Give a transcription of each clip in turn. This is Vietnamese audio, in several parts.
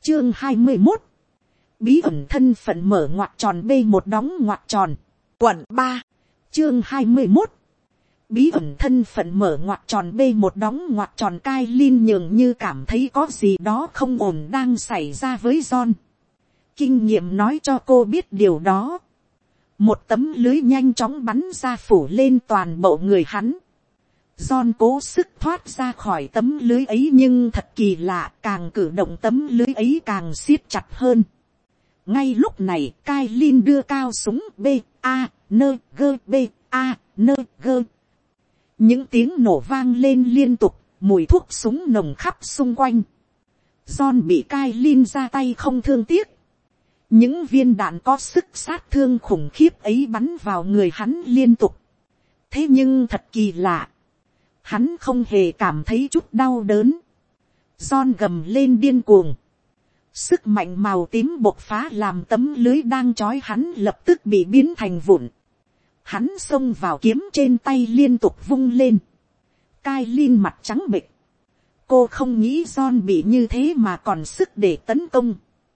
Chương 21. Bí ẩn thân phận mở ngoặc tròn B một đóng ngoặc tròn. Quận 3. Chương 21. Bí ẩn thân phận mở ngoặc tròn B một đóng ngoặc tròn. Kailin nhường như cảm thấy có gì đó không ổn đang xảy ra với John. Kinh nghiệm nói cho cô biết điều đó. Một tấm lưới nhanh chóng bắn ra phủ lên toàn bộ người hắn. John cố sức thoát ra khỏi tấm lưới ấy nhưng thật kỳ lạ, càng cử động tấm lưới ấy càng siết chặt hơn. Ngay lúc này, Kailin đưa cao súng B, A, N, G, B, A, N, G. Những tiếng nổ vang lên liên tục, mùi thuốc súng nồng khắp xung quanh. John bị Kailin ra tay không thương tiếc. Những viên đạn có sức sát thương khủng khiếp ấy bắn vào người hắn liên tục. Thế nhưng thật kỳ lạ. Hắn không hề cảm thấy chút đau đớn. John gầm lên điên cuồng. Sức mạnh màu tím bộc phá làm tấm lưới đang trói hắn lập tức bị biến thành vụn. Hắn xông vào kiếm trên tay liên tục vung lên. Kailin mặt trắng bệch. Cô không nghĩ John bị như thế mà còn sức để tấn công.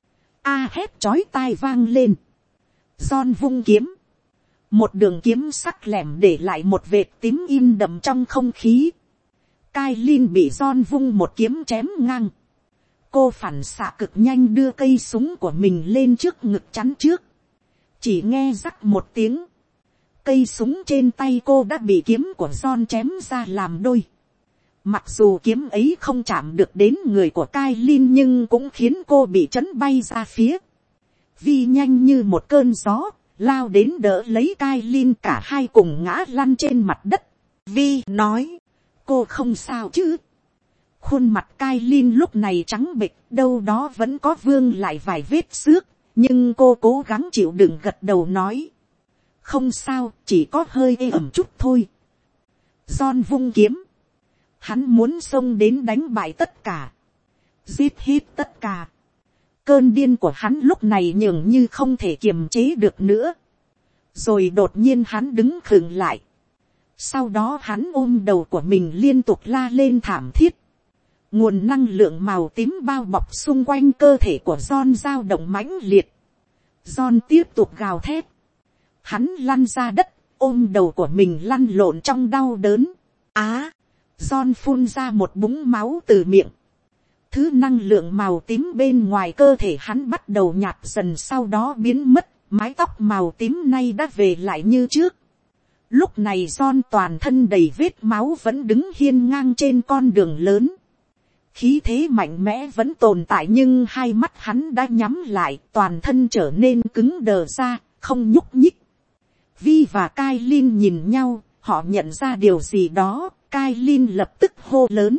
A hét chói tai vang lên. John vung kiếm. Một đường kiếm sắc lẻm để lại một vệt tím in đậm trong không khí. Kailin bị John vung một kiếm chém ngang. Cô phản xạ cực nhanh đưa cây súng của mình lên trước ngực chắn trước. Chỉ nghe rắc một tiếng. Cây súng trên tay cô đã bị kiếm của John chém ra làm đôi. Mặc dù kiếm ấy không chạm được đến người của Kailin nhưng cũng khiến cô bị chấn bay ra phía. Vi nhanh như một cơn gió, lao đến đỡ lấy Kailin, cả hai cùng ngã lăn trên mặt đất. Vi nói, cô không sao chứ. Khuôn mặt Kailin lúc này trắng bệch, đâu đó vẫn có vương lại vài vết xước, nhưng cô cố gắng chịu đựng gật đầu nói. Không sao, chỉ có hơi ê ẩm chút thôi. John vung kiếm. Hắn muốn xông đến đánh bại tất cả. Giết hết tất cả. Cơn điên của hắn lúc này nhường như không thể kiềm chế được nữa. Rồi đột nhiên hắn đứng khựng lại. Sau đó hắn ôm đầu của mình liên tục la lên thảm thiết. Nguồn năng lượng màu tím bao bọc xung quanh cơ thể của John dao động mãnh liệt. John tiếp tục gào thét. Hắn lăn ra đất, ôm đầu của mình lăn lộn trong đau đớn. John phun ra một búng máu từ miệng. Thứ năng lượng màu tím bên ngoài cơ thể hắn bắt đầu nhạt dần, sau đó biến mất. Mái tóc màu tím nay đã về lại như trước. Lúc này John toàn thân đầy vết máu vẫn đứng hiên ngang trên con đường lớn. Khí thế mạnh mẽ vẫn tồn tại nhưng hai mắt hắn đã nhắm lại, toàn thân trở nên cứng đờ ra, không nhúc nhích. Vi và Kailin nhìn nhau, họ nhận ra điều gì đó. Kailin lập tức hô lớn.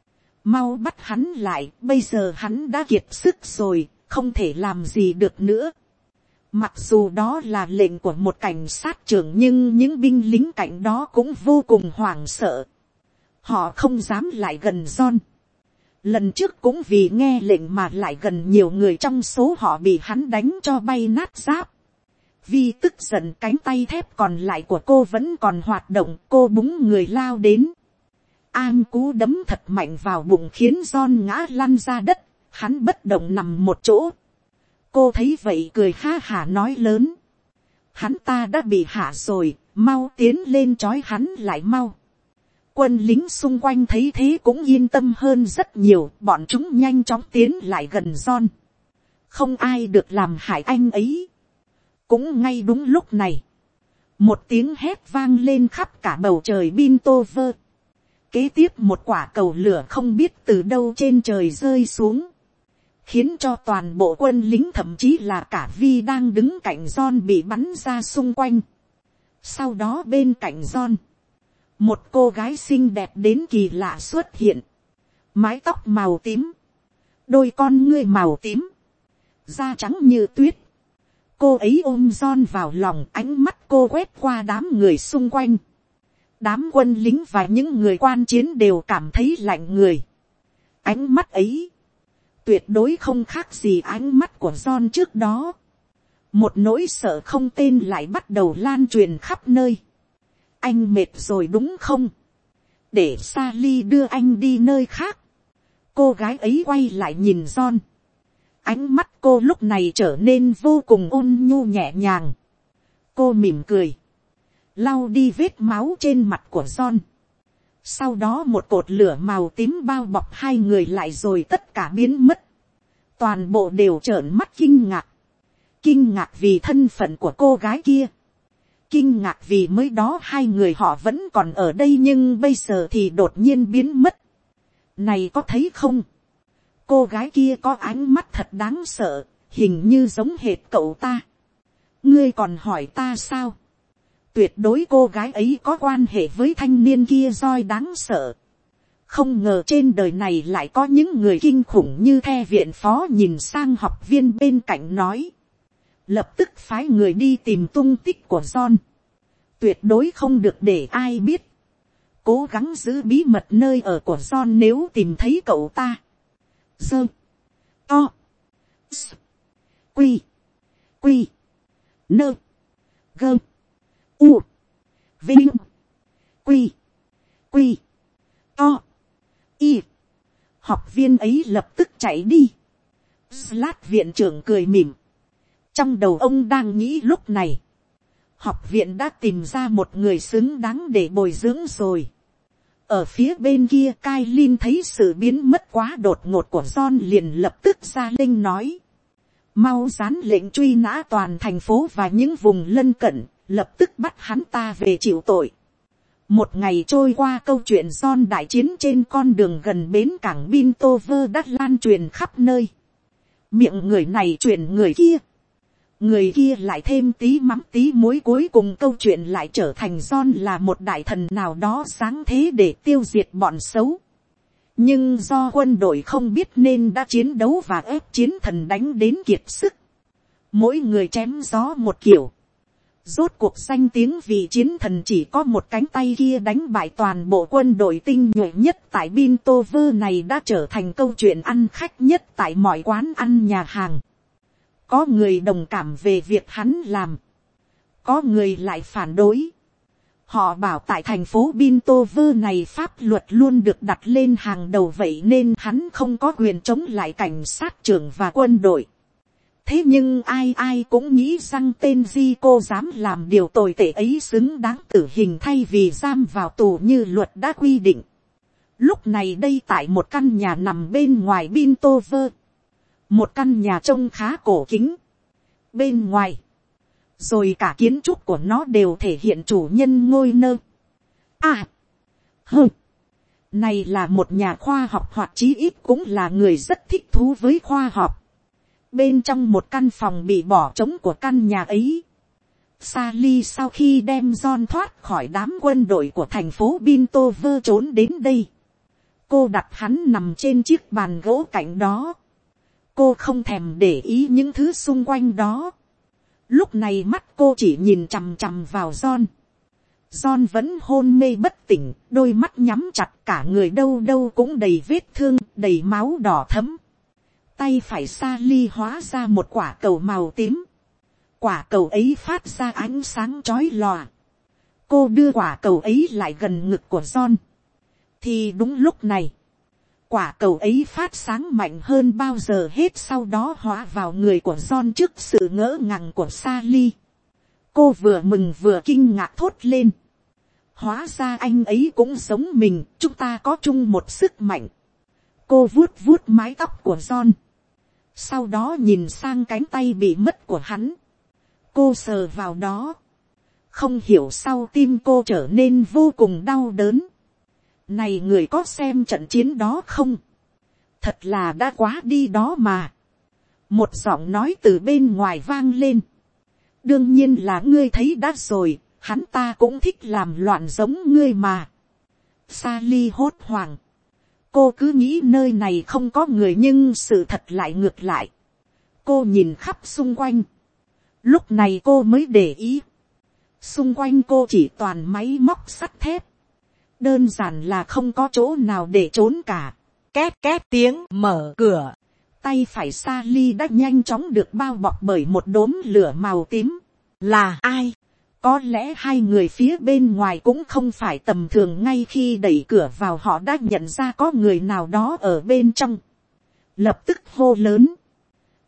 Mau bắt hắn lại, bây giờ hắn đã kiệt sức rồi, không thể làm gì được nữa. Mặc dù đó là lệnh của một cảnh sát trưởng nhưng những binh lính cạnh đó cũng vô cùng hoảng sợ. Họ không dám lại gần John. Lần trước cũng vì nghe lệnh mà lại gần, nhiều người trong số họ bị hắn đánh cho bay nát giáp. Vi tức giận, cánh tay thép còn lại của cô vẫn còn hoạt động, cô búng người lao đến. An cú đấm thật mạnh vào bụng khiến John ngã lăn ra đất, hắn bất động nằm một chỗ. Cô thấy vậy cười ha hả nói lớn. Hắn ta đã bị hạ rồi, mau tiến lên trói hắn lại mau. Quân lính xung quanh thấy thế cũng yên tâm hơn rất nhiều, bọn chúng nhanh chóng tiến lại gần John. Không ai được làm hại anh ấy. Cũng ngay đúng lúc này, một tiếng hét vang lên khắp cả bầu trời Bintover. Kế tiếp một quả cầu lửa không biết từ đâu trên trời rơi xuống, khiến cho toàn bộ quân lính, thậm chí là cả Vi đang đứng cạnh John bị bắn ra xung quanh. Sau đó bên cạnh John, một cô gái xinh đẹp đến kỳ lạ xuất hiện. Mái tóc màu tím, đôi con ngươi màu tím, da trắng như tuyết. Cô ấy ôm John vào lòng, ánh mắt cô quét qua đám người xung quanh. Đám quân lính và những người quan chiến đều cảm thấy lạnh người. Ánh mắt ấy tuyệt đối không khác gì ánh mắt của John trước đó. Một nỗi sợ không tên lại bắt đầu lan truyền khắp nơi. Anh mệt rồi đúng không? Để Sally đưa anh đi nơi khác. Cô gái ấy quay lại nhìn John. Ánh mắt cô lúc này trở nên vô cùng ôn nhu nhẹ nhàng. Cô mỉm cười, lau đi vết máu trên mặt của John. Sau đó một cột lửa màu tím bao bọc hai người lại rồi tất cả biến mất. Toàn bộ đều trợn mắt kinh ngạc. Kinh ngạc vì thân phận của cô gái kia. Kinh ngạc vì mới đó hai người họ vẫn còn ở đây nhưng bây giờ thì đột nhiên biến mất. Này có thấy không? Cô gái kia có ánh mắt thật đáng sợ, hình như giống hệt cậu ta. Ngươi còn hỏi ta sao? Tuyệt đối cô gái ấy có quan hệ với thanh niên kia roi đáng sợ. Không ngờ trên đời này lại có những người kinh khủng như The viện phó nhìn sang học viên bên cạnh nói. Lập tức phái người đi tìm tung tích của John. Tuyệt đối không được để ai biết. Cố gắng giữ bí mật nơi ở của John nếu tìm thấy cậu ta. Dơ. To. S. Quy. Quy. Nơ. Gơ. U. Vinh. Quy. Quy. To. Y. Học viên ấy lập tức chạy đi. Slat viện trưởng cười mỉm. Trong đầu ông đang nghĩ lúc này. Học viện đã tìm ra một người xứng đáng để bồi dưỡng rồi. Ở phía bên kia Kailin thấy sự biến mất quá đột ngột của John liền lập tức ra lệnh nói. Mau dán lệnh truy nã toàn thành phố và những vùng lân cận, lập tức bắt hắn ta về chịu tội. Một ngày trôi qua câu chuyện John đại chiến trên con đường gần bến cảng Bintover đã lan truyền khắp nơi. Miệng người này truyền người kia. Người kia lại thêm tí mắm tí muối, cuối cùng câu chuyện lại trở thành John là một đại thần nào đó sáng thế để tiêu diệt bọn xấu. Nhưng do quân đội không biết nên đã chiến đấu và ép chiến thần đánh đến kiệt sức. Mỗi người chém gió một kiểu. Rốt cuộc danh tiếng vì chiến thần chỉ có một cánh tay kia đánh bại toàn bộ quân đội tinh nhuệ nhất tại Bintover này đã trở thành câu chuyện ăn khách nhất tại mọi quán ăn nhà hàng. Có người đồng cảm về việc hắn làm. Có người lại phản đối. Họ bảo tại thành phố Bintover này pháp luật luôn được đặt lên hàng đầu, vậy nên hắn không có quyền chống lại cảnh sát trưởng và quân đội. Thế nhưng ai ai cũng nghĩ rằng tên Zico dám làm điều tồi tệ ấy xứng đáng tử hình thay vì giam vào tù như luật đã quy định. Lúc này đây tại một căn nhà nằm bên ngoài Bintover. Một căn nhà trông khá cổ kính. Bên ngoài, rồi cả kiến trúc của nó đều thể hiện chủ nhân ngôi nơ. Này là một nhà khoa học, hoặc chí ít cũng là người rất thích thú với khoa học. Bên trong một căn phòng bị bỏ trống của căn nhà ấy, Sally sau khi đem John thoát khỏi đám quân đội của thành phố Bintover trốn đến đây. Cô đặt hắn nằm trên chiếc bàn gỗ cạnh đó. Cô không thèm để ý những thứ xung quanh đó. Lúc này mắt cô chỉ nhìn chằm chằm vào John. John vẫn hôn mê bất tỉnh, đôi mắt nhắm chặt, cả người đâu đâu cũng đầy vết thương, đầy máu đỏ thẫm. Tay phải Sally hóa ra một quả cầu màu tím. Quả cầu ấy phát ra ánh sáng chói lòa. Cô đưa quả cầu ấy lại gần ngực của John. Thì đúng lúc này, quả cầu ấy phát sáng mạnh hơn bao giờ hết, sau đó hóa vào người của John trước sự ngỡ ngàng của Sally. Cô vừa mừng vừa kinh ngạc thốt lên. Hóa ra anh ấy cũng giống mình, chúng ta có chung một sức mạnh. Cô vuốt vuốt mái tóc của John. Sau đó nhìn sang cánh tay bị mất của hắn. Cô sờ vào đó. Không hiểu sao tim cô trở nên vô cùng đau đớn. Này, người có xem trận chiến đó không? Thật là đã quá đi đó mà. Một giọng nói từ bên ngoài vang lên. Đương nhiên là ngươi thấy đã rồi, hắn ta cũng thích làm loạn giống ngươi mà. Sally hốt hoảng. Cô cứ nghĩ nơi này không có người nhưng sự thật lại ngược lại. Cô nhìn khắp xung quanh. Lúc này cô mới để ý. Xung quanh cô chỉ toàn máy móc sắt thép. Đơn giản là không có chỗ nào để trốn cả. Két két tiếng mở cửa. Tay phải Sally đã nhanh chóng được bao bọc bởi một đốm lửa màu tím. Là ai? Có lẽ hai người phía bên ngoài cũng không phải tầm thường, ngay khi đẩy cửa vào họ đã nhận ra có người nào đó ở bên trong. Lập tức hô lớn.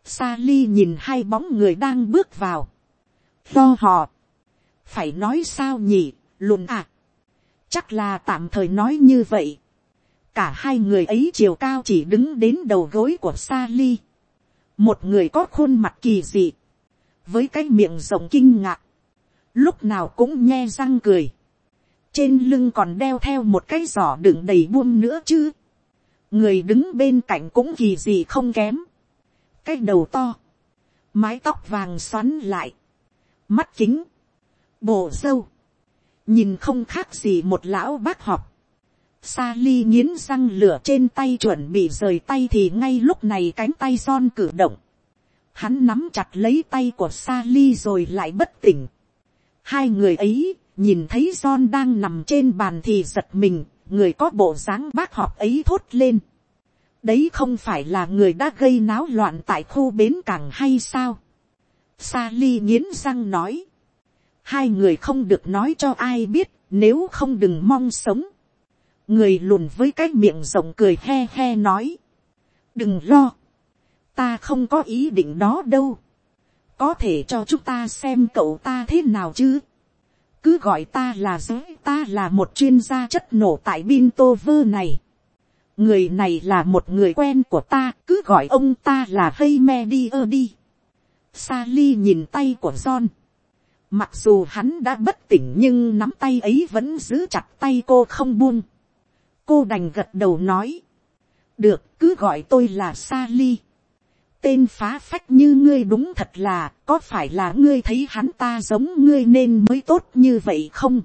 Sally nhìn hai bóng người đang bước vào. Lo họ. Phải nói sao nhỉ, lùn à. Chắc là tạm thời nói như vậy. Cả hai người ấy chiều cao chỉ đứng đến đầu gối của Sally. Một người có khuôn mặt kỳ dị, với cái miệng rộng kinh ngạc, lúc nào cũng nhe răng cười. Trên lưng còn đeo theo một cái giỏ đựng đầy buông nữa chứ. Người đứng bên cạnh cũng kỳ dị không kém. Cái đầu to, mái tóc vàng xoắn lại, mắt kính, bộ râu, nhìn không khác gì một lão bác học. Sally nghiến răng lửa trên tay chuẩn bị rời tay thì ngay lúc này cánh tay John cử động. Hắn nắm chặt lấy tay của Sally rồi lại bất tỉnh. Hai người ấy nhìn thấy John đang nằm trên bàn thì giật mình, người có bộ dáng bác học ấy thốt lên. Đấy không phải là người đã gây náo loạn tại khu bến cảng hay sao? Sally nghiến răng nói. Hai người không được nói cho ai biết, nếu không đừng mong sống. Người lùn với cái miệng rộng cười he he nói. Đừng lo. Ta không có ý định đó đâu. Có thể cho chúng ta xem cậu ta thế nào chứ. Cứ gọi ta là giới, ta là một chuyên gia chất nổ tại Bintover này. Người này là một người quen của ta, cứ gọi ông ta là Haymedia đi. Sally nhìn tay của John. Mặc dù hắn đã bất tỉnh nhưng nắm tay ấy vẫn giữ chặt tay cô không buông. Cô đành gật đầu nói. Được, cứ gọi tôi là Sally. Tên phá phách như ngươi đúng thật là, có phải là ngươi thấy hắn ta giống ngươi nên mới tốt như vậy không?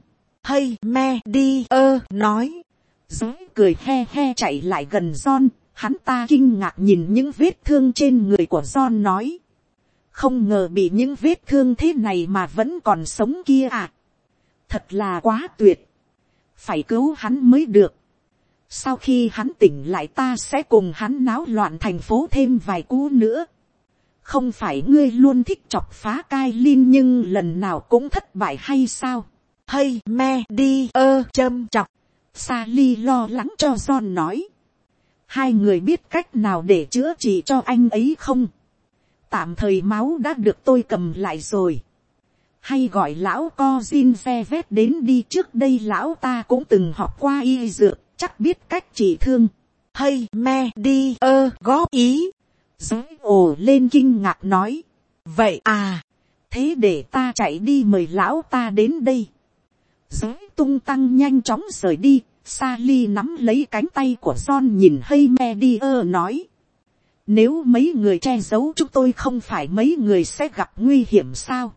Haymedia nói. Giới cười he he chạy lại gần John, hắn ta kinh ngạc nhìn những vết thương trên người của John nói. Không ngờ bị những vết thương thế này mà vẫn còn sống kia à. Thật là quá tuyệt. Phải cứu hắn mới được. Sau khi hắn tỉnh lại ta sẽ cùng hắn náo loạn thành phố thêm vài cú nữa. Không phải ngươi luôn thích chọc phá Kailin nhưng lần nào cũng thất bại hay sao? Haymedia châm chọc. Sally lo lắng cho John nói. Hai người biết cách nào để chữa trị cho anh ấy không? Tạm thời máu đã được tôi cầm lại rồi. Hay gọi lão Cozin Vevet đến đi, trước đây lão ta cũng từng học qua y dược, chắc biết cách trị thương. Haymedia góp ý. Giới ồ lên kinh ngạc nói. Vậy à, thế để ta chạy đi mời lão ta đến đây. Giới tung tăng nhanh chóng rời đi. Sally nắm lấy cánh tay của John nhìn Haymedia nói. Nếu mấy người che giấu chúng tôi không phải mấy người sẽ gặp nguy hiểm sao?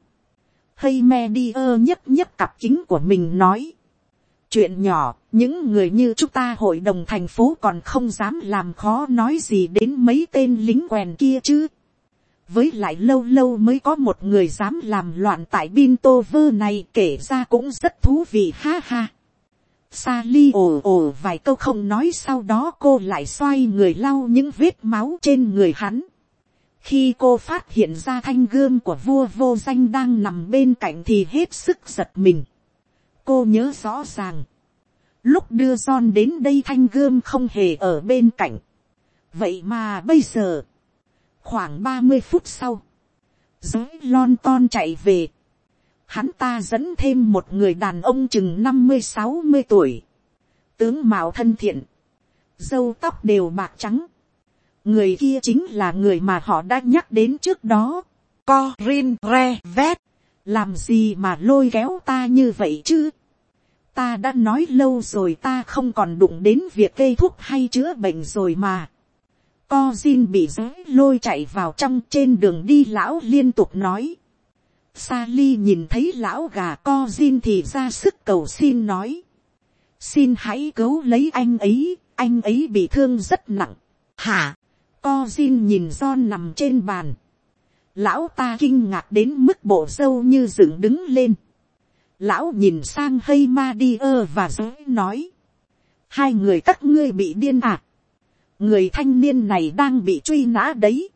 Haymedia nhấc nhấc cặp kính của mình nói. Chuyện nhỏ, những người như chúng ta hội đồng thành phố còn không dám làm khó nói gì đến mấy tên lính quèn kia chứ. Với lại lâu lâu mới có một người dám làm loạn tại Bintover này, kể ra cũng rất thú vị ha ha. Sally ồ ồ vài câu không nói, sau đó cô lại xoay người lau những vết máu trên người hắn. Khi cô phát hiện ra thanh gươm của vua vô danh đang nằm bên cạnh thì hết sức giật mình. Cô nhớ rõ ràng, lúc đưa John đến đây thanh gươm không hề ở bên cạnh. Vậy mà bây giờ, khoảng 30 phút sau, giới London chạy về. Hắn ta dẫn thêm một người đàn ông chừng 50-60 tuổi. Tướng mạo thân thiện, râu tóc đều bạc trắng. Người kia chính là người mà họ đã nhắc đến trước đó. Corinne Revet. Làm gì mà lôi kéo ta như vậy chứ? Ta đã nói lâu rồi ta không còn đụng đến việc kê thuốc hay chữa bệnh rồi mà. Corinne bị giới lôi chạy vào trong, trên đường đi lão liên tục nói. Sally nhìn thấy lão gà Corinne thì ra sức cầu xin nói. Xin hãy cứu lấy anh ấy bị thương rất nặng. Hả? Corinne nhìn John nằm trên bàn. Lão ta kinh ngạc đến mức bộ râu như dựng đứng lên. Lão nhìn sang Haymedia và giới nói. Hai người các ngươi bị điên à? Người thanh niên này đang bị truy nã đấy.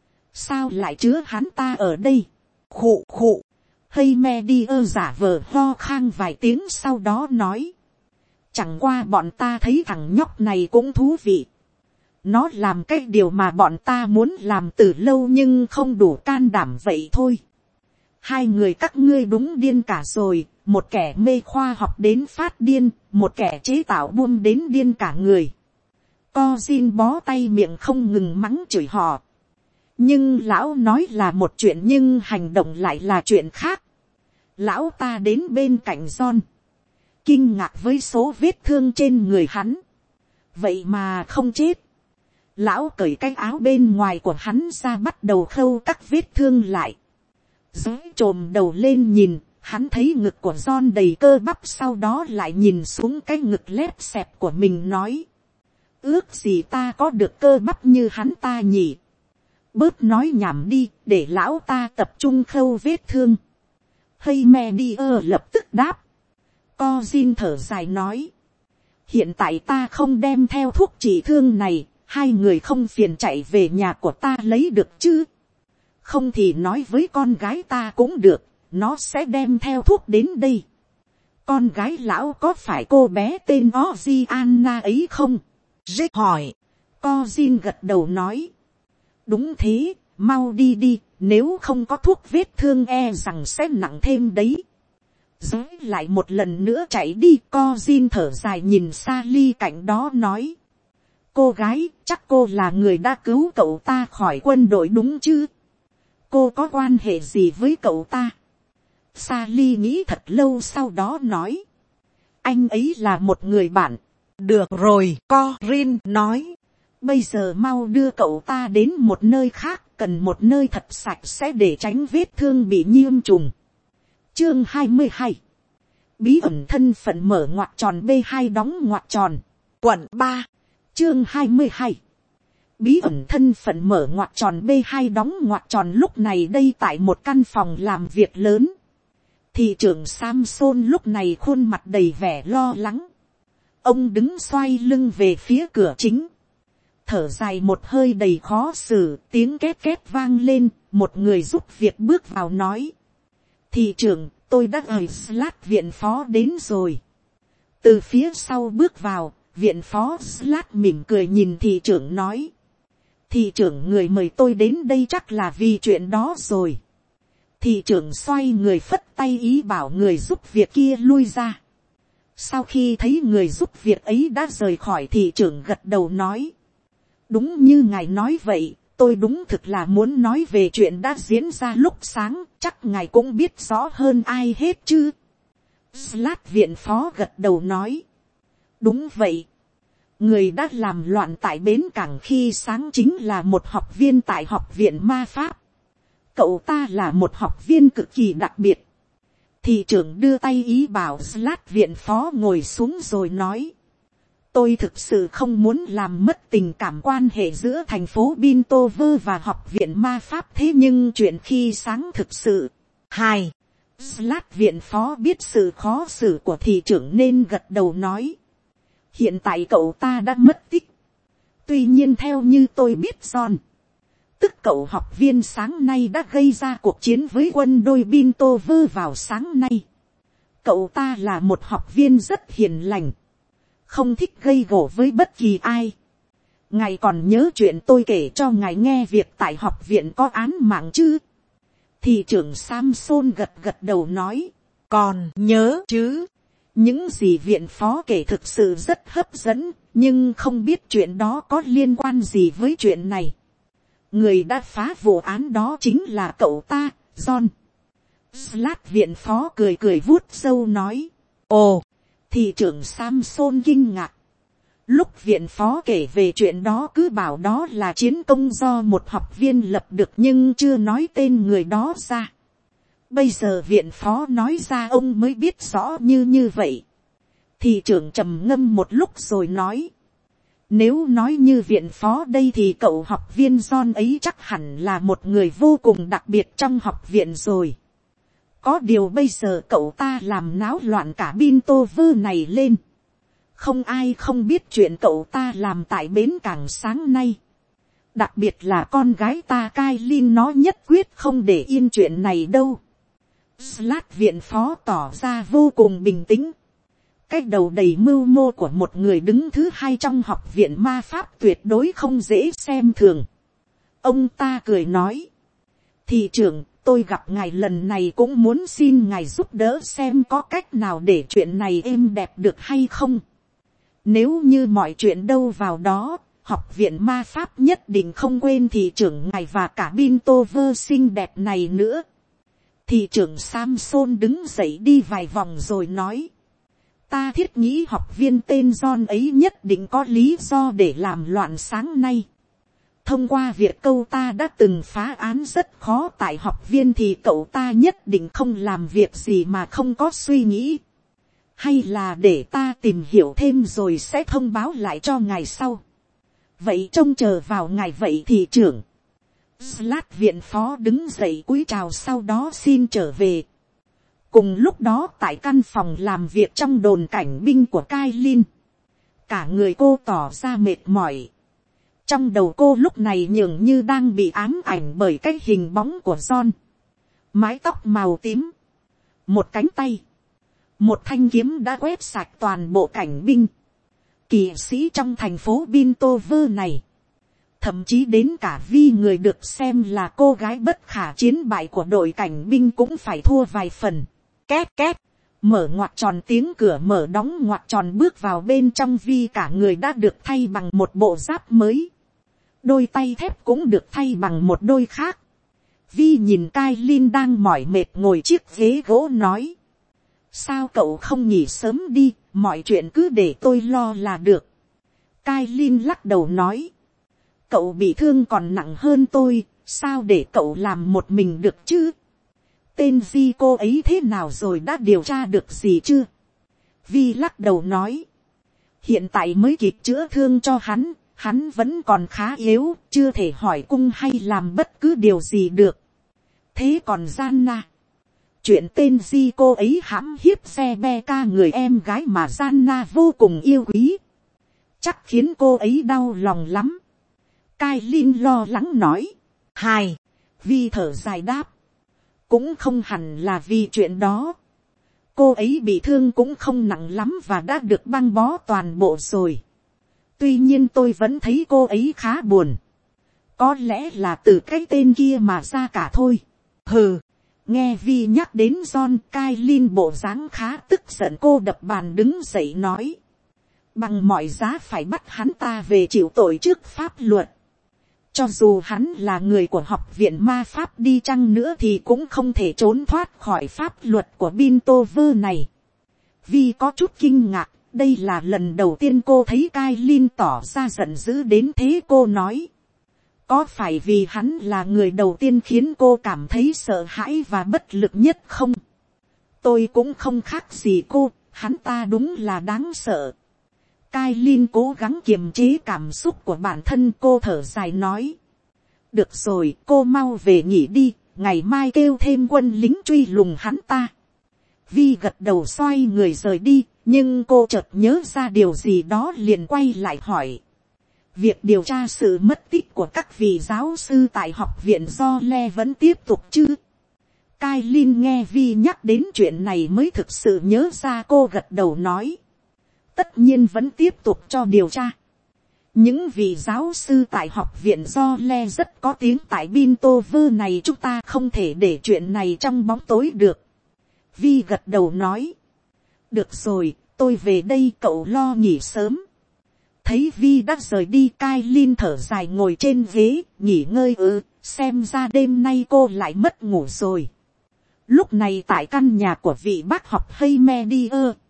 Sao lại chứa hắn ta ở đây? Khụ khụ. Haymedia giả vờ ho khan vài tiếng sau đó nói. Chẳng qua bọn ta thấy thằng nhóc này cũng thú vị. Nó làm cái điều mà bọn ta muốn làm từ lâu nhưng không đủ can đảm vậy thôi. Hai người các ngươi đúng điên cả rồi, một kẻ mê khoa học đến phát điên, một kẻ chế tạo buông đến điên cả người. Co Jin bó tay miệng không ngừng mắng chửi họ. Nhưng lão nói là một chuyện nhưng hành động lại là chuyện khác. Lão ta đến bên cạnh John, kinh ngạc với số vết thương trên người hắn. Vậy mà không chết. Lão cởi cái áo bên ngoài của hắn ra, bắt đầu khâu các vết thương lại. Giới trồm đầu lên nhìn, hắn thấy ngực của John đầy cơ bắp, sau đó lại nhìn xuống cái ngực lép xẹp của mình nói. Ước gì ta có được cơ bắp như hắn ta nhỉ. Bớt nói nhảm đi, để lão ta tập trung khâu vết thương. Hay me đi lập tức đáp. Co Jin thở dài nói. Hiện tại ta không đem theo thuốc trị thương này, hai người không phiền chạy về nhà của ta lấy được chứ. Không thì nói với con gái ta cũng được, nó sẽ đem theo thuốc đến đây. Con gái lão có phải cô bé tên Oziana ấy không? Rick hỏi. Co Jin gật đầu nói. Đúng thế, mau đi đi, nếu không có thuốc vết thương e rằng sẽ nặng thêm đấy. Giới lại một lần nữa chạy đi. Co Jin thở dài nhìn Sally cạnh đó nói. Cô gái, chắc cô là người đã cứu cậu ta khỏi quân đội đúng chứ? Cô có quan hệ gì với cậu ta? Sally nghĩ thật lâu sau đó nói. Anh ấy là một người bạn. Được rồi, Corin nói. Bây giờ mau đưa cậu ta đến một nơi khác, cần một nơi thật sạch sẽ để tránh vết thương bị nhiễm trùng. Chương 22. Bí ẩn thân phận mở ngoặc tròn B2 đóng ngoặc tròn. Quận 3. Chương 22. Bí ẩn thân phận mở ngoặc tròn B2 đóng ngoặc tròn. Lúc này đây tại một căn phòng làm việc lớn. Thị trưởng Samson lúc này khuôn mặt đầy vẻ lo lắng. Ông đứng xoay lưng về phía cửa chính. Thở dài một hơi đầy khó xử, tiếng két két vang lên, một người giúp việc bước vào nói. Thị trưởng, tôi đã gửi Slat viện phó đến rồi. Từ phía sau bước vào, viện phó Slat mỉm cười nhìn thị trưởng nói. Thị trưởng, người mời tôi đến đây chắc là vì chuyện đó rồi. Thị trưởng xoay người phất tay ý bảo người giúp việc kia lui ra. Sau khi thấy người giúp việc ấy đã rời khỏi, thị trưởng gật đầu nói. Đúng như ngài nói vậy, tôi đúng thực là muốn nói về chuyện đã diễn ra lúc sáng, chắc ngài cũng biết rõ hơn ai hết chứ. Slat viện phó gật đầu nói. Đúng vậy. Người đã làm loạn tại bến cảng khi sáng chính là một học viên tại học viện ma pháp. Cậu ta là một học viên cực kỳ đặc biệt. Thị trưởng đưa tay ý bảo Slat viện phó ngồi xuống rồi nói. Tôi thực sự không muốn làm mất tình cảm quan hệ giữa thành phố Bintover và học viện ma pháp, thế nhưng chuyện khi sáng thực sự. Hai. Slat viện phó biết sự khó xử của thị trưởng nên gật đầu nói. Hiện tại cậu ta đã mất tích. Tuy nhiên theo như tôi biết John, tức cậu học viên sáng nay đã gây ra cuộc chiến với quân đôi Bintover vào sáng nay. Cậu ta là một học viên rất hiền lành, không thích gây gổ với bất kỳ ai. Ngài còn nhớ chuyện tôi kể cho ngài nghe việc tại học viện có án mạng chứ? Thị trưởng Samson gật gật đầu nói. Còn nhớ chứ? Những gì viện phó kể thực sự rất hấp dẫn, nhưng không biết chuyện đó có liên quan gì với chuyện này. Người đã phá vụ án đó chính là cậu ta, John. Slat viện phó cười cười vuốt râu nói. Ồ, thị trưởng Samson kinh ngạc. Lúc viện phó kể về chuyện đó cứ bảo đó là chiến công do một học viên lập được nhưng chưa nói tên người đó ra. Bây giờ viện phó nói ra ông mới biết rõ như vậy. Thị trưởng trầm ngâm một lúc rồi nói. Nếu nói như viện phó đây thì cậu học viên John ấy chắc hẳn là một người vô cùng đặc biệt trong học viện rồi. Có điều bây giờ cậu ta làm náo loạn cả Bintover này lên. Không ai không biết chuyện cậu ta làm tại bến cảng sáng nay. Đặc biệt là con gái ta Kailin, nó nhất quyết không để yên chuyện này đâu. Slat viện phó tỏ ra vô cùng bình tĩnh. cái đầu đầy mưu mô của một người đứng thứ hai trong học viện ma pháp tuyệt đối không dễ xem thường. Ông ta cười nói, thị trưởng, tôi gặp ngài lần này cũng muốn xin ngài giúp đỡ xem có cách nào để chuyện này êm đẹp được hay không. Nếu như mọi chuyện đâu vào đó, học viện ma pháp nhất định không quên thị trưởng ngài và cả Bintover xinh đẹp này nữa. Thị trưởng Samson đứng dậy đi vài vòng rồi nói, ta thiết nghĩ học viên tên John ấy nhất định có lý do để làm loạn sáng nay. Thông qua việc cậu ta đã từng phá án rất khó tại học viên thì cậu ta nhất định không làm việc gì mà không có suy nghĩ. Hay là để ta tìm hiểu thêm rồi sẽ thông báo lại cho ngài sau. Vậy trông chờ vào ngài vậy thị trưởng. Slat viện phó đứng dậy cúi chào sau đó xin trở về. Cùng lúc đó tại căn phòng làm việc trong đồn cảnh binh của Kailin, cả người cô tỏ ra mệt mỏi. Trong đầu cô lúc này nhường như đang bị ám ảnh bởi cái hình bóng của John. Mái tóc màu tím, một cánh tay, một thanh kiếm đã quét sạch toàn bộ cảnh binh. Kỵ sĩ trong thành phố Bintover này, thậm chí đến cả Vi người được xem là cô gái bất khả chiến bại của đội cảnh binh cũng phải thua vài phần. Két két, mở ngoặc tròn, tiếng cửa mở đóng ngoặc tròn, bước vào bên trong Vi cả người đã được thay bằng một bộ giáp mới. Đôi tay thép cũng được thay bằng một đôi khác. Vi nhìn Kailin đang mỏi mệt ngồi chiếc ghế gỗ nói, sao cậu không nghỉ sớm đi, mọi chuyện cứ để tôi lo là được. Kailin lắc đầu nói, cậu bị thương còn nặng hơn tôi, sao để cậu làm một mình được chứ. Tên Vi cô ấy thế nào rồi, đã điều tra được gì chưa. Vi lắc đầu nói, hiện tại mới kịp chữa thương cho hắn, hắn vẫn còn khá yếu, chưa thể hỏi cung hay làm bất cứ điều gì được. Thế còn Gianna, chuyện tên Di cô ấy hãm hiếp Rebecca, người em gái mà Gianna vô cùng yêu quý, chắc khiến cô ấy đau lòng lắm. Kailin lo lắng nói, hài, Vi thở dài đáp, cũng không hẳn là vì chuyện đó. Cô ấy bị thương cũng không nặng lắm và đã được băng bó toàn bộ rồi. Tuy nhiên tôi vẫn thấy cô ấy khá buồn. Có lẽ là từ cái tên kia mà ra cả thôi. Hừ, nghe Vi nhắc đến John, Kailin bộ dáng khá tức giận, cô đập bàn đứng dậy nói, bằng mọi giá phải bắt hắn ta về chịu tội trước pháp luật. Cho dù hắn là người của học viện ma pháp đi chăng nữa thì cũng không thể trốn thoát khỏi pháp luật của Bintover này. Vi có chút kinh ngạc, đây là lần đầu tiên cô thấy Kailin tỏ ra giận dữ đến thế. Cô nói, có phải vì hắn là người đầu tiên khiến cô cảm thấy sợ hãi và bất lực nhất không? Tôi cũng không khác gì cô, hắn ta đúng là đáng sợ. Kailin cố gắng kiềm chế cảm xúc của bản thân, cô thở dài nói, được rồi, cô mau về nghỉ đi, ngày mai kêu thêm quân lính truy lùng hắn ta. Vi gật đầu xoay người rời đi, nhưng cô chợt nhớ ra điều gì đó liền quay lại hỏi, việc điều tra sự mất tích của các vị giáo sư tại học viện do Le vẫn tiếp tục chứ? Kailin nghe Vi nhắc đến chuyện này mới thực sự nhớ ra, cô gật đầu nói, tất nhiên vẫn tiếp tục cho điều tra. Những vị giáo sư tại học viện do Le rất có tiếng tại Bintover này, chúng ta không thể để chuyện này trong bóng tối được. Vi gật đầu nói, được rồi, tôi về đây, cậu lo nghỉ sớm. Thấy Vi đã rời đi, Kailin thở dài ngồi trên ghế, nghỉ ngơi. Xem ra đêm nay cô lại mất ngủ rồi. Lúc này tại căn nhà của vị bác học Haymedia,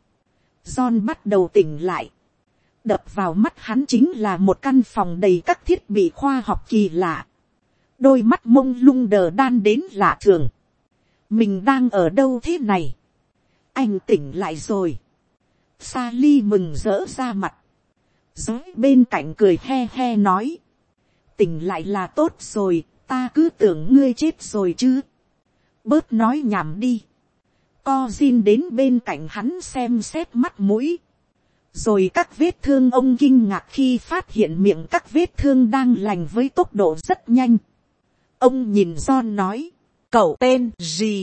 John bắt đầu tỉnh lại. Đập vào mắt hắn chính là một căn phòng đầy các thiết bị khoa học kỳ lạ. Đôi mắt mông lung đờ đan đến lạ thường. Mình đang ở đâu thế này? Anh tỉnh lại rồi. Sally mừng rỡ ra mặt. Dối bên cạnh cười he he nói, tỉnh lại là tốt rồi, ta cứ tưởng ngươi chết rồi chứ. Bớt nói nhảm đi. Co Jin đến bên cạnh hắn xem xét mắt mũi. Rồi các vết thương, ông kinh ngạc khi phát hiện miệng các vết thương đang lành với tốc độ rất nhanh. Ông nhìn John nói, cậu tên gì?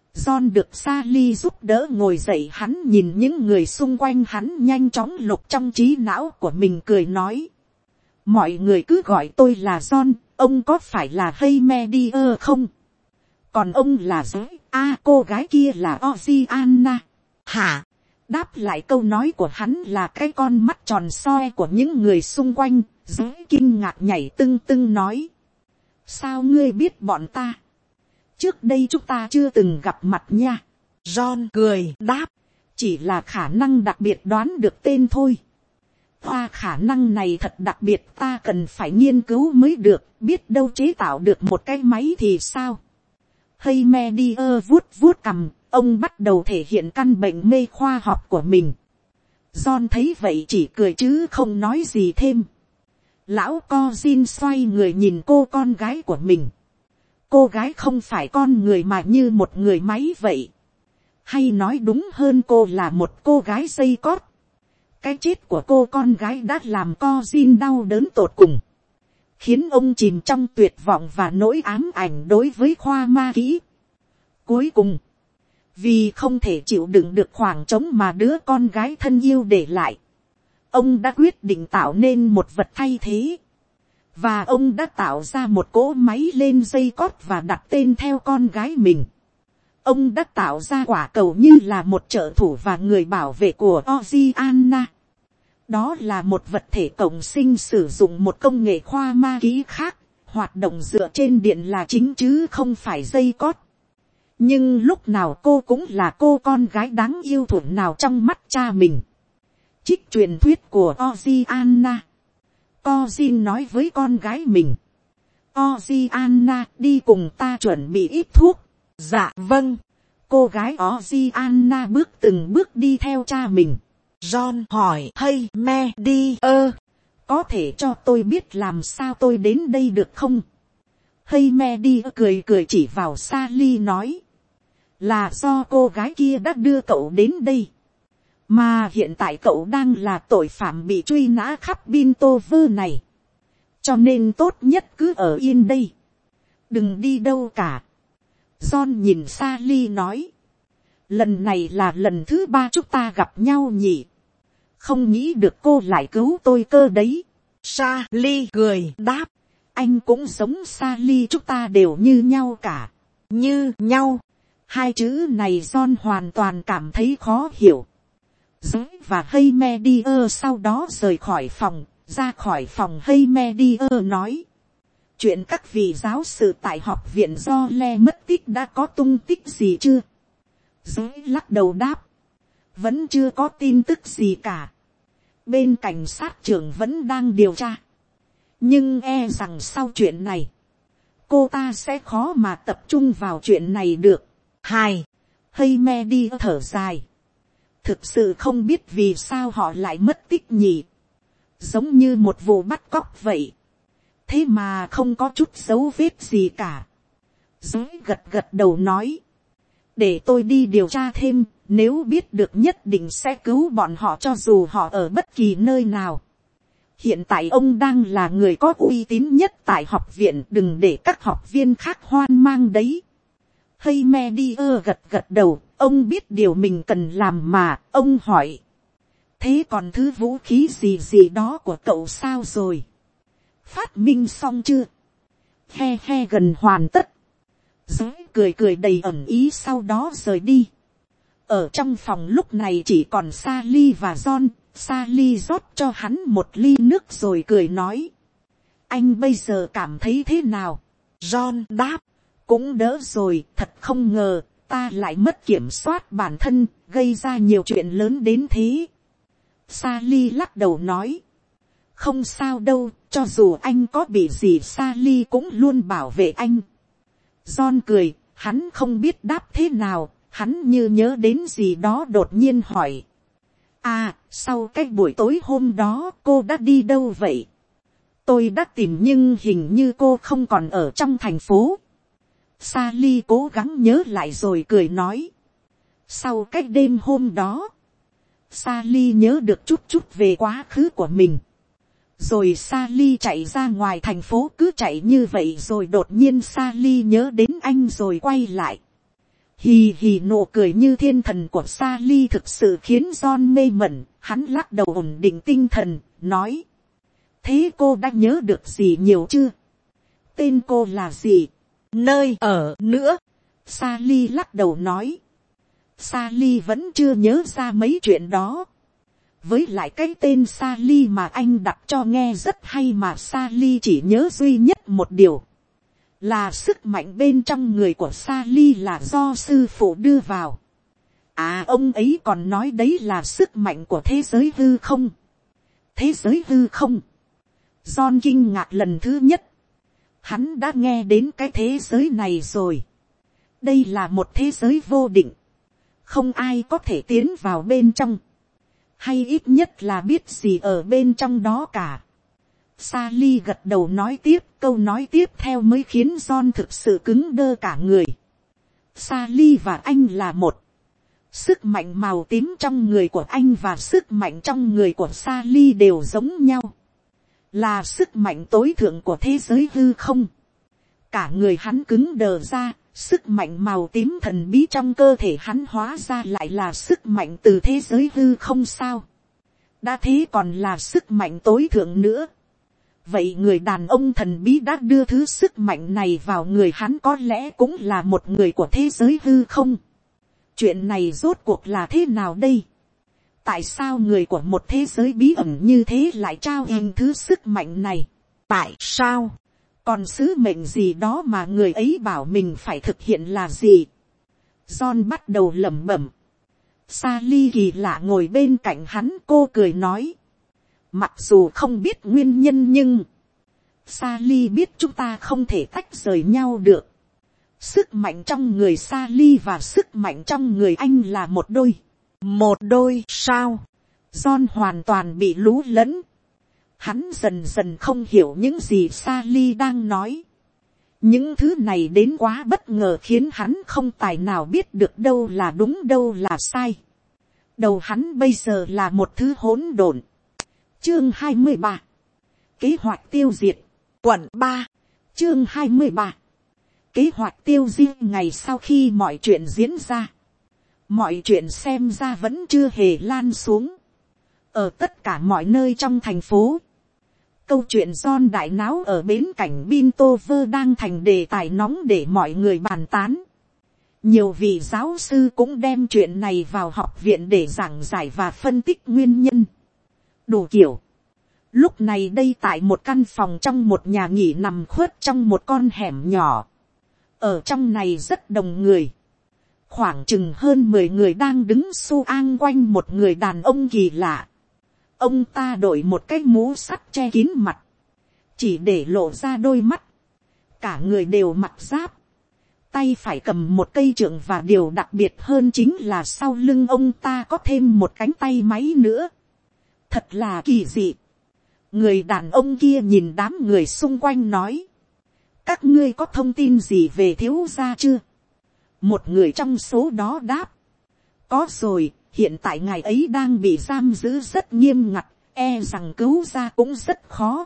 John được Sally giúp đỡ ngồi dậy, hắn nhìn những người xung quanh hắn nhanh chóng lục trong trí não của mình, cười nói. Mọi người cứ gọi tôi là John, ông có phải là Heymedier không? Còn ông là giới, cô gái kia là Oceana. Hả? Đáp lại câu nói của hắn là cái con mắt tròn soi của những người xung quanh, giới kinh ngạc nhảy tưng tưng nói. Sao ngươi biết bọn ta? Trước đây chúng ta chưa từng gặp mặt nha. John cười đáp. Chỉ là khả năng đặc biệt đoán được tên thôi. Khả năng này thật đặc biệt, ta cần phải nghiên cứu mới được, biết đâu chế tạo được một cái máy thì sao. Heymedier vuốt vuốt cằm, ông bắt đầu thể hiện căn bệnh mê khoa học của mình. John thấy vậy chỉ cười chứ không nói gì thêm. Lão Cozin xoay người nhìn cô con gái của mình. Cô gái không phải con người mà như một người máy vậy. Hay nói đúng hơn, cô là một cô gái dây cót. Cái chết của cô con gái đã làm Cozin đau đớn tột cùng, khiến ông chìm trong tuyệt vọng và nỗi ám ảnh đối với khoa ma kỹ. Cuối cùng, vì không thể chịu đựng được khoảng trống mà đứa con gái thân yêu để lại, ông đã quyết định tạo nên một vật thay thế. Và ông đã tạo ra một cỗ máy lên dây cót và đặt tên theo con gái mình. Ông đã tạo ra quả cầu như là một trợ thủ và người bảo vệ của Oceana. Đó là một vật thể cộng sinh sử dụng một công nghệ khoa ma kỹ khác, hoạt động dựa trên điện là chính chứ không phải dây cót. Nhưng lúc nào cô cũng là cô con gái đáng yêu thuở nào trong mắt cha mình. Trích truyền thuyết của Oceana. Cozin nói với con gái mình. Oceana, đi cùng ta chuẩn bị ít thuốc. Dạ vâng. Cô gái Oceana bước từng bước đi theo cha mình. John hỏi, Heymedier, có thể cho tôi biết làm sao tôi đến đây được không? Heymedier cười cười chỉ vào Sally nói. Là do cô gái kia đã đưa cậu đến đây. Mà hiện tại cậu đang là tội phạm bị truy nã khắp Bintover này. Cho nên tốt nhất cứ ở yên đây. Đừng đi đâu cả. John nhìn Sally nói. Lần này là lần thứ 3 chúng ta gặp nhau nhỉ. Không nghĩ được cô lại cứu tôi cơ đấy. Sally cười đáp. Anh cũng giống Sally, chúng ta đều như nhau cả. Như nhau. Hai chữ này John hoàn toàn cảm thấy khó hiểu. Giới và Heymedier sau đó rời khỏi phòng. Ra khỏi phòng, Heymedier nói. Chuyện các vị giáo sư tại học viện do le mất tích đã có tung tích gì chưa? Giới lắc đầu đáp. Vẫn chưa có tin tức gì cả. Bên cảnh sát trưởng vẫn đang điều tra. Nhưng e rằng sau chuyện này, cô ta sẽ khó mà tập trung vào chuyện này được. Heymedier thở dài. Thực sự không biết vì sao họ lại mất tích nhỉ. Giống như một vụ bắt cóc vậy. Thế mà không có chút dấu vết gì cả. Giới gật gật đầu nói. Để tôi đi điều tra thêm. Nếu biết được nhất định sẽ cứu bọn họ cho dù họ ở bất kỳ nơi nào. Hiện tại ông đang là người có uy tín nhất tại học viện. Đừng để các học viên khác hoang mang đấy. Heymedier gật gật đầu. Ông biết điều mình cần làm mà. Ông hỏi. Thế còn thứ vũ khí gì đó của cậu sao rồi? Phát minh xong chưa? He gần hoàn tất. Giới cười cười đầy ẩn ý sau đó rời đi. Ở trong phòng lúc này chỉ còn Sally và John. Sally rót cho hắn một ly nước rồi cười nói. Anh bây giờ cảm thấy thế nào? John đáp. Cũng đỡ rồi, thật không ngờ, ta lại mất kiểm soát bản thân, gây ra nhiều chuyện lớn đến thế. Sally lắc đầu nói. Không sao đâu, cho dù anh có bị gì Sally cũng luôn bảo vệ anh. John cười, hắn không biết đáp thế nào, hắn như nhớ đến gì đó đột nhiên hỏi. Sau cái buổi tối hôm đó cô đã đi đâu vậy? Tôi đã tìm nhưng hình như cô không còn ở trong thành phố. Sally cố gắng nhớ lại rồi cười nói. Sau cái đêm hôm đó, Sally nhớ được chút về quá khứ của mình. Rồi Sally chạy ra ngoài thành phố, cứ chạy như vậy rồi đột nhiên Sally nhớ đến anh rồi quay lại. Hì hì nụ cười như thiên thần của Sally thực sự khiến John mê mẩn, hắn lắc đầu ổn định tinh thần, nói. Thế cô đã nhớ được gì nhiều chưa? Tên cô là gì? Nơi ở nữa? Sally lắc đầu nói. Sally vẫn chưa nhớ ra mấy chuyện đó. Với lại cái tên Sally mà anh đặt cho nghe rất hay mà Sally chỉ nhớ duy nhất một điều. Là sức mạnh bên trong người của Sally là do sư phụ đưa vào. À ông ấy còn nói đấy là sức mạnh của thế giới hư không. Thế giới hư không? John kinh ngạc lần thứ nhất. Hắn đã nghe đến cái thế giới này rồi. Đây là một thế giới vô định. Không ai có thể tiến vào bên trong. Hay ít nhất là biết gì ở bên trong đó cả. Sally gật đầu nói tiếp, câu nói tiếp theo mới khiến John thực sự cứng đơ cả người. Sally và anh là một. Sức mạnh màu tím trong người của anh và sức mạnh trong người của Sally đều giống nhau. Là sức mạnh tối thượng của thế giới hư không. Cả người hắn cứng đờ ra, sức mạnh màu tím thần bí trong cơ thể hắn hóa ra lại là sức mạnh từ thế giới hư không sao. Đã thế còn là sức mạnh tối thượng nữa. Vậy người đàn ông thần bí đã đưa thứ sức mạnh này vào người hắn có lẽ cũng là một người của thế giới hư không. Chuyện này rốt cuộc là thế nào đây? Tại sao người của một thế giới bí ẩn như thế lại trao em thứ sức mạnh này? Tại sao? Còn sứ mệnh gì đó mà người ấy bảo mình phải thực hiện là gì? John bắt đầu lẩm bẩm. Sally kỳ lạ ngồi bên cạnh hắn, cô cười nói. Mặc dù không biết nguyên nhân nhưng Sally biết chúng ta không thể tách rời nhau được. Sức mạnh trong người Sally và sức mạnh trong người anh là một đôi. Một đôi sao? John hoàn toàn bị lú lẫn. Hắn dần dần không hiểu những gì Sally đang nói. Những thứ này đến quá bất ngờ khiến hắn không tài nào biết được đâu là đúng đâu là sai. Đầu hắn bây giờ là một thứ hỗn độn. Chương 23. Kế hoạch tiêu diệt. Quận 3. Chương 23. Kế hoạch tiêu diệt. Ngày sau khi mọi chuyện diễn ra, mọi chuyện xem ra vẫn chưa hề lan xuống. Ở tất cả mọi nơi trong thành phố, câu chuyện John đại náo ở bến cảnh Bintover đang thành đề tài nóng để mọi người bàn tán. Nhiều vị giáo sư cũng đem chuyện này vào học viện để giảng giải và phân tích nguyên nhân. Đủ kiểu. Lúc này đây tại một căn phòng trong một nhà nghỉ nằm khuất trong một con hẻm nhỏ. Ở trong này rất đông người. Khoảng chừng hơn 10 người đang đứng xu an quanh một người đàn ông kỳ lạ. Ông ta đội một cái mũ sắt che kín mặt. Chỉ để lộ ra đôi mắt. Cả người đều mặc giáp. Tay phải cầm một cây trượng và điều đặc biệt hơn chính là sau lưng ông ta có thêm một cánh tay máy nữa. Thật là kỳ dị. Người đàn ông kia nhìn đám người xung quanh nói. Các ngươi có thông tin gì về thiếu gia chưa? Một người trong số đó đáp. Có rồi, hiện tại ngài ấy đang bị giam giữ rất nghiêm ngặt, e rằng cứu ra cũng rất khó.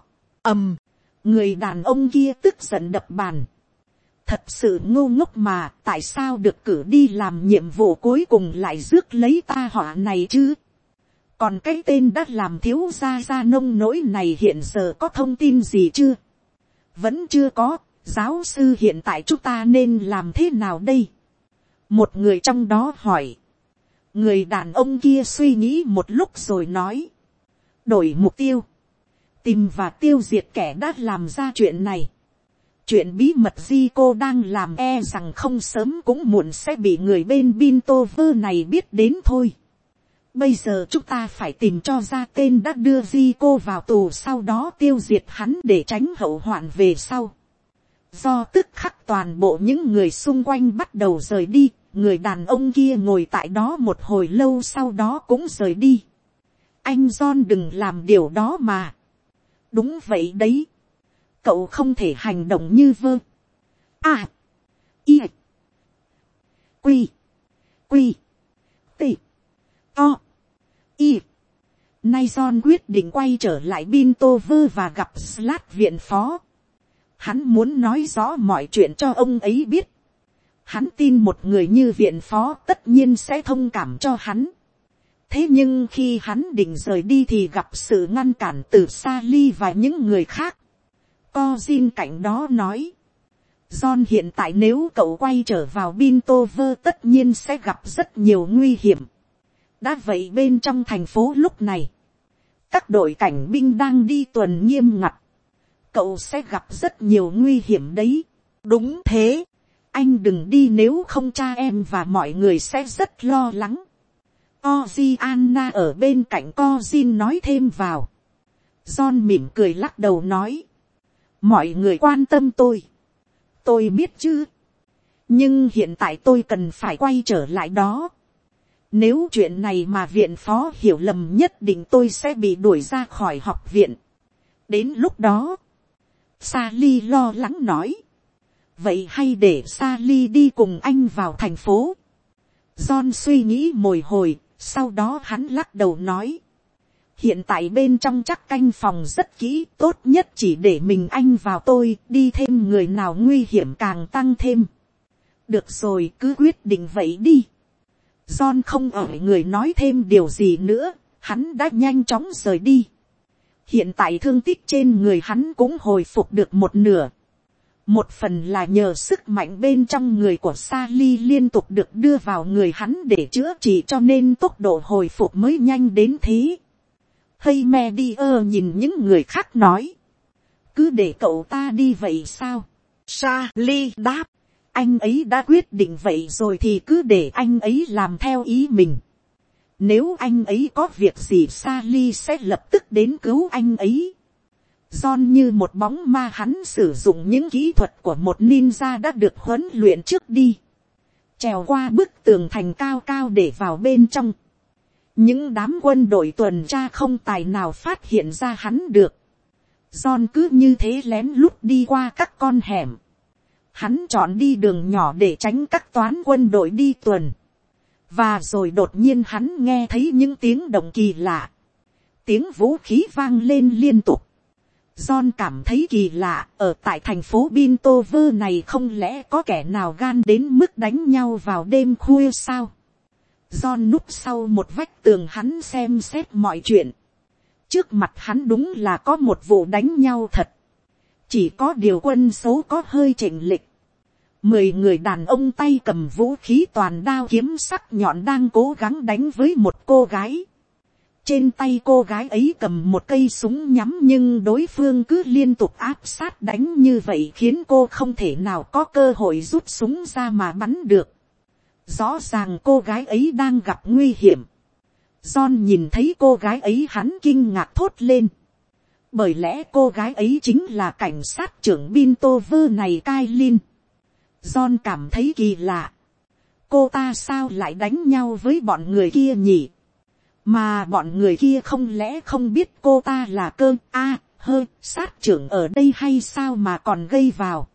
Người đàn ông kia tức giận đập bàn. Thật sự ngu ngốc mà, tại sao được cử đi làm nhiệm vụ cuối cùng lại rước lấy tai họa này chứ? Còn cái tên đã làm thiếu gia nông nỗi này hiện giờ có thông tin gì chưa? Vẫn chưa có. Giáo sư hiện tại chúng ta nên làm thế nào đây? Một người trong đó hỏi. Người đàn ông kia suy nghĩ một lúc rồi nói. Đổi mục tiêu. Tìm và tiêu diệt kẻ đã làm ra chuyện này. Chuyện bí mật gì cô đang làm e rằng không sớm cũng muộn sẽ bị người bên Bintover này biết đến thôi. Bây giờ chúng ta phải tìm cho ra tên đã đưa Zico vào tù, sau đó tiêu diệt hắn để tránh hậu hoạn về sau. Do tức khắc toàn bộ những người xung quanh bắt đầu rời đi, người đàn ông kia ngồi tại đó một hồi lâu sau đó cũng rời đi. Anh John đừng làm điều đó mà. Đúng vậy đấy. Cậu không thể hành động như vơ. À. Y. Quy. Quy. T. O. Y. Nay John quyết định quay trở lại Bintover và gặp Slat viện phó. Hắn muốn nói rõ mọi chuyện cho ông ấy biết. Hắn tin một người như viện phó tất nhiên sẽ thông cảm cho hắn. Thế nhưng khi hắn định rời đi thì gặp sự ngăn cản từ Sally và những người khác. Cozin cạnh đó nói. John hiện tại nếu cậu quay trở vào Bintover tất nhiên sẽ gặp rất nhiều nguy hiểm. Đã vậy bên trong thành phố lúc này, các đội cảnh binh đang đi tuần nghiêm ngặt. Cậu sẽ gặp rất nhiều nguy hiểm đấy. Đúng thế. Anh đừng đi nếu không cha em và mọi người sẽ rất lo lắng. Oziana ở bên cạnh Cozin nói thêm vào. John mỉm cười lắc đầu nói. Mọi người quan tâm tôi biết chứ. Nhưng hiện tại tôi cần phải quay trở lại đó. Nếu chuyện này mà viện phó hiểu lầm nhất định tôi sẽ bị đuổi ra khỏi học viện. Đến lúc đó, Sally lo lắng nói. Vậy hay để Sally đi cùng anh vào thành phố. John suy nghĩ một hồi, sau đó hắn lắc đầu nói. Hiện tại bên trong chắc canh phòng rất kỹ, tốt nhất chỉ để mình anh vào tôi, đi thêm người nào nguy hiểm càng tăng thêm. Được rồi, cứ quyết định vậy đi. John không ở người nói thêm điều gì nữa, hắn đã nhanh chóng rời đi. Hiện tại thương tích trên người hắn cũng hồi phục được một nửa. Một phần là nhờ sức mạnh bên trong người của Sally liên tục được đưa vào người hắn để chữa trị cho nên tốc độ hồi phục mới nhanh đến thế. Hay Medier nhìn những người khác nói. Cứ để cậu ta đi vậy sao? Sally đáp. Anh ấy đã quyết định vậy rồi thì cứ để anh ấy làm theo ý mình. Nếu anh ấy có việc gì Sally sẽ lập tức đến cứu anh ấy. John như một bóng ma hắn sử dụng những kỹ thuật của một ninja đã được huấn luyện trước đi. Trèo qua bức tường thành cao cao để vào bên trong. Những đám quân đội tuần tra không tài nào phát hiện ra hắn được. John cứ như thế lén lút đi qua các con hẻm. Hắn chọn đi đường nhỏ để tránh các toán quân đội đi tuần. Và rồi đột nhiên hắn nghe thấy những tiếng động kỳ lạ. Tiếng vũ khí vang lên liên tục. John cảm thấy kỳ lạ, ở tại thành phố Bintover này không lẽ có kẻ nào gan đến mức đánh nhau vào đêm khuya sao? John núp sau một vách tường hắn xem xét mọi chuyện. Trước mặt hắn đúng là có một vụ đánh nhau thật. Chỉ có điều quân số có hơi chệch lệch. 10 người đàn ông tay cầm vũ khí toàn đao kiếm sắc nhọn đang cố gắng đánh với một cô gái. Trên tay cô gái ấy cầm một cây súng nhắm nhưng đối phương cứ liên tục áp sát đánh như vậy khiến cô không thể nào có cơ hội rút súng ra mà bắn được. Rõ ràng cô gái ấy đang gặp nguy hiểm. John nhìn thấy cô gái ấy hắn kinh ngạc thốt lên. Bởi lẽ cô gái ấy chính là cảnh sát trưởng Bintover này Kailin. John cảm thấy kỳ lạ. Cô ta sao lại đánh nhau với bọn người kia nhỉ? Mà bọn người kia không lẽ không biết cô ta là cơ sát trưởng ở đây hay sao mà còn gây vào.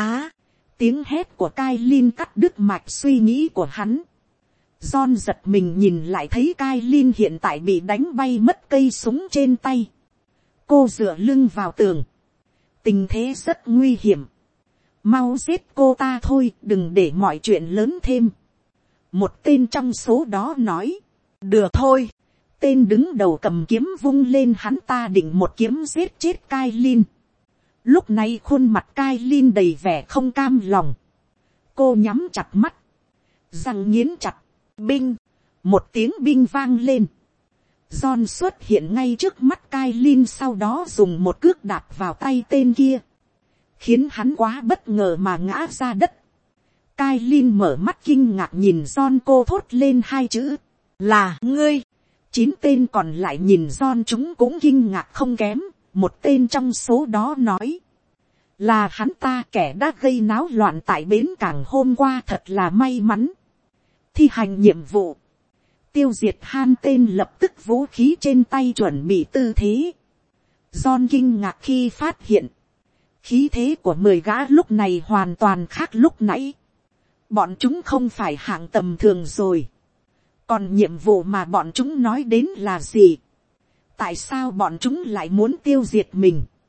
Tiếng hét của Kailin cắt đứt mạch suy nghĩ của hắn. John giật mình nhìn lại thấy Kailin hiện tại bị đánh bay mất cây súng trên tay. Cô dựa lưng vào tường. Tình thế rất nguy hiểm. Mau giết cô ta thôi, đừng để mọi chuyện lớn thêm. Một tên trong số đó nói. Được thôi. Tên đứng đầu cầm kiếm vung lên, hắn ta định một kiếm giết chết Kailin. Lúc này khuôn mặt Kailin đầy vẻ không cam lòng. Cô nhắm chặt mắt. Răng nghiến chặt. Binh. Một tiếng binh vang lên. John xuất hiện ngay trước mắt Kailin, sau đó dùng một cước đạp vào tay tên kia. Khiến hắn quá bất ngờ mà ngã ra đất. Kailin mở mắt kinh ngạc nhìn John, cô thốt lên hai chữ. Là ngươi. 9 tên còn lại nhìn John chúng cũng kinh ngạc không kém. Một tên trong số đó nói. Là hắn ta, kẻ đã gây náo loạn tại bến cảng hôm qua, thật là may mắn. Thi hành nhiệm vụ. Tiêu diệt Han tên lập tức vũ khí trên tay chuẩn bị tư thế. John kinh ngạc khi phát hiện. Khí thế của 10 gã lúc này hoàn toàn khác lúc nãy. Bọn chúng không phải hạng tầm thường rồi. Còn nhiệm vụ mà bọn chúng nói đến là gì? Tại sao bọn chúng lại muốn tiêu diệt mình?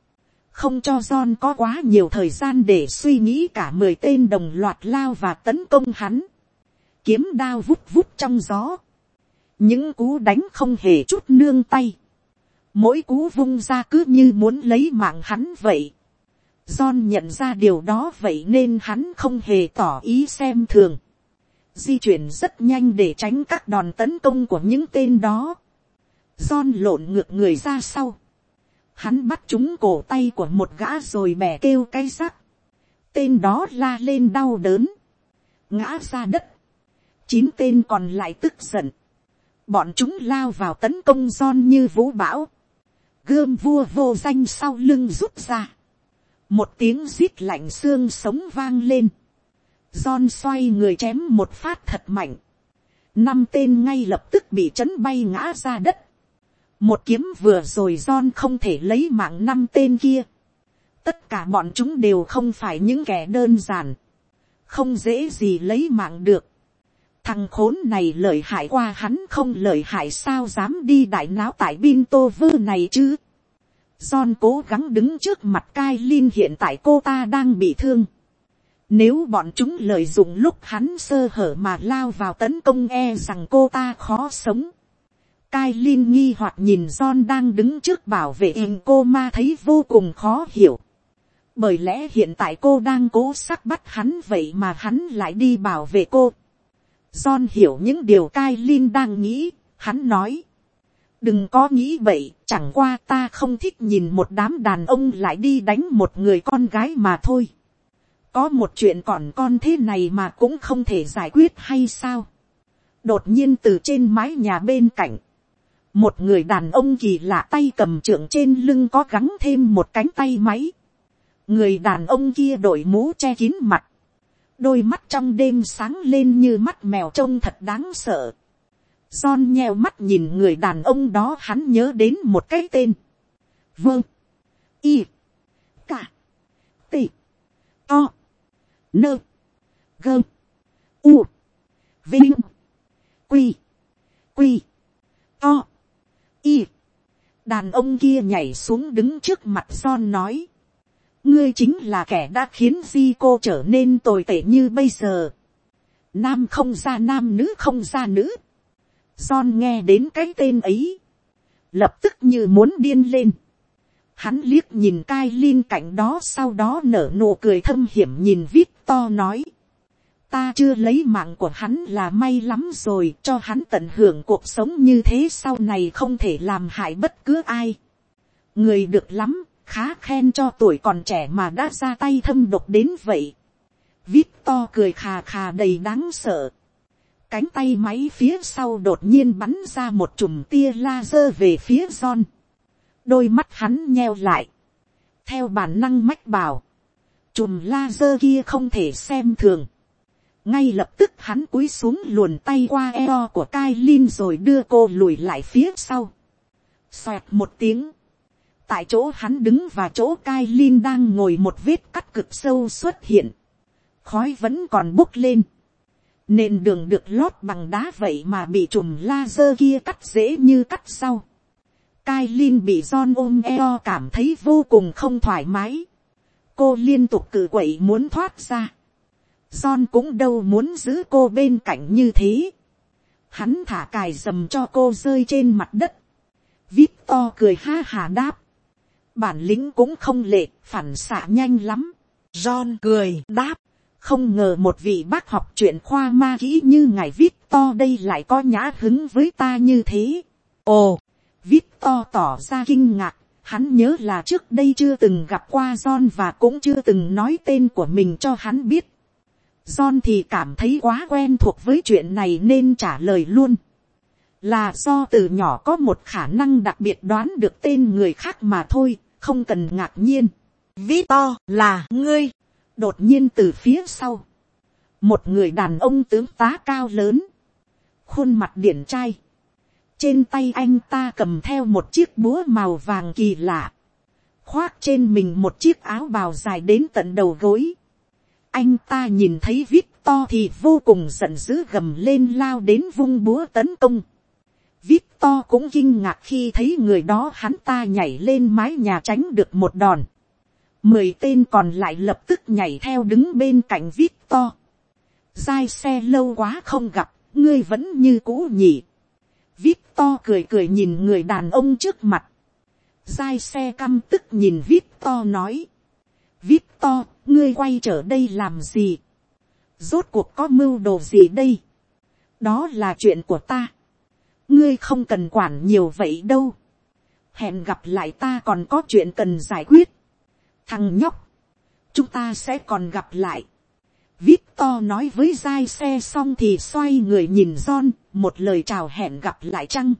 Không cho John có quá nhiều thời gian để suy nghĩ, cả 10 tên đồng loạt lao và tấn công hắn. Kiếm đao vút vút trong gió. Những cú đánh không hề chút nương tay. Mỗi cú vung ra cứ như muốn lấy mạng hắn vậy. John nhận ra điều đó, vậy nên hắn không hề tỏ ý xem thường. Di chuyển rất nhanh để tránh các đòn tấn công của những tên đó. John lộn ngược người ra sau. Hắn bắt trúng cổ tay của một gã rồi bẻ kêu cái xác. Tên đó la lên đau đớn, ngã ra đất. 9 tên còn lại tức giận. Bọn chúng lao vào tấn công John như vũ bão. Gươm vua vô danh sau lưng rút ra. Một tiếng rít lạnh xương sống vang lên. John xoay người chém một phát thật mạnh. 5 tên ngay lập tức bị chấn bay ngã ra đất. Một kiếm vừa rồi John không thể lấy mạng 5 tên kia. Tất cả bọn chúng đều không phải những kẻ đơn giản. Không dễ gì lấy mạng được. Thằng khốn này lợi hại qua hắn không lợi hại sao dám đi đại náo tại Bintover này chứ. John cố gắng đứng trước mặt Kailin, hiện tại cô ta đang bị thương. Nếu bọn chúng lợi dụng lúc hắn sơ hở mà lao vào tấn công, e rằng cô ta khó sống. Kailin nghi hoặc nhìn John đang đứng trước bảo vệ hình cô ma thấy vô cùng khó hiểu. Bởi lẽ hiện tại cô đang cố sắc bắt hắn, vậy mà hắn lại đi bảo vệ cô. John hiểu những điều Kailin đang nghĩ, hắn nói. Đừng có nghĩ vậy, chẳng qua ta không thích nhìn một đám đàn ông lại đi đánh một người con gái mà thôi. Có một chuyện còn con thế này mà cũng không thể giải quyết hay sao? Đột nhiên từ trên mái nhà bên cạnh, một người đàn ông kỳ lạ tay cầm trượng trên lưng có gắn thêm một cánh tay máy. Người đàn ông kia đội mũ che kín mặt. Đôi mắt trong đêm sáng lên như mắt mèo, trông thật đáng sợ. John nheo mắt nhìn người đàn ông đó, hắn nhớ đến một cái tên. Vâng. Y. Cả. T. O. Nơ. Gơ. U. Vinh. Quy. Quy. O. Y. Đàn ông kia nhảy xuống đứng trước mặt John nói. Ngươi chính là kẻ đã khiến Di cô trở nên tồi tệ như bây giờ. Nam không ra nam, nữ không ra nữ. John nghe đến cái tên ấy, lập tức như muốn điên lên. Hắn liếc nhìn Kailin cạnh đó, sau đó nở nụ cười thâm hiểm nhìn Victor nói. Ta chưa lấy mạng của hắn là may lắm rồi, cho hắn tận hưởng cuộc sống như thế, sau này không thể làm hại bất cứ ai. Người được lắm, khá khen cho tuổi còn trẻ mà đã ra tay thâm độc đến vậy. Victor cười khà khà đầy đáng sợ. Cánh tay máy phía sau đột nhiên bắn ra một chùm tia laser về phía John. Đôi mắt hắn nheo lại. Theo bản năng mách bảo. Chùm laser kia không thể xem thường. Ngay lập tức hắn cúi xuống luồn tay qua eo của Kailin rồi đưa cô lùi lại phía sau. Xoẹt một tiếng. Tại chỗ hắn đứng và chỗ Kailin đang ngồi, một vết cắt cực sâu xuất hiện. Khói vẫn còn bốc lên. Nền đường được lót bằng đá vậy mà bị chùm laser kia cắt dễ như cắt rau. Kailin bị John ôm eo cảm thấy vô cùng không thoải mái. Cô liên tục cự quậy muốn thoát ra. John cũng đâu muốn giữ cô bên cạnh như thế. Hắn thả cài dầm cho cô rơi trên mặt đất. Victor cười ha hà đáp. Bản lĩnh cũng không lệ, phản xạ nhanh lắm. John cười đáp. Không ngờ một vị bác học chuyện khoa ma kỹ như ngài Victor đây lại có nhã hứng với ta như thế. Ồ, Victor tỏ ra kinh ngạc. Hắn nhớ là trước đây chưa từng gặp qua John và cũng chưa từng nói tên của mình cho hắn biết. John thì cảm thấy quá quen thuộc với chuyện này nên trả lời luôn. Là do từ nhỏ có một khả năng đặc biệt đoán được tên người khác mà thôi, không cần ngạc nhiên. Victor, là ngươi. Đột nhiên từ phía sau, một người đàn ông tướng tá cao lớn, khuôn mặt điển trai. Trên tay anh ta cầm theo một chiếc búa màu vàng kỳ lạ, khoác trên mình một chiếc áo bào dài đến tận đầu gối. Anh ta nhìn thấy Victor thì vô cùng giận dữ, gầm lên lao đến vung búa tấn công. Victor cũng kinh ngạc khi thấy người đó, hắn ta nhảy lên mái nhà tránh được một đòn. 10 tên còn lại lập tức nhảy theo đứng bên cạnh Victor. Giai xe lâu quá không gặp, ngươi vẫn như cũ nhỉ. Victor cười cười nhìn người đàn ông trước mặt. Giai xe căm tức nhìn Victor nói. Victor, ngươi quay trở đây làm gì? Rốt cuộc có mưu đồ gì đây? Đó là chuyện của ta. Ngươi không cần quản nhiều vậy đâu. Hẹn gặp lại, ta còn có chuyện cần giải quyết. Thằng nhóc, chúng ta sẽ còn gặp lại. Victor nói với Giai xe xong thì xoay người nhìn John, một lời chào hẹn gặp lại chăng.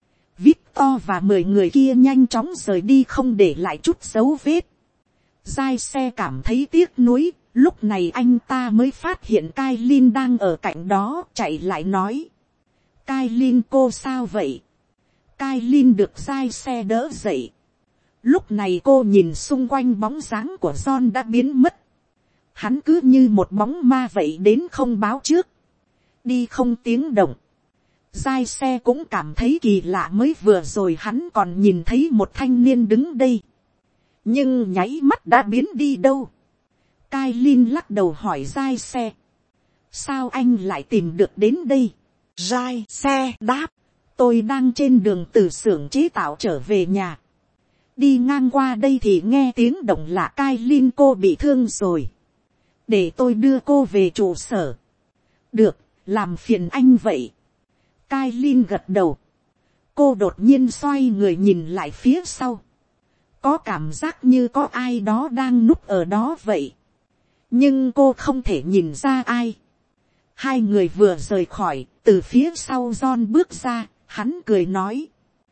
Victor và 10 người kia nhanh chóng rời đi không để lại chút dấu vết. Giai xe cảm thấy tiếc nuối, lúc này anh ta mới phát hiện Kailin đang ở cạnh đó, chạy lại nói. Kailin, cô sao vậy? Kailin được Giai xe đỡ dậy. Lúc này cô nhìn xung quanh, bóng dáng của John đã biến mất. Hắn cứ như một bóng ma vậy, đến không báo trước, đi không tiếng động. Giai xe cũng cảm thấy kỳ lạ, mới vừa rồi hắn còn nhìn thấy một thanh niên đứng đây, nhưng nháy mắt đã biến đi đâu. Kailin lắc đầu hỏi Giai xe, sao anh lại tìm được đến đây? Giai xe đáp, tôi đang trên đường từ xưởng chế tạo trở về nhà. Đi ngang qua đây thì nghe tiếng động lạ. Kailin, cô bị thương rồi, để tôi đưa cô về trụ sở. Được, làm phiền anh vậy. Kailin gật đầu. Cô đột nhiên xoay người nhìn lại phía sau, có cảm giác như có ai đó đang núp ở đó vậy, nhưng cô không thể nhìn ra ai. Hai người vừa rời khỏi, từ phía sau John bước ra, hắn cười nói,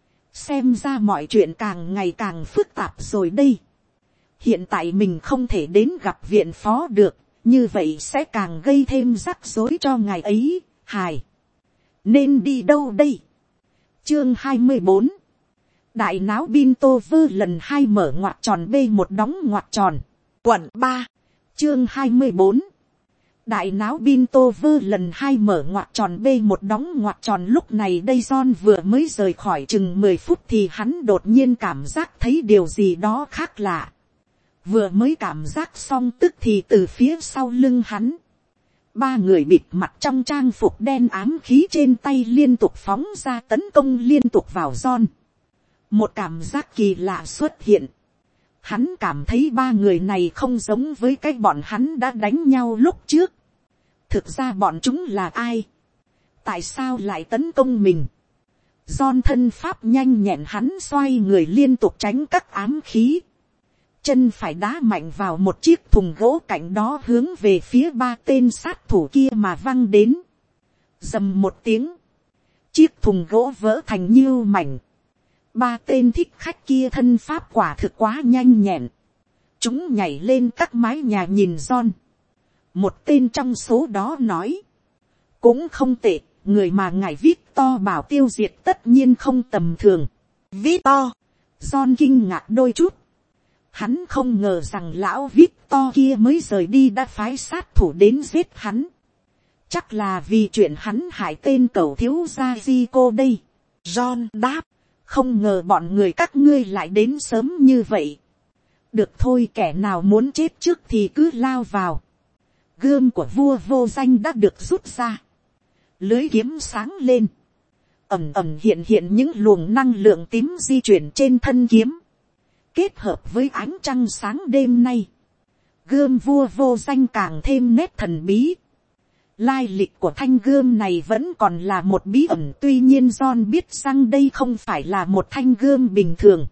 xem ra mọi chuyện càng ngày càng phức tạp rồi đây. Hiện tại mình không thể đến gặp viện phó được, như vậy sẽ càng gây thêm rắc rối cho ngài ấy. Hài, nên đi đâu đây? Chương 24, đại náo Beethoven lần 2 mở ngoặc tròn B một đóng ngoặc tròn. Quận 3. Chương 24, đại náo Beethoven lần 2 mở ngoặc tròn B một đóng ngoặc tròn. Lúc này đây John vừa mới rời khỏi chừng 10 phút thì hắn đột nhiên cảm giác thấy điều gì đó khác lạ. Vừa mới cảm giác xong tức thì từ phía sau lưng hắn, 3 người bịt mặt trong trang phục đen ám khí trên tay liên tục phóng ra tấn công liên tục vào John. Một cảm giác kỳ lạ xuất hiện. Hắn cảm thấy 3 người này không giống với cái bọn hắn đã đánh nhau lúc trước. Thực ra bọn chúng là ai? Tại sao lại tấn công mình? John thân pháp nhanh nhẹn, hắn xoay người liên tục tránh các ám khí. Chân phải đá mạnh vào một chiếc thùng gỗ cạnh đó, hướng về phía 3 tên sát thủ kia mà văng đến. Rầm một tiếng, chiếc thùng gỗ vỡ thành nhiêu mảnh. 3 tên thích khách kia thân pháp quả thực quá nhanh nhẹn. Chúng nhảy lên các mái nhà nhìn John. Một tên trong số đó nói, cũng không tệ, người mà ngài Victor bảo tiêu diệt tất nhiên không tầm thường. Victor? John kinh ngạc đôi chút. Hắn không ngờ rằng lão Victor kia mới rời đi đã phái sát thủ đến giết hắn. Chắc là vì chuyện hắn hại tên cẩu thiếu gia Zico đây. John đáp, không ngờ bọn người các ngươi lại đến sớm như vậy. Được thôi, kẻ nào muốn chết trước thì cứ lao vào. Gươm của vua vô danh đã được rút ra. Lưới kiếm sáng lên. Ầm ầm hiện hiện những luồng năng lượng tím di chuyển trên thân kiếm. Kết hợp với ánh trăng sáng đêm nay, gươm vua vô danh càng thêm nét thần bí. Lai lịch của thanh gươm này vẫn còn là một bí ẩn, tuy nhiên John biết rằng đây không phải là một thanh gươm bình thường.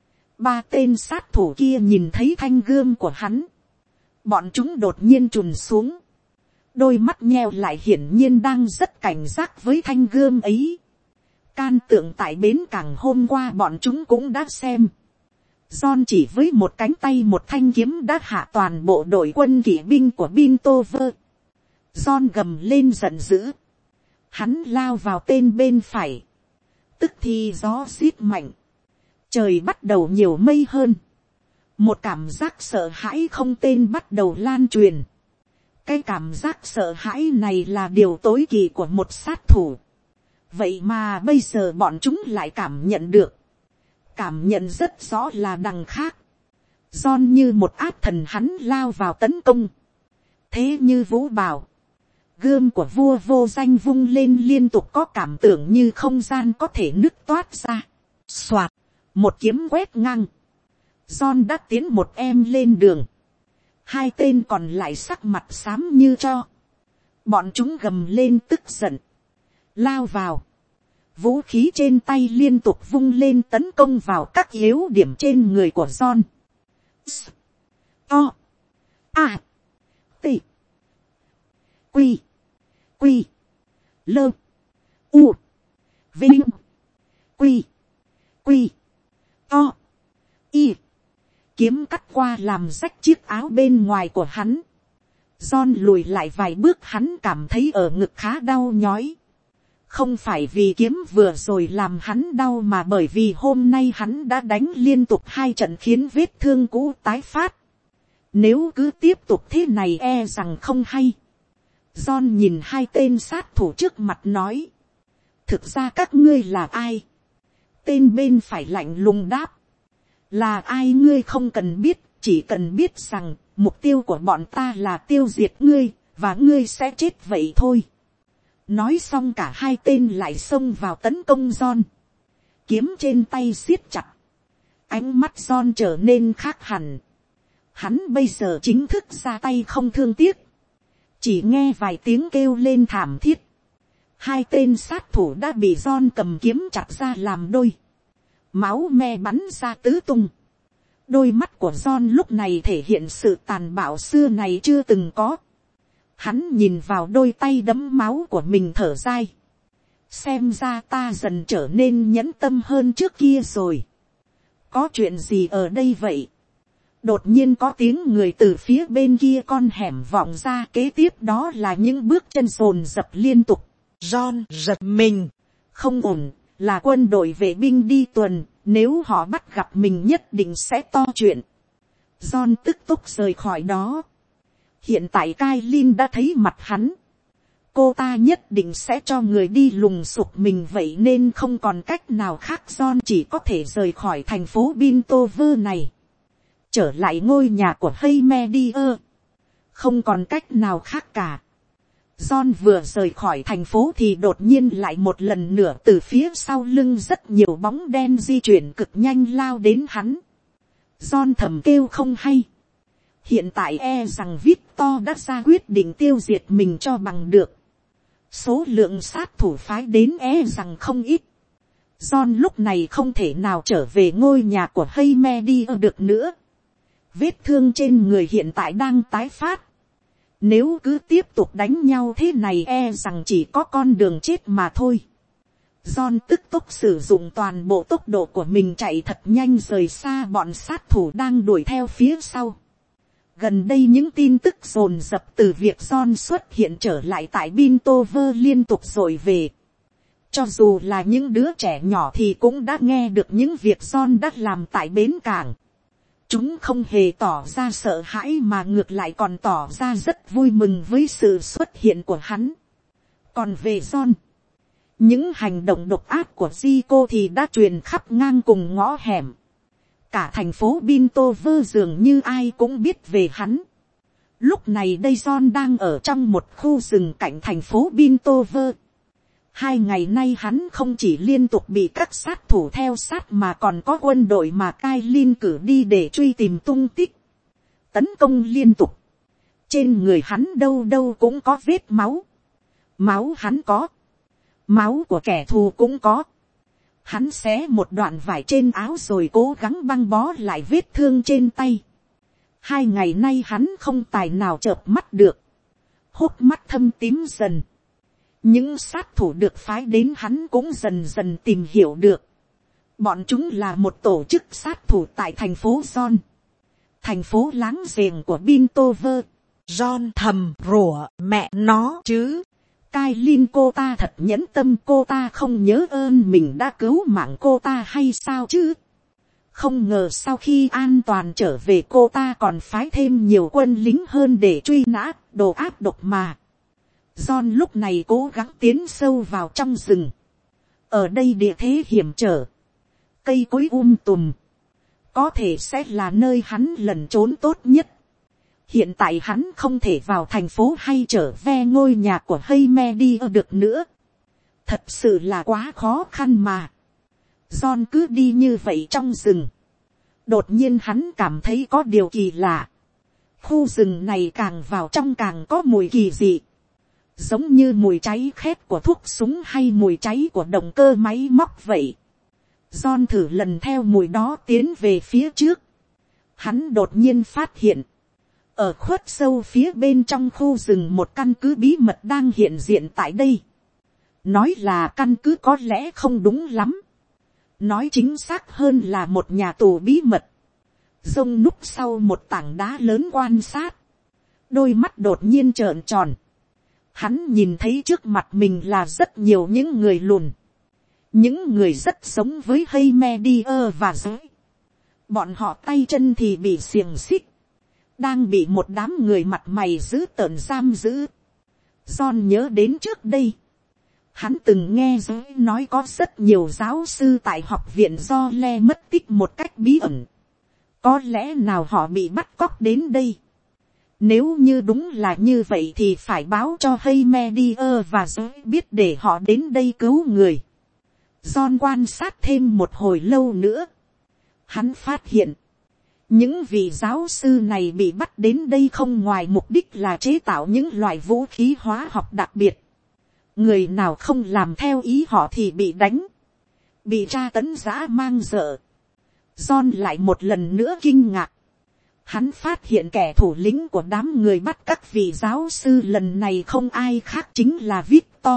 3 tên sát thủ kia nhìn thấy thanh gươm của hắn, bọn chúng đột nhiên trùn xuống, đôi mắt nheo lại, hiển nhiên đang rất cảnh giác với thanh gươm ấy. Can tượng tại bến cảng hôm qua bọn chúng cũng đã xem. John chỉ với một cánh tay một thanh kiếm đã hạ toàn bộ đội quân kỵ binh của Beethoven. John gầm lên giận dữ. Hắn lao vào tên bên phải. Tức thì gió xít mạnh. Trời bắt đầu nhiều mây hơn. Một cảm giác sợ hãi không tên bắt đầu lan truyền. Cái cảm giác sợ hãi này là điều tối kỵ của một sát thủ. Vậy mà bây giờ bọn chúng lại cảm nhận được. Cảm nhận rất rõ là đằng khác. John như một áp thần hắn lao vào tấn công. Thế như vũ bào. Gươm của vua vô danh vung lên liên tục có cảm tưởng như không gian có thể nứt toát ra. Soạt. Một kiếm quét ngang. John đã tiến một em lên đường. Hai tên còn lại sắc mặt xám như cho. Bọn chúng gầm lên tức giận. Lao vào. Vũ khí trên tay liên tục vung lên tấn công vào các yếu điểm trên người của John. O. A. T. Quy. Quy. Lơ. U. Vinh. Quy. Quy. O. Y. Kiếm cắt qua làm rách chiếc áo bên ngoài của hắn. John lùi lại vài bước, hắn cảm thấy ở ngực khá đau nhói. Không phải vì kiếm vừa rồi làm hắn đau mà bởi vì hôm nay hắn đã đánh liên tục 2 trận khiến vết thương cũ tái phát. Nếu cứ tiếp tục thế này e rằng không hay. John nhìn 2 tên sát thủ trước mặt nói. Thực ra các ngươi là ai? Tên bên phải lạnh lùng đáp. Là ai ngươi không cần biết, chỉ cần biết rằng mục tiêu của bọn ta là tiêu diệt ngươi, và ngươi sẽ chết vậy thôi. Nói xong cả 2 tên lại xông vào tấn công John. Kiếm trên tay siết chặt. Ánh mắt John trở nên khác hẳn. Hắn bây giờ chính thức ra tay không thương tiếc. Chỉ nghe vài tiếng kêu lên thảm thiết. 2 tên sát thủ đã bị John cầm kiếm chặt ra làm đôi. Máu me bắn ra tứ tung. Đôi mắt của John lúc này thể hiện sự tàn bạo xưa này chưa từng có. Hắn nhìn vào đôi tay đẫm máu của mình thở dài. Xem ra ta dần trở nên nhẫn tâm hơn trước kia rồi. Có chuyện gì ở đây vậy? Đột nhiên có tiếng người từ phía bên kia con hẻm vọng ra, kế tiếp đó là những bước chân dồn dập liên tục. John giật mình. Không ổn, là quân đội vệ binh đi tuần, nếu họ bắt gặp mình nhất định sẽ to chuyện. John tức tốc rời khỏi đó. Hiện tại Kailin đã thấy mặt hắn. Cô ta nhất định sẽ cho người đi lùng sục mình, vậy nên không còn cách nào khác, John chỉ có thể rời khỏi thành phố Bintover này. Trở lại ngôi nhà của Heymedier. Không còn cách nào khác cả. John vừa rời khỏi thành phố thì đột nhiên lại một lần nữa từ phía sau lưng rất nhiều bóng đen di chuyển cực nhanh lao đến hắn. John thầm kêu không hay. Hiện tại e rằng Victor đã ra quyết định tiêu diệt mình cho bằng được. Số lượng sát thủ phái đến e rằng không ít. John lúc này không thể nào trở về ngôi nhà của Heymedier được nữa. Vết thương trên người hiện tại đang tái phát. Nếu cứ tiếp tục đánh nhau thế này e rằng chỉ có con đường chết mà thôi. John tức tốc sử dụng toàn bộ tốc độ của mình chạy thật nhanh rời xa bọn sát thủ đang đuổi theo phía sau. Gần đây những tin tức dồn dập từ việc John xuất hiện trở lại tại Bintover liên tục dội về. Cho dù là những đứa trẻ nhỏ thì cũng đã nghe được những việc John đã làm tại bến cảng. Chúng không hề tỏ ra sợ hãi mà ngược lại còn tỏ ra rất vui mừng với sự xuất hiện của hắn. Còn về John, những hành động độc ác của Zico thì đã truyền khắp ngang cùng ngõ hẻm. Cả thành phố Bintover dường như ai cũng biết về hắn. Lúc này đây John đang ở trong một khu rừng cạnh thành phố Bintover. 2 ngày nay hắn không chỉ liên tục bị các sát thủ theo sát mà còn có quân đội mà Kailin cử đi để truy tìm tung tích. Tấn công liên tục. Trên người hắn đâu đâu cũng có vết máu. Máu hắn có. Máu của kẻ thù cũng có. Hắn xé một đoạn vải trên áo rồi cố gắng băng bó lại vết thương trên tay. 2 ngày nay hắn không tài nào chợp mắt được. Hốc mắt thâm tím dần. Những sát thủ được phái đến hắn cũng dần dần tìm hiểu được. Bọn chúng là một tổ chức sát thủ tại thành phố John. Thành phố láng giềng của Bintover. John thầm rủa mẹ nó chứ. Kailin cô ta thật nhẫn tâm, cô ta không nhớ ơn mình đã cứu mạng cô ta hay sao chứ. Không ngờ sau khi an toàn trở về cô ta còn phái thêm nhiều quân lính hơn để truy nã, đồ ác độc mà. John lúc này cố gắng tiến sâu vào trong rừng. Ở đây địa thế hiểm trở. Cây cối tùm. có thể sẽ là nơi hắn lẩn trốn tốt nhất. Hiện tại hắn không thể vào thành phố hay trở về ngôi nhà của Haymedia được nữa. Thật sự là quá khó khăn mà. John cứ đi như vậy trong rừng. Đột nhiên hắn cảm thấy có điều kỳ lạ. Khu rừng này càng vào trong càng có mùi kỳ dị. Giống như mùi cháy khét của thuốc súng hay mùi cháy của động cơ máy móc vậy. John thử lần theo mùi đó tiến về phía trước. Hắn đột nhiên phát hiện. Ở khuất sâu phía bên trong khu rừng một căn cứ bí mật đang hiện diện tại đây. Nói là căn cứ có lẽ không đúng lắm. Nói chính xác hơn là một nhà tù bí mật. Rông núp sau một tảng đá lớn quan sát. Đôi mắt đột nhiên trợn tròn. Hắn nhìn thấy trước mặt mình là rất nhiều những người lùn. Những người rất giống với Haymedia và giới. Bọn họ tay chân thì bị xiềng xích. Đang bị một đám người mặt mày dữ tợn giam giữ. John nhớ đến trước đây. Hắn từng nghe giới nói có rất nhiều giáo sư tại học viện do le mất tích một cách bí ẩn. Có lẽ nào họ bị bắt cóc đến đây. Nếu như đúng là như vậy thì phải báo cho Haymedia và giới biết để họ đến đây cứu người. John quan sát thêm một hồi lâu nữa. Hắn phát hiện. Những vị giáo sư này bị bắt đến đây không ngoài mục đích là chế tạo những loại vũ khí hóa học đặc biệt. Người nào không làm theo ý họ thì bị đánh. Bị tra tấn dã man dợ. John lại một lần nữa kinh ngạc. Hắn phát hiện kẻ thủ lĩnh của đám người bắt các vị giáo sư lần này không ai khác chính là Victor.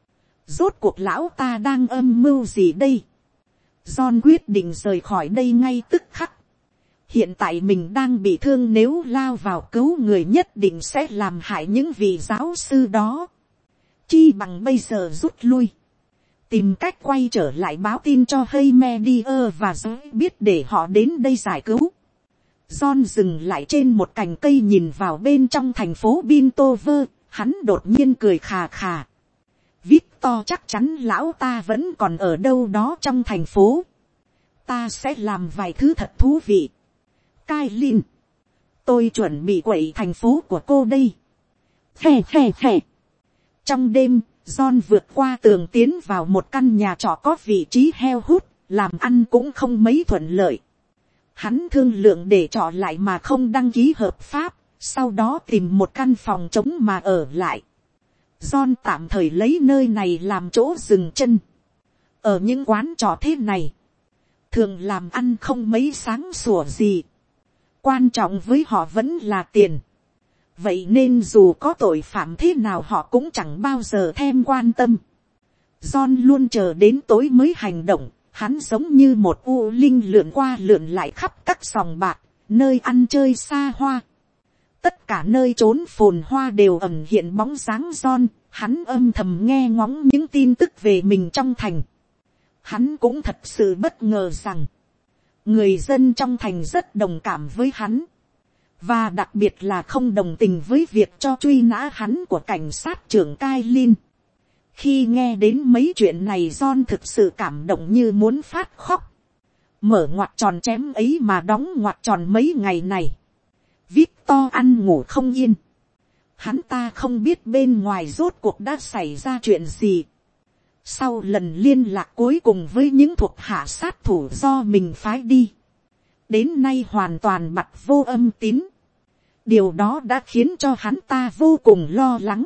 Rốt cuộc lão ta đang âm mưu gì đây? John quyết định rời khỏi đây ngay tức khắc. Hiện tại mình đang bị thương, nếu lao vào cứu người nhất định sẽ làm hại những vị giáo sư đó. Chi bằng bây giờ rút lui. Tìm cách quay trở lại báo tin cho Haymedia và giới biết để họ đến đây giải cứu. John dừng lại trên một cành cây nhìn vào bên trong thành phố Bintover. Hắn đột nhiên cười khà khà. Victor chắc chắn lão ta vẫn còn ở đâu đó trong thành phố. Ta sẽ làm vài thứ thật thú vị. Kailin, tôi chuẩn bị quậy thành phố của cô đây. Phè phè phè. Trong đêm, John vượt qua tường tiến vào một căn nhà trọ có vị trí heo hút, làm ăn cũng không mấy thuận lợi. Hắn thương lượng để trọ lại mà không đăng ký hợp pháp, sau đó tìm một căn phòng trống mà ở lại. John tạm thời lấy nơi này làm chỗ dừng chân. Ở những quán trọ thế này, thường làm ăn không mấy sáng sủa gì. Quan trọng với họ vẫn là tiền. Vậy nên dù có tội phạm thế nào họ cũng chẳng bao giờ thèm quan tâm. John luôn chờ đến tối mới hành động. Hắn giống như một u linh lượn qua lượn lại khắp các sòng bạc, nơi ăn chơi xa hoa. Tất cả nơi trốn phồn hoa đều ẩn hiện bóng dáng John. Hắn âm thầm nghe ngóng những tin tức về mình trong thành. Hắn cũng thật sự bất ngờ rằng người dân trong thành rất đồng cảm với hắn. Và đặc biệt là không đồng tình với việc cho truy nã hắn của cảnh sát trưởng Kailin. Khi nghe đến mấy chuyện này John thực sự cảm động như muốn phát khóc. Mở ngoặc tròn chém ấy mà đóng ngoặc tròn mấy ngày này. Victor ăn ngủ không yên. Hắn ta không biết bên ngoài rốt cuộc đã xảy ra chuyện gì. Sau lần liên lạc cuối cùng với những thuộc hạ sát thủ do mình phái đi, đến nay hoàn toàn bặt vô âm tín. Điều đó đã khiến cho hắn ta vô cùng lo lắng.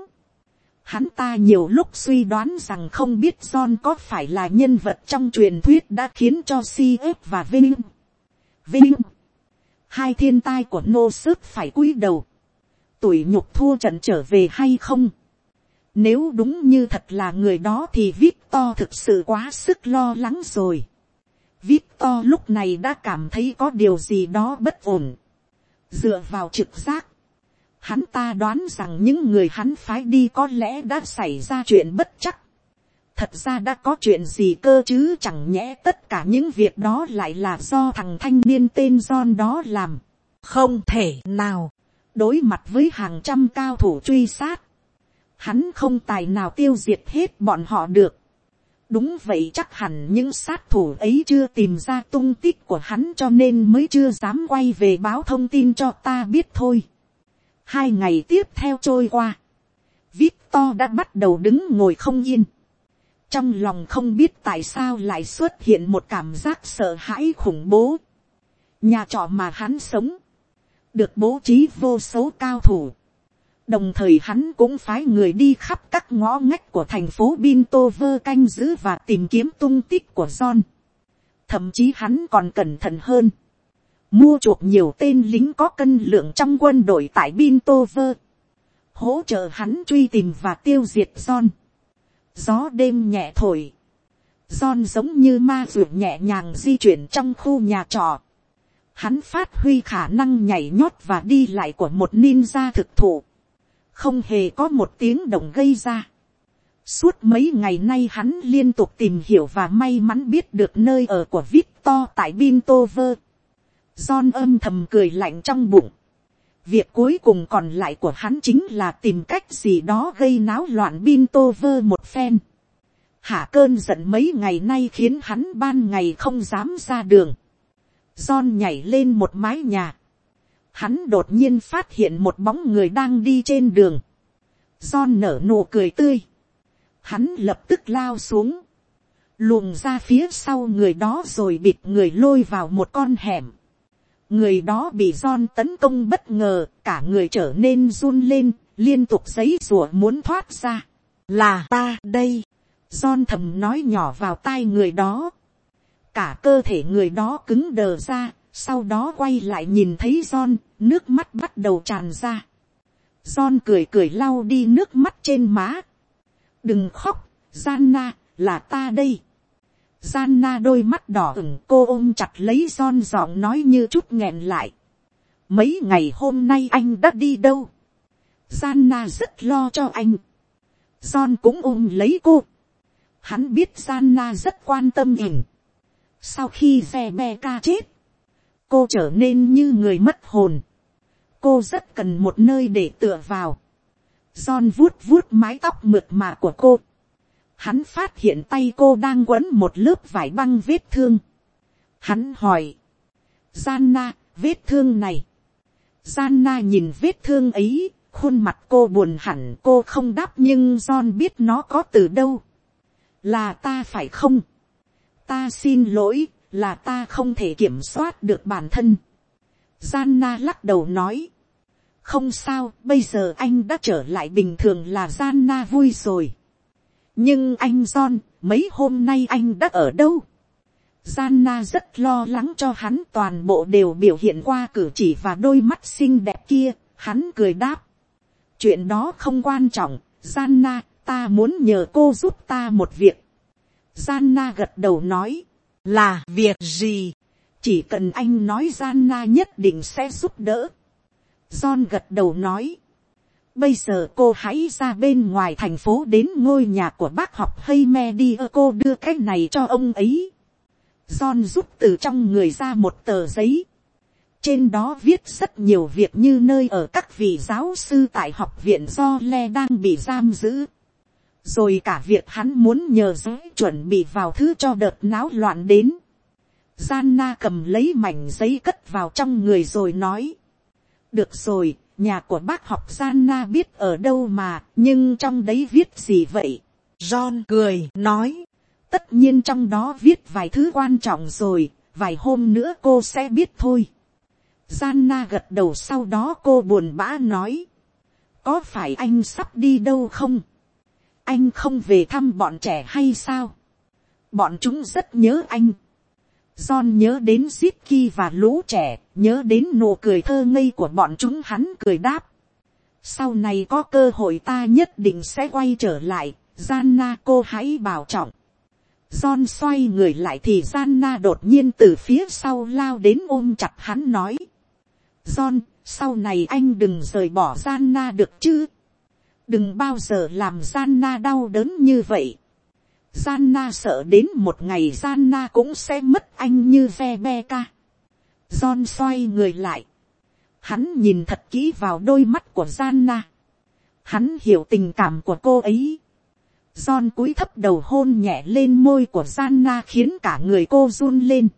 Hắn ta nhiều lúc suy đoán rằng không biết John có phải là nhân vật trong truyền thuyết đã khiến cho CF và Vinh, hai thiên tai của Nô Sớt phải cúi đầu. Tủi nhục thua trận trở về hay không? Nếu đúng như thật là người đó thì Victor thực sự quá sức lo lắng rồi. Victor lúc này đã cảm thấy có điều gì đó bất ổn. Dựa vào trực giác, hắn ta đoán rằng những người hắn phái đi có lẽ đã xảy ra chuyện bất chắc. Thật ra đã có chuyện gì cơ chứ, chẳng nhẽ tất cả những việc đó lại là do thằng thanh niên tên John đó làm. Không thể nào. Đối mặt với hàng trăm cao thủ truy sát, hắn không tài nào tiêu diệt hết bọn họ được. Đúng vậy, chắc hẳn những sát thủ ấy chưa tìm ra tung tích của hắn cho nên mới chưa dám quay về báo thông tin cho ta biết thôi. 2 ngày tiếp theo trôi qua. Victor đã bắt đầu đứng ngồi không yên. Trong lòng không biết tại sao lại xuất hiện một cảm giác sợ hãi khủng bố. Nhà trọ mà hắn sống, được bố trí vô số cao thủ. Đồng thời hắn cũng phái người đi khắp các ngõ ngách của thành phố Bintover canh giữ và tìm kiếm tung tích của John. Thậm chí hắn còn cẩn thận hơn. Mua chuộc nhiều tên lính có cân lượng trong quân đội tại Bintover. Hỗ trợ hắn truy tìm và tiêu diệt John. Gió đêm nhẹ thổi. John giống như ma dược nhẹ nhàng di chuyển trong khu nhà trọ. Hắn phát huy khả năng nhảy nhót và đi lại của một ninja thực thụ. Không hề có một tiếng động gây ra. Suốt mấy ngày nay hắn liên tục tìm hiểu và may mắn biết được nơi ở của Victor tại Bintover. John âm thầm cười lạnh trong bụng. Việc cuối cùng còn lại của hắn chính là tìm cách gì đó gây náo loạn Bintover một phen. Hả cơn giận mấy ngày nay khiến hắn ban ngày không dám ra đường. John nhảy lên một mái nhà. Hắn đột nhiên phát hiện một bóng người đang đi trên đường. John nở nụ cười tươi. Hắn lập tức lao xuống. Luồn ra phía sau người đó rồi bịt người lôi vào một con hẻm. Người đó bị John tấn công bất ngờ. Cả người trở nên run lên. Liên tục giãy giụa muốn thoát ra. Là ta đây. John thầm nói nhỏ vào tai người đó. Cả cơ thể người đó cứng đờ ra. Sau đó quay lại nhìn thấy John, nước mắt bắt đầu tràn ra. John cười cười lau đi nước mắt trên má. Đừng khóc, Gianna, là ta đây. Gianna đôi mắt đỏ ửng, cô ôm chặt lấy John, giọng nói như chút nghẹn lại. Mấy ngày hôm nay anh đã đi đâu? Gianna rất lo cho anh. John cũng ôm lấy cô. Hắn biết Gianna rất quan tâm mình. Sau khi Rebecca chết, cô trở nên như người mất hồn. Cô rất cần một nơi để tựa vào. John vuốt vuốt mái tóc mượt mà của cô. Hắn phát hiện tay cô đang quấn một lớp vải băng vết thương. Hắn hỏi. Gianna, vết thương này. Gianna nhìn vết thương ấy, khuôn mặt cô buồn hẳn. Cô không đáp nhưng John biết nó có từ đâu. Là ta phải không? Ta xin lỗi. Là ta không thể kiểm soát được bản thân. Gianna lắc đầu nói. Không sao, bây giờ anh đã trở lại bình thường là Gianna vui rồi. Nhưng anh John, mấy hôm nay anh đã ở đâu? Gianna rất lo lắng cho hắn, toàn bộ đều biểu hiện qua cử chỉ và đôi mắt xinh đẹp kia. Hắn cười đáp. Chuyện đó không quan trọng, Gianna, ta muốn nhờ cô giúp ta một việc. Gianna gật đầu nói. Là việc gì? Chỉ cần anh nói Gianna nhất định sẽ giúp đỡ. John gật đầu nói. Bây giờ cô hãy ra bên ngoài thành phố đến ngôi nhà của bác học Hayme đi. Cô đưa cái này cho ông ấy. John rút từ trong người ra một tờ giấy. Trên đó viết rất nhiều việc như nơi ở các vị giáo sư tại học viện do Le đang bị giam giữ. Rồi cả việc hắn muốn nhờ giới chuẩn bị vào thứ cho đợt náo loạn đến. Gianna cầm lấy mảnh giấy cất vào trong người rồi nói. Được rồi, nhà của bác học Gianna biết ở đâu mà, nhưng trong đấy viết gì vậy? John cười, nói. Tất nhiên trong đó viết vài thứ quan trọng rồi, vài hôm nữa cô sẽ biết thôi. Gianna gật đầu, sau đó cô buồn bã nói. Có phải anh sắp đi đâu không? Anh không về thăm bọn trẻ hay sao? Bọn chúng rất nhớ anh. John nhớ đến Ziki và lũ trẻ, nhớ đến nụ cười thơ ngây của bọn chúng. Hắn cười đáp. Sau này có cơ hội ta nhất định sẽ quay trở lại. Gianna, cô hãy bảo trọng. John xoay người lại thì Gianna đột nhiên từ phía sau lao đến ôm chặt hắn nói. John, sau này anh đừng rời bỏ Gianna được chứ? Đừng bao giờ làm Gianna đau đớn như vậy. Gianna sợ đến một ngày Gianna cũng sẽ mất anh như Rebecca. John xoay người lại. Hắn nhìn thật kỹ vào đôi mắt của Gianna. Hắn hiểu tình cảm của cô ấy. John cúi thấp đầu hôn nhẹ lên môi của Gianna khiến cả người cô run lên.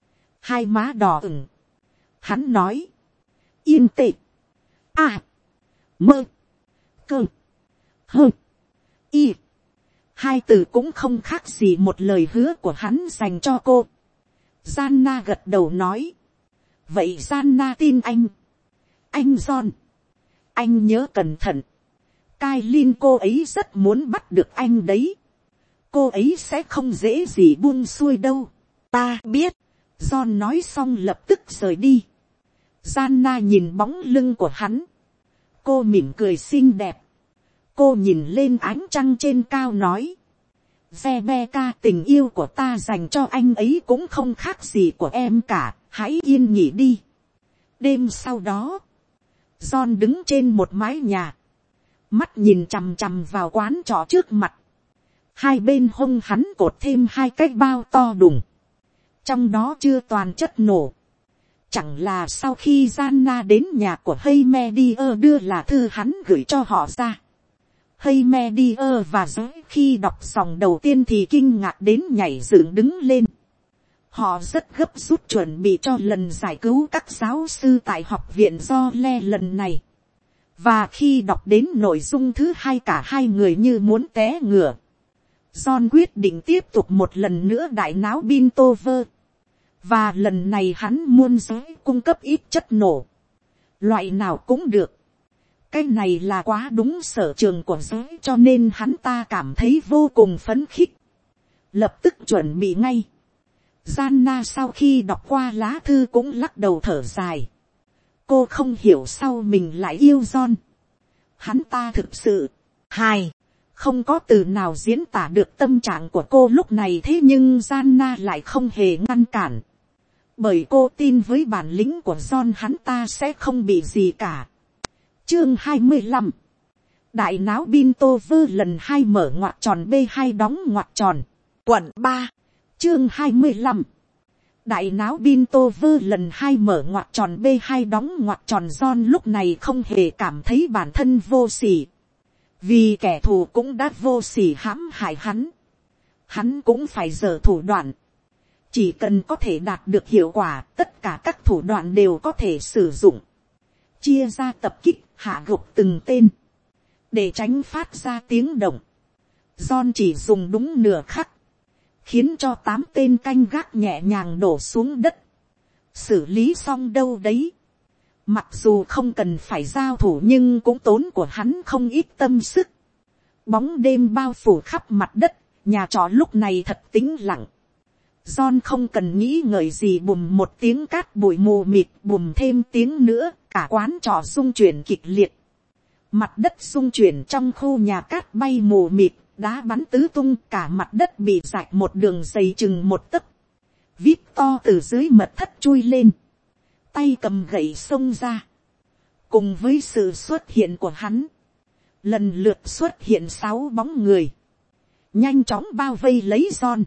Hai má đỏ ửng. Hắn nói. Yên tệ. À. Mơ. Cơ. Hơ. Y. Hai từ cũng không khác gì một lời hứa của hắn dành cho cô. Gianna gật đầu nói. Vậy Gianna tin anh. Anh John. Anh nhớ cẩn thận. Kailin cô ấy rất muốn bắt được anh đấy. Cô ấy sẽ không dễ gì buông xuôi đâu. Ta biết. John nói xong lập tức rời đi. Gianna nhìn bóng lưng của hắn. Cô mỉm cười xinh đẹp. Cô nhìn lên ánh trăng trên cao nói. Rebecca, tình yêu của ta dành cho anh ấy cũng không khác gì của em cả. Hãy yên nghỉ đi. Đêm sau đó. John đứng trên một mái nhà. Mắt nhìn chằm chằm vào quán trọ trước mặt. Hai bên hông hắn cột thêm hai cái bao to đùng. Trong đó chưa toàn chất nổ. Chẳng là sau khi Gianna đến nhà của Heymedier đưa là thư hắn gửi cho họ ra. Heymedier và Zoe khi đọc dòng đầu tiên thì kinh ngạc đến nhảy dựng đứng lên. Họ rất gấp rút chuẩn bị cho lần giải cứu các giáo sư tại học viện do le lần này. Và khi đọc đến nội dung thứ hai cả hai người như muốn té ngửa. John quyết định tiếp tục một lần nữa đại náo Bintover. Và lần này hắn muốn Zoe cung cấp ít chất nổ. Loại nào cũng được. Cái này là quá đúng sở trường của Zoe cho nên hắn ta cảm thấy vô cùng phấn khích. Lập tức chuẩn bị ngay. Gianna sau khi đọc qua lá thư cũng lắc đầu thở dài. Cô không hiểu sao mình lại yêu John. Hắn ta thực sự hài. Không có từ nào diễn tả được tâm trạng của cô lúc này, thế nhưng Gianna lại không hề ngăn cản. Bởi cô tin với bản lĩnh của John hắn ta sẽ không bị gì cả. Chương 25. Đại náo Bintover lần 2 mở ngoặc tròn B2 đóng ngoặc tròn. Quận 3. Chương 25. Đại náo Bintover lần 2 mở ngoặc tròn B2 đóng ngoặc tròn. John lúc này không hề cảm thấy bản thân vô sỉ. Vì kẻ thù cũng đã vô sỉ hãm hại hắn. Hắn cũng phải giở thủ đoạn. Chỉ cần có thể đạt được hiệu quả, tất cả các thủ đoạn đều có thể sử dụng. Chia ra tập kích, hạ gục từng tên. Để tránh phát ra tiếng động. John chỉ dùng đúng nửa khắc. Khiến cho 8 tên canh gác nhẹ nhàng đổ xuống đất. Xử lý xong đâu đấy. Mặc dù không cần phải giao thủ nhưng cũng tốn của hắn không ít tâm sức. Bóng đêm bao phủ khắp mặt đất, nhà trọ lúc này thật tĩnh lặng. John không cần nghĩ ngợi gì, bùm một tiếng cát bụi mù mịt, bùm thêm tiếng nữa, cả quán trọ rung chuyển kịch liệt. Mặt đất rung chuyển trong khu nhà cát bay mù mịt, đá bắn tứ tung, cả mặt đất bị rạch một đường dày chừng 1 tấc. Victor từ dưới mật thất chui lên. Tay cầm gậy xông ra. Cùng với sự xuất hiện của hắn. Lần lượt xuất hiện 6 bóng người. Nhanh chóng bao vây lấy John.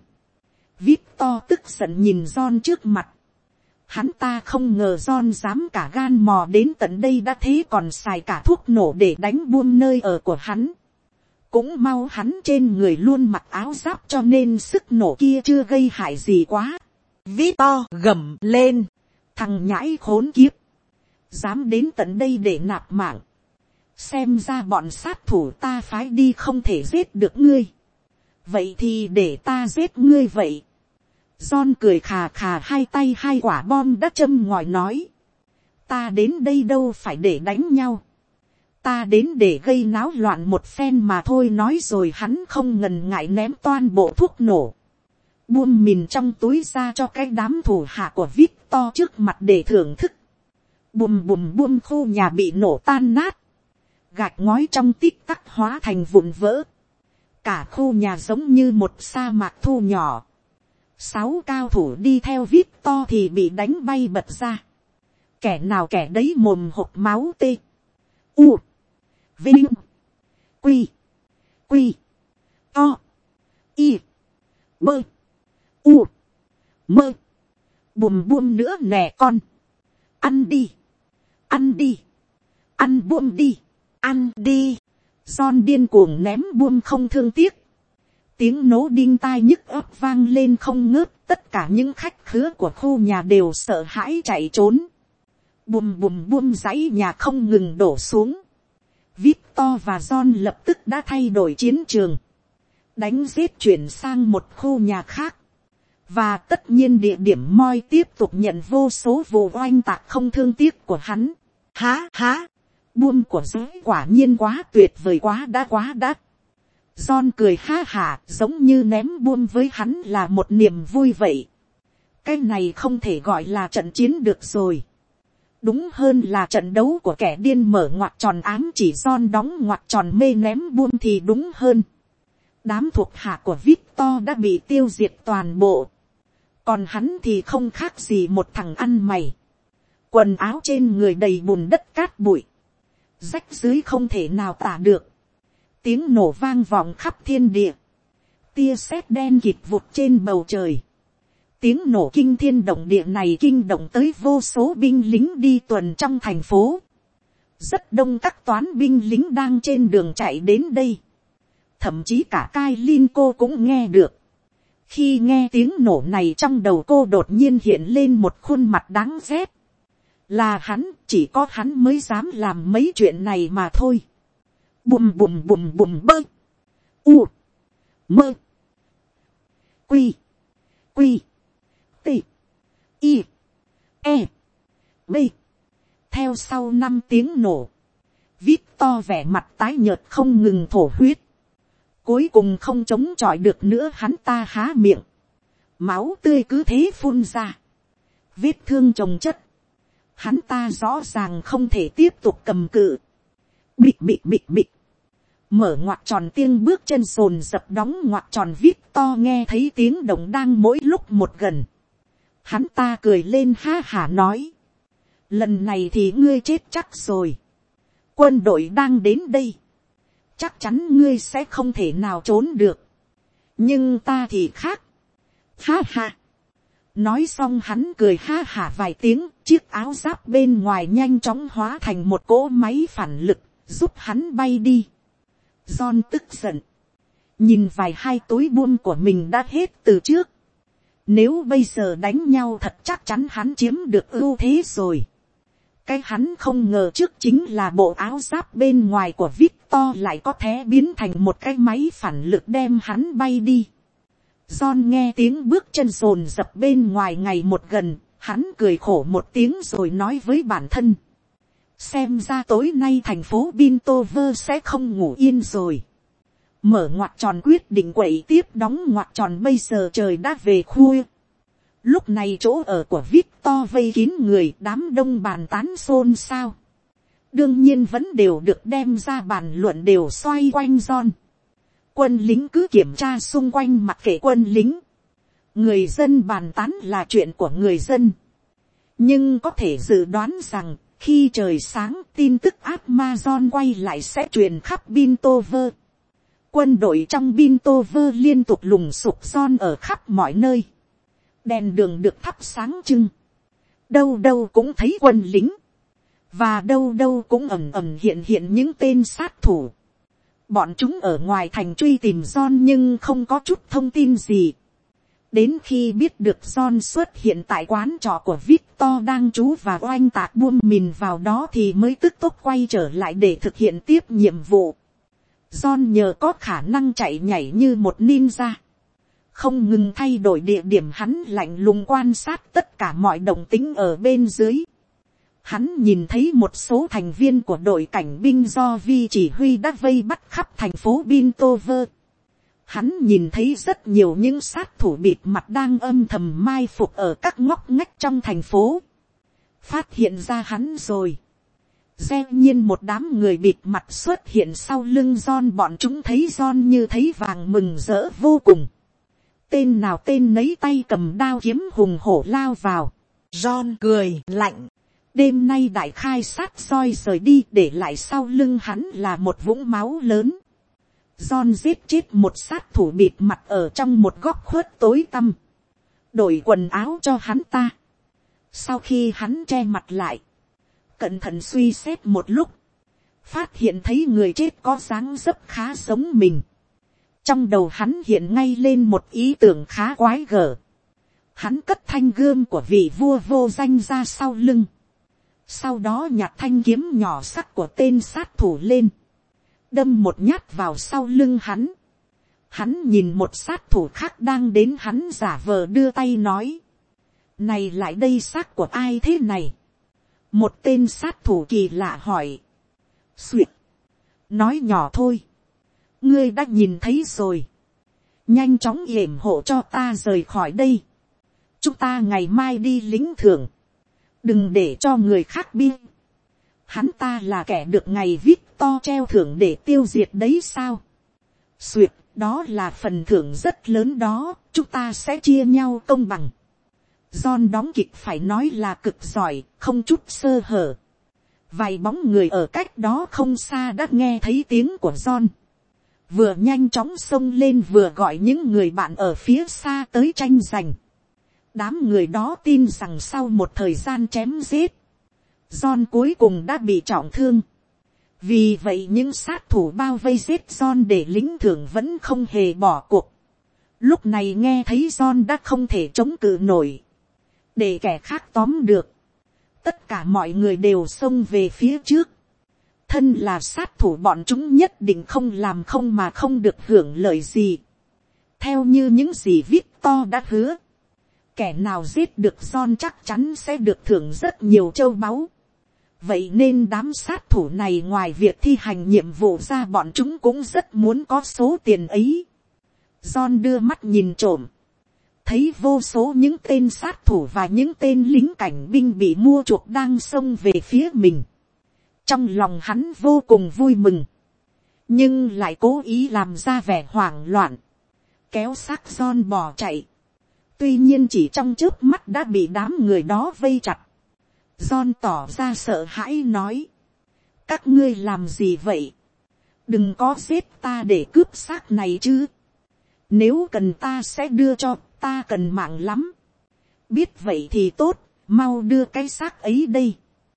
Victor tức giận nhìn John trước mặt. Hắn ta không ngờ John dám cả gan mò đến tận đây, đã thế còn xài cả thuốc nổ để đánh buông nơi ở của hắn. Cũng mau hắn trên người luôn mặc áo giáp cho nên sức nổ kia chưa gây hại gì quá. Victor gầm lên. Thằng nhãi khốn kiếp. Dám đến tận đây để nạp mạng. Xem ra bọn sát thủ ta phái đi không thể giết được ngươi. Vậy thì để ta giết ngươi vậy. John cười khà khà, hai tay 2 quả bom đã châm ngòi nói. Ta đến đây đâu phải để đánh nhau. Ta đến để gây náo loạn một phen mà thôi. Nói rồi hắn không ngần ngại ném toan bộ thuốc nổ. Buông mìn trong túi ra cho cái đám thủ hạ của Victor trước mặt để thưởng thức. Bùm bùm bùm, khu nhà bị nổ tan nát. Gạch ngói trong tích tắc hóa thành vụn vỡ. Cả khu nhà giống như một sa mạc thu nhỏ. 6 cao thủ đi theo Victor thì bị đánh bay bật ra. Kẻ nào kẻ đấy mồm hộc máu tê. U. Vinh. Quy. Quy. To. Y. Bơ. U. Mơ. Bùm buông nữa nè con. Ăn đi. Ăn đi. Ăn buông đi. Ăn đi. John điên cuồng ném buông không thương tiếc. Tiếng nổ đinh tai nhức ấp vang lên không ngớt, tất cả những khách khứa của khu nhà đều sợ hãi chạy trốn. Bùm bùm bùm, dãy nhà không ngừng đổ xuống. Victor và John lập tức đã thay đổi chiến trường, đánh giết chuyển sang một khu nhà khác. Và tất nhiên địa điểm Moi tiếp tục nhận vô số vụ oanh tạc không thương tiếc của hắn. Há há, buông của giới quả nhiên quá tuyệt vời, quá đã. John cười ha hả, giống như ném buông với hắn là một niềm vui vậy. Cái này không thể gọi là trận chiến được rồi. Đúng hơn là trận đấu của kẻ điên mở ngoặc tròn ám chỉ, John đóng ngoặc tròn mê ném buông thì đúng hơn. Đám thuộc hạ của Victor đã bị tiêu diệt toàn bộ. Còn hắn thì không khác gì một thằng ăn mày. Quần áo trên người đầy bùn đất cát bụi, rách dưới không thể nào tả được. Tiếng nổ vang vọng khắp thiên địa. Tia sét đen kịt vụt trên bầu trời. Tiếng nổ kinh thiên động địa này kinh động tới vô số binh lính đi tuần trong thành phố. Rất đông các toán binh lính đang trên đường chạy đến đây. Thậm chí cả Kailin cô cũng nghe được. Khi nghe tiếng nổ này, trong đầu cô đột nhiên hiện lên một khuôn mặt đáng ghét. Là hắn, chỉ có hắn mới dám làm mấy chuyện này mà thôi. Bùm bùm bùm bùm bơ. U. Mơ. Quy. Quy. T. I. E. B. Theo sau 5 tiếng nổ, Victor vẻ mặt tái nhợt không ngừng thổ huyết. Cuối cùng không chống chọi được nữa, hắn ta há miệng. Máu tươi cứ thế phun ra. Vết thương chồng chất. Hắn ta rõ ràng không thể tiếp tục cầm cự. Bịch bịch bịch bịch. Mở ngoặc tròn, tiếng bước chân sồn dập đóng ngoặc tròn. Victor nghe thấy tiếng động đang mỗi lúc một gần. Hắn ta cười lên ha hả nói. Lần này thì ngươi chết chắc rồi. Quân đội đang đến đây. Chắc chắn ngươi sẽ không thể nào trốn được. Nhưng ta thì khác. Ha ha. Nói xong hắn cười ha hả vài tiếng. Chiếc áo giáp bên ngoài nhanh chóng hóa thành một cỗ máy phản lực, giúp hắn bay đi. John tức giận. Nhìn vài hai túi buông của mình đã hết từ trước. Nếu bây giờ đánh nhau thật chắc chắn hắn chiếm được ưu thế rồi. Cái hắn không ngờ trước chính là bộ áo giáp bên ngoài của Victor lại có thể biến thành một cái máy phản lực đem hắn bay đi. John nghe tiếng bước chân rồn rập bên ngoài ngày một gần, hắn cười khổ một tiếng rồi nói với bản thân. Xem ra tối nay thành phố Bintover sẽ không ngủ yên rồi. Mở ngoặc tròn quyết định quậy tiếp đóng ngoặc tròn, bây giờ trời đã về khuya. Lúc này chỗ ở của Victor vây kín người, đám đông bàn tán xôn xao. Đương nhiên vẫn đều được đem ra bàn luận, đều xoay quanh John. Quân lính cứ kiểm tra xung quanh mặc kệ quân lính. Người dân bàn tán là chuyện của người dân. Nhưng có thể dự đoán rằng, khi trời sáng tin tức ác ma John quay lại sẽ truyền khắp Bintover. Quân đội trong Bintover liên tục lùng sục John ở khắp mọi nơi. Đèn đường được thắp sáng trưng. Đâu đâu cũng thấy quân lính. Và đâu đâu cũng ầm ầm hiện hiện những tên sát thủ. Bọn chúng ở ngoài thành truy tìm John nhưng không có chút thông tin gì. Đến khi biết được John xuất hiện tại quán trọ của Victor đang trú và oanh tạc buông mìn vào đó thì mới tức tốc quay trở lại để thực hiện tiếp nhiệm vụ. John nhờ có khả năng chạy nhảy như một ninja. Không ngừng thay đổi địa điểm, hắn lạnh lùng quan sát tất cả mọi động tĩnh ở bên dưới. Hắn nhìn thấy một số thành viên của đội cảnh binh do Vi chỉ huy đã vây bắt khắp thành phố Bintover. Hắn nhìn thấy rất nhiều những sát thủ bịt mặt đang âm thầm mai phục ở các ngóc ngách trong thành phố. Phát hiện ra hắn rồi. Dĩ nhiên một đám người bịt mặt xuất hiện sau lưng John, bọn chúng thấy John như thấy vàng mừng rỡ vô cùng. Tên nào tên nấy tay cầm đao kiếm hùng hổ lao vào. John cười lạnh. Đêm nay đại khai sát roi rời đi, để lại sau lưng hắn là một vũng máu lớn. John giết chết một sát thủ bịt mặt ở trong một góc khuất tối tăm. Đổi quần áo cho hắn ta. Sau khi hắn che mặt lại, cẩn thận suy xét một lúc, phát hiện thấy người chết có dáng dấp khá giống mình. Trong đầu hắn hiện ngay lên một ý tưởng khá quái gở. Hắn cất thanh gươm của vị vua vô danh ra sau lưng. Sau đó nhặt thanh kiếm nhỏ sắc của tên sát thủ lên. Đâm một nhát vào sau lưng hắn. Hắn nhìn một sát thủ khác đang đến, hắn giả vờ đưa tay nói. Này lại đây, xác của ai thế này? Một tên sát thủ kỳ lạ hỏi. Xuyệt. Nói nhỏ thôi. Ngươi đã nhìn thấy rồi. Nhanh chóng yểm hộ cho ta rời khỏi đây. Chúng ta ngày mai đi lính thưởng. Đừng để cho người khác biết. Hắn ta là kẻ được ngày Victor treo thưởng để tiêu diệt đấy sao? Xuyệt, đó là phần thưởng rất lớn đó. Chúng ta sẽ chia nhau công bằng. John đóng kịch phải nói là cực giỏi, không chút sơ hở. Vài bóng người ở cách đó không xa đã nghe thấy tiếng của John. Vừa nhanh chóng xông lên vừa gọi những người bạn ở phía xa tới tranh giành. Đám người đó tin rằng sau một thời gian chém giết, John cuối cùng đã bị trọng thương. Vì vậy những sát thủ bao vây giết John để lĩnh thưởng vẫn không hề bỏ cuộc. Lúc này nghe thấy John đã không thể chống cự nổi, để kẻ khác tóm được, tất cả mọi người đều xông về phía trước. Thân là sát thủ bọn chúng nhất định không làm không mà không được hưởng lợi gì. Theo như những gì Victor đã hứa, kẻ nào giết được John chắc chắn sẽ được thưởng rất nhiều châu báu. Vậy nên đám sát thủ này ngoài việc thi hành nhiệm vụ ra, bọn chúng cũng rất muốn có số tiền ấy. John đưa mắt nhìn trộm, thấy vô số những tên sát thủ và những tên lính cảnh binh bị mua chuộc đang xông về phía mình. Trong lòng hắn vô cùng vui mừng, nhưng lại cố ý làm ra vẻ hoảng loạn, kéo xác John bỏ chạy. Tuy nhiên chỉ trong chớp mắt đã bị đám người đó vây chặt. John tỏ ra sợ hãi nói. Các ngươi làm gì vậy? Đừng có giết ta để cướp xác này chứ. Nếu cần ta sẽ đưa cho, ta cần mạng lắm. Biết vậy thì tốt, mau đưa cái xác ấy đây.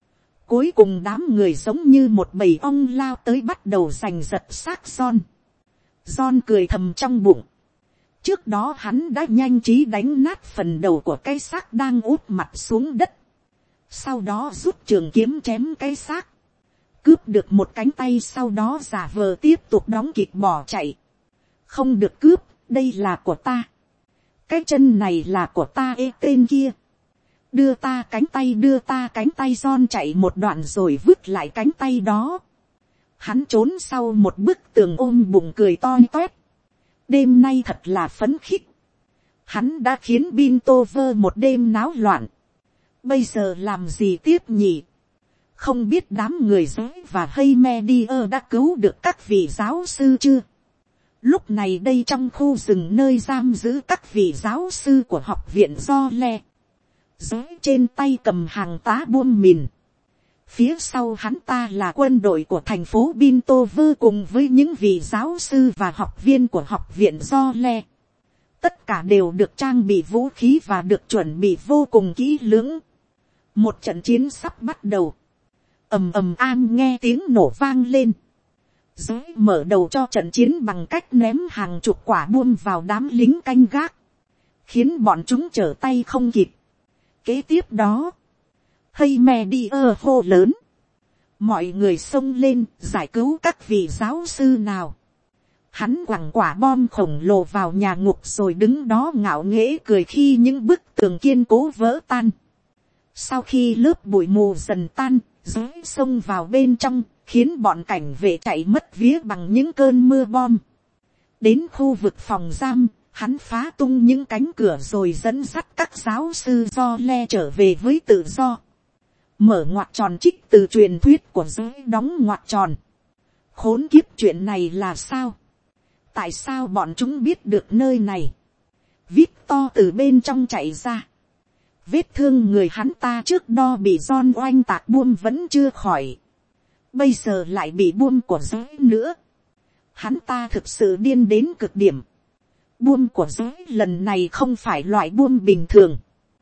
Cuối cùng đám người giống như một bầy ong lao tới bắt đầu giành giật xác John. John cười thầm trong bụng. Trước đó hắn đã nhanh trí đánh nát phần đầu của cái xác đang úp mặt xuống đất. Sau đó rút trường kiếm chém cái xác. Cướp được một cánh tay, sau đó giả vờ tiếp tục đóng kịch bỏ chạy. Không được cướp, đây là của ta. Cái chân này là của ta, tên kia. Đưa ta cánh tay, đưa ta cánh tay. John chạy một đoạn rồi vứt lại cánh tay đó. Hắn trốn sau một bức tường ôm bụng cười to toét. Đêm nay thật là phấn khích. Hắn đã khiến Bintover một đêm náo loạn. Bây giờ làm gì tiếp nhỉ? Không biết đám người giới và Heymedier đã cứu được các vị giáo sư chưa? Lúc này đây trong khu rừng nơi giam giữ các vị giáo sư của học viện Do Le, giới trên tay cầm hàng tá buôn mìn. Phía sau hắn ta là quân đội của thành phố Bintover cùng với những vị giáo sư và học viên của học viện Do Le. Tất cả đều được trang bị vũ khí và được chuẩn bị vô cùng kỹ lưỡng. Một trận chiến sắp bắt đầu. Ầm ầm an nghe tiếng nổ vang lên. Giới mở đầu cho trận chiến bằng cách ném hàng chục quả buôn vào đám lính canh gác, khiến bọn chúng trở tay không kịp. Kế tiếp đó, Heymedier hô lớn. Mọi người xông lên giải cứu các vị giáo sư nào. Hắn quẳng quả bom khổng lồ vào nhà ngục rồi đứng đó ngạo nghễ cười khi những bức tường kiên cố vỡ tan. Sau khi lớp bụi mù dần tan, giới xông vào bên trong, khiến bọn cảnh vệ chạy mất vía bằng những cơn mưa bom. Đến khu vực phòng giam, hắn phá tung những cánh cửa rồi dẫn dắt các giáo sư Do Le trở về với tự do. Mở ngoặc tròn trích từ truyền thuyết của giới đóng ngoặc tròn. Khốn kiếp, chuyện này là sao? Tại sao bọn chúng biết được nơi này? Victor từ bên trong chạy ra. Vết thương người hắn ta trước đó bị John oanh tạc buông vẫn chưa khỏi. Bây giờ lại bị buông của giới nữa. Hắn ta thực sự điên đến cực điểm. Buông của giới lần này không phải loại buông bình thường.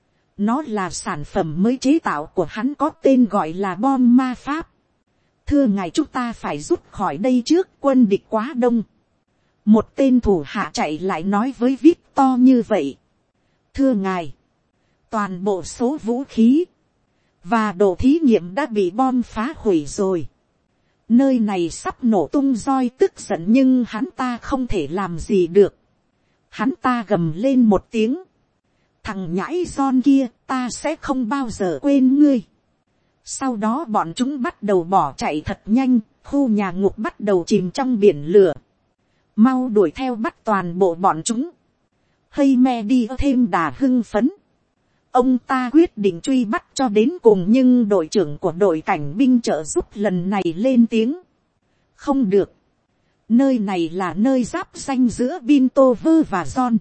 Nó là sản phẩm mới chế tạo của hắn có tên gọi là bom ma pháp. Thưa ngài, chúng ta phải rút khỏi đây trước, quân địch quá đông. Một tên thủ hạ chạy lại nói với Victor như vậy. Thưa ngài, toàn bộ số vũ khí và đồ thí nghiệm đã bị bom phá hủy rồi. Nơi này sắp nổ tung roi tức giận nhưng hắn ta không thể làm gì được. Hắn ta gầm lên một tiếng. Thằng nhãi John kia, ta sẽ không bao giờ quên ngươi. Sau đó bọn chúng bắt đầu bỏ chạy thật nhanh, khu nhà ngục bắt đầu chìm trong biển lửa. Mau đuổi theo bắt toàn bộ bọn chúng. Hay me đi thêm đà hưng phấn. Ông ta quyết định truy bắt cho đến cùng nhưng đội trưởng của đội cảnh binh trợ giúp lần này lên tiếng. Không được. Nơi này là nơi giáp ranh giữa Bintover và John.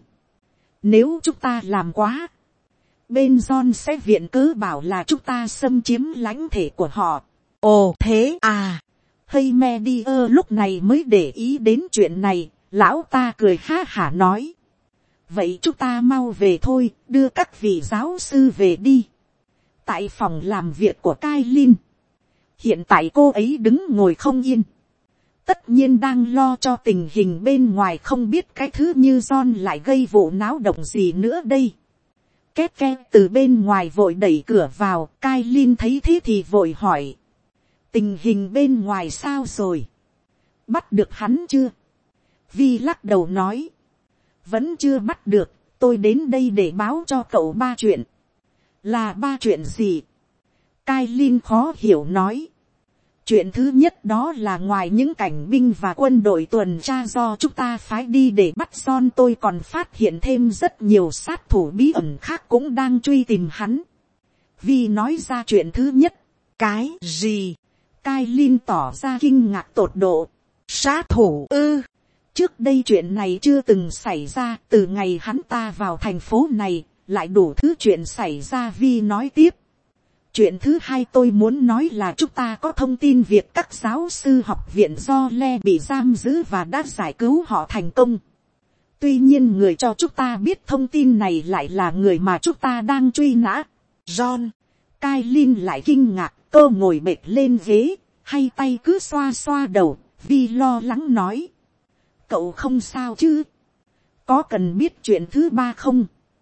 Nếu chúng ta làm quá, bên John sẽ viện cớ bảo là chúng ta xâm chiếm lãnh thể của họ. Ồ thế à. Hay Medier lúc này mới để ý đến chuyện này. Lão ta cười ha hả nói. Vậy chúng ta mau về thôi, đưa các vị giáo sư về đi. Tại phòng làm việc của Kailin, hiện tại cô ấy đứng ngồi không yên. Tất nhiên đang lo cho tình hình bên ngoài, không biết cái thứ như John lại gây vụ náo động gì nữa đây. Két két từ bên ngoài vội đẩy cửa vào, Kailin thấy thế thì vội hỏi. Tình hình bên ngoài sao rồi? Bắt được hắn chưa? Vi lắc đầu nói. Vẫn chưa bắt được, tôi đến đây để báo cho cậu 3 chuyện. Là 3 chuyện gì? Kailin khó hiểu nói. Chuyện thứ nhất đó là ngoài những cảnh binh và quân đội tuần tra do chúng ta phái đi để bắt John, tôi còn phát hiện thêm rất nhiều sát thủ bí ẩn khác cũng đang truy tìm hắn. Vi nói ra chuyện thứ nhất. Cái gì? Kailin tỏ ra kinh ngạc tột độ. Sát thủ ư? Trước đây chuyện này chưa từng xảy ra, từ ngày hắn ta vào thành phố này, lại đủ thứ chuyện xảy ra. Vi nói tiếp. Chuyện thứ hai tôi muốn nói là chúng ta có thông tin việc các giáo sư học viện do Le bị giam giữ và đã giải cứu họ thành công. Tuy nhiên người cho chúng ta biết thông tin này lại là người mà chúng ta đang truy nã. John. Kailin lại kinh ngạc, cô ngồi bệt lên ghế, hay tay cứ xoa xoa đầu. Vi lo lắng nói. Cậu không sao chứ? Có cần biết chuyện thứ ba không?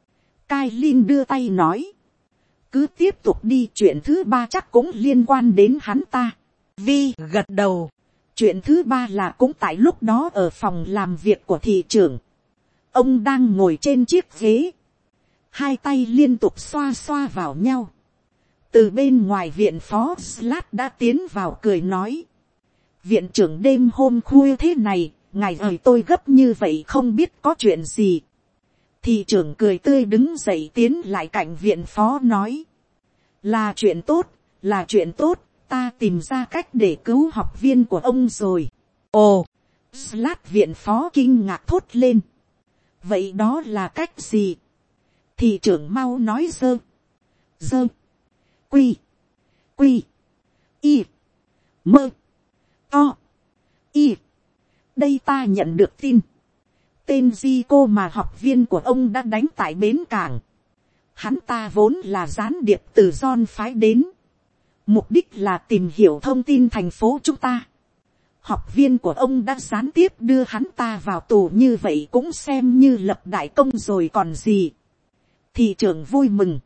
Kailin đưa tay nói. Cứ tiếp tục đi, chuyện thứ ba chắc cũng liên quan đến hắn ta. Vi gật đầu. Chuyện thứ ba là cũng tại lúc đó ở phòng làm việc của thị trưởng. Ông đang ngồi trên chiếc ghế. Hai tay liên tục xoa xoa vào nhau. Từ bên ngoài viện phó Slat đã tiến vào cười nói. Viện trưởng đêm hôm khuya thế này, ngài ơi tôi gấp như vậy không biết có chuyện gì. Thị trưởng cười tươi đứng dậy tiến lại cạnh viện phó nói. Là chuyện tốt, là chuyện tốt, ta tìm ra cách để cứu học viên của ông rồi. Ồ, Slat viện phó kinh ngạc thốt lên. Vậy đó là cách gì? Thị trưởng mau nói dơ. Dơ. Quy. Quy. Y. Mơ. To. Y. Đây ta nhận được tin. Tên di cô mà học viên của ông đã đánh tại bến cảng. Hắn ta vốn là gián điệp từ John phái đến. Mục đích là tìm hiểu thông tin thành phố chúng ta. Học viên của ông đã gián tiếp đưa hắn ta vào tù, như vậy cũng xem như lập đại công rồi còn gì. Thị trưởng vui mừng.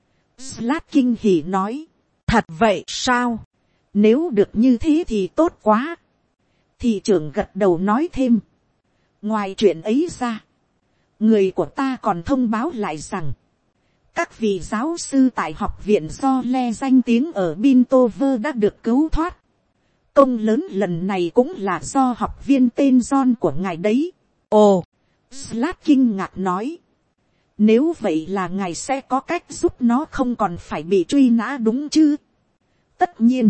Slat kinh hỉ nói. Thật vậy sao? Nếu được như thế thì tốt quá. Thị trưởng gật đầu nói thêm. Ngoài chuyện ấy ra, người của ta còn thông báo lại rằng, các vị giáo sư tại học viện do Le danh tiếng ở Bintover đã được cứu thoát. Công lớn lần này cũng là do học viên tên John của ngài đấy. Ồ, Slat kinh ngạc nói. Nếu vậy là ngài sẽ có cách giúp nó không còn phải bị truy nã đúng chứ? Tất nhiên.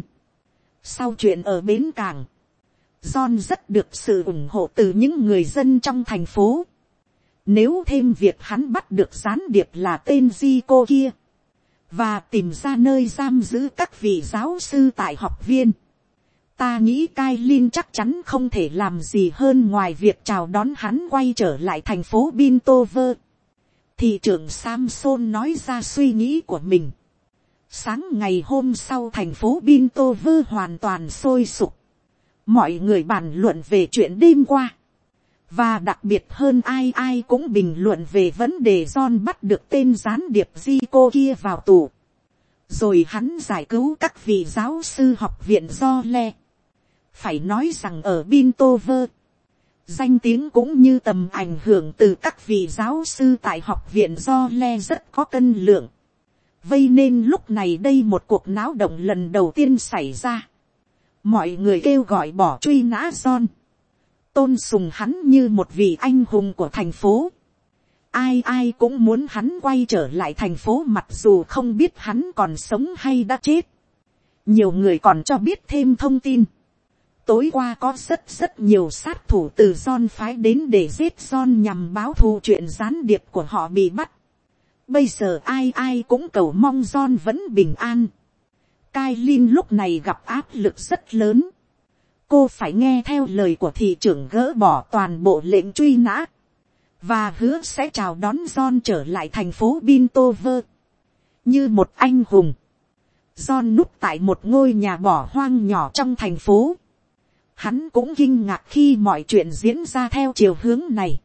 Sau chuyện ở bến cảng, John rất được sự ủng hộ từ những người dân trong thành phố. Nếu thêm việc hắn bắt được gián điệp là tên di cô kia, và tìm ra nơi giam giữ các vị giáo sư tại học viên, ta nghĩ Kailin chắc chắn không thể làm gì hơn ngoài việc chào đón hắn quay trở lại thành phố Bintover. Thị trưởng Samson nói ra suy nghĩ của mình. Sáng ngày hôm sau thành phố Bintover hoàn toàn sôi sục. Mọi người bàn luận về chuyện đêm qua. Và đặc biệt hơn ai cũng bình luận về vấn đề John bắt được tên gián điệp Zico kia vào tù. Rồi hắn giải cứu các vị giáo sư học viện Yole. Phải nói rằng ở Bintover, danh tiếng cũng như tầm ảnh hưởng từ các vị giáo sư tại học viện Yole rất có cân lượng. Vây nên lúc này đây một cuộc náo động lần đầu tiên xảy ra. Mọi người kêu gọi bỏ truy nã John. Tôn sùng hắn như một vị anh hùng của thành phố. Ai cũng muốn hắn quay trở lại thành phố mặc dù không biết hắn còn sống hay đã chết. Nhiều người còn cho biết thêm thông tin. Tối qua có rất nhiều sát thủ từ John phái đến để giết John nhằm báo thù chuyện gián điệp của họ bị bắt. Bây giờ ai cũng cầu mong John vẫn bình an. Kailin lúc này gặp áp lực rất lớn. Cô phải nghe theo lời của thị trưởng gỡ bỏ toàn bộ lệnh truy nã. Và hứa sẽ chào đón John trở lại thành phố Bintover. Như một anh hùng. John núp tại một ngôi nhà bỏ hoang nhỏ trong thành phố. Hắn cũng kinh ngạc khi mọi chuyện diễn ra theo chiều hướng này.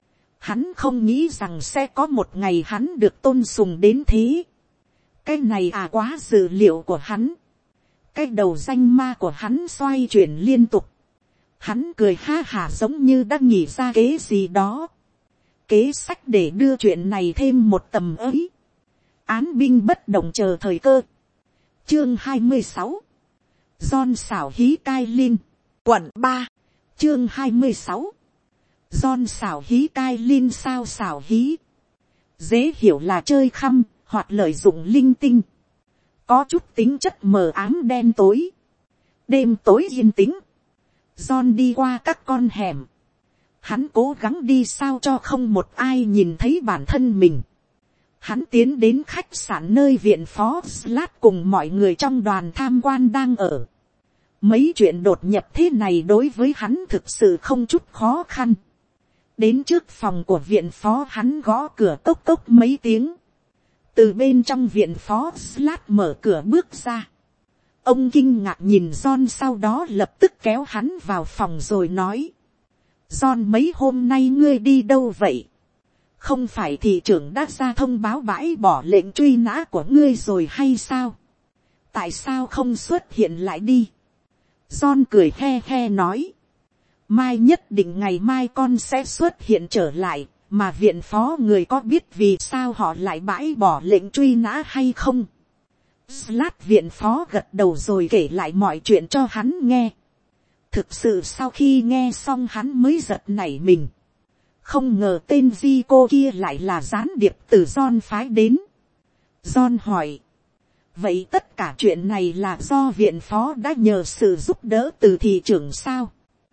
Hắn không nghĩ rằng sẽ có một ngày hắn được tôn sùng đến thế. Cái này quá dự liệu của hắn. Cái đầu danh ma của hắn xoay chuyển liên tục. Hắn cười ha hả giống như đã nghĩ ra kế gì đó. Kế sách để đưa chuyện này thêm một tầm ấy. Án binh bất động chờ thời cơ. Chương 26. John xảo hí Kailin. Quận 3. Chương 26. John xảo hí Kailin sao xảo hí. Dễ hiểu là chơi khăm, hoặc lợi dụng linh tinh. Có chút tính chất mờ ám đen tối. Đêm tối yên tĩnh. John đi qua các con hẻm. Hắn cố gắng đi sao cho không một ai nhìn thấy bản thân mình. Hắn tiến đến khách sạn nơi viện phó Slat cùng mọi người trong đoàn tham quan đang ở. Mấy chuyện đột nhập thế này đối với hắn thực sự không chút khó khăn. Đến trước phòng của viện phó hắn gõ cửa tốc tốc mấy tiếng. Từ bên trong viện phó Slat mở cửa bước ra. Ông kinh ngạc nhìn John sau đó lập tức kéo hắn vào phòng rồi nói. John mấy hôm nay ngươi đi đâu vậy? Không phải thị trưởng đã ra thông báo bãi bỏ lệnh truy nã của ngươi rồi hay sao? Tại sao không xuất hiện lại đi? John cười he he nói. Mai nhất định ngày mai con sẽ xuất hiện trở lại. Mà viện phó người có biết vì sao họ lại bãi bỏ lệnh truy nã hay không? Slat viện phó gật đầu rồi kể lại mọi chuyện cho hắn nghe. Thực sự sau khi nghe xong hắn mới giật nảy mình. Không ngờ tên Zico kia lại là gián điệp từ John phái đến. John hỏi. Vậy tất cả chuyện này là do viện phó đã nhờ sự giúp đỡ từ thị trưởng sao?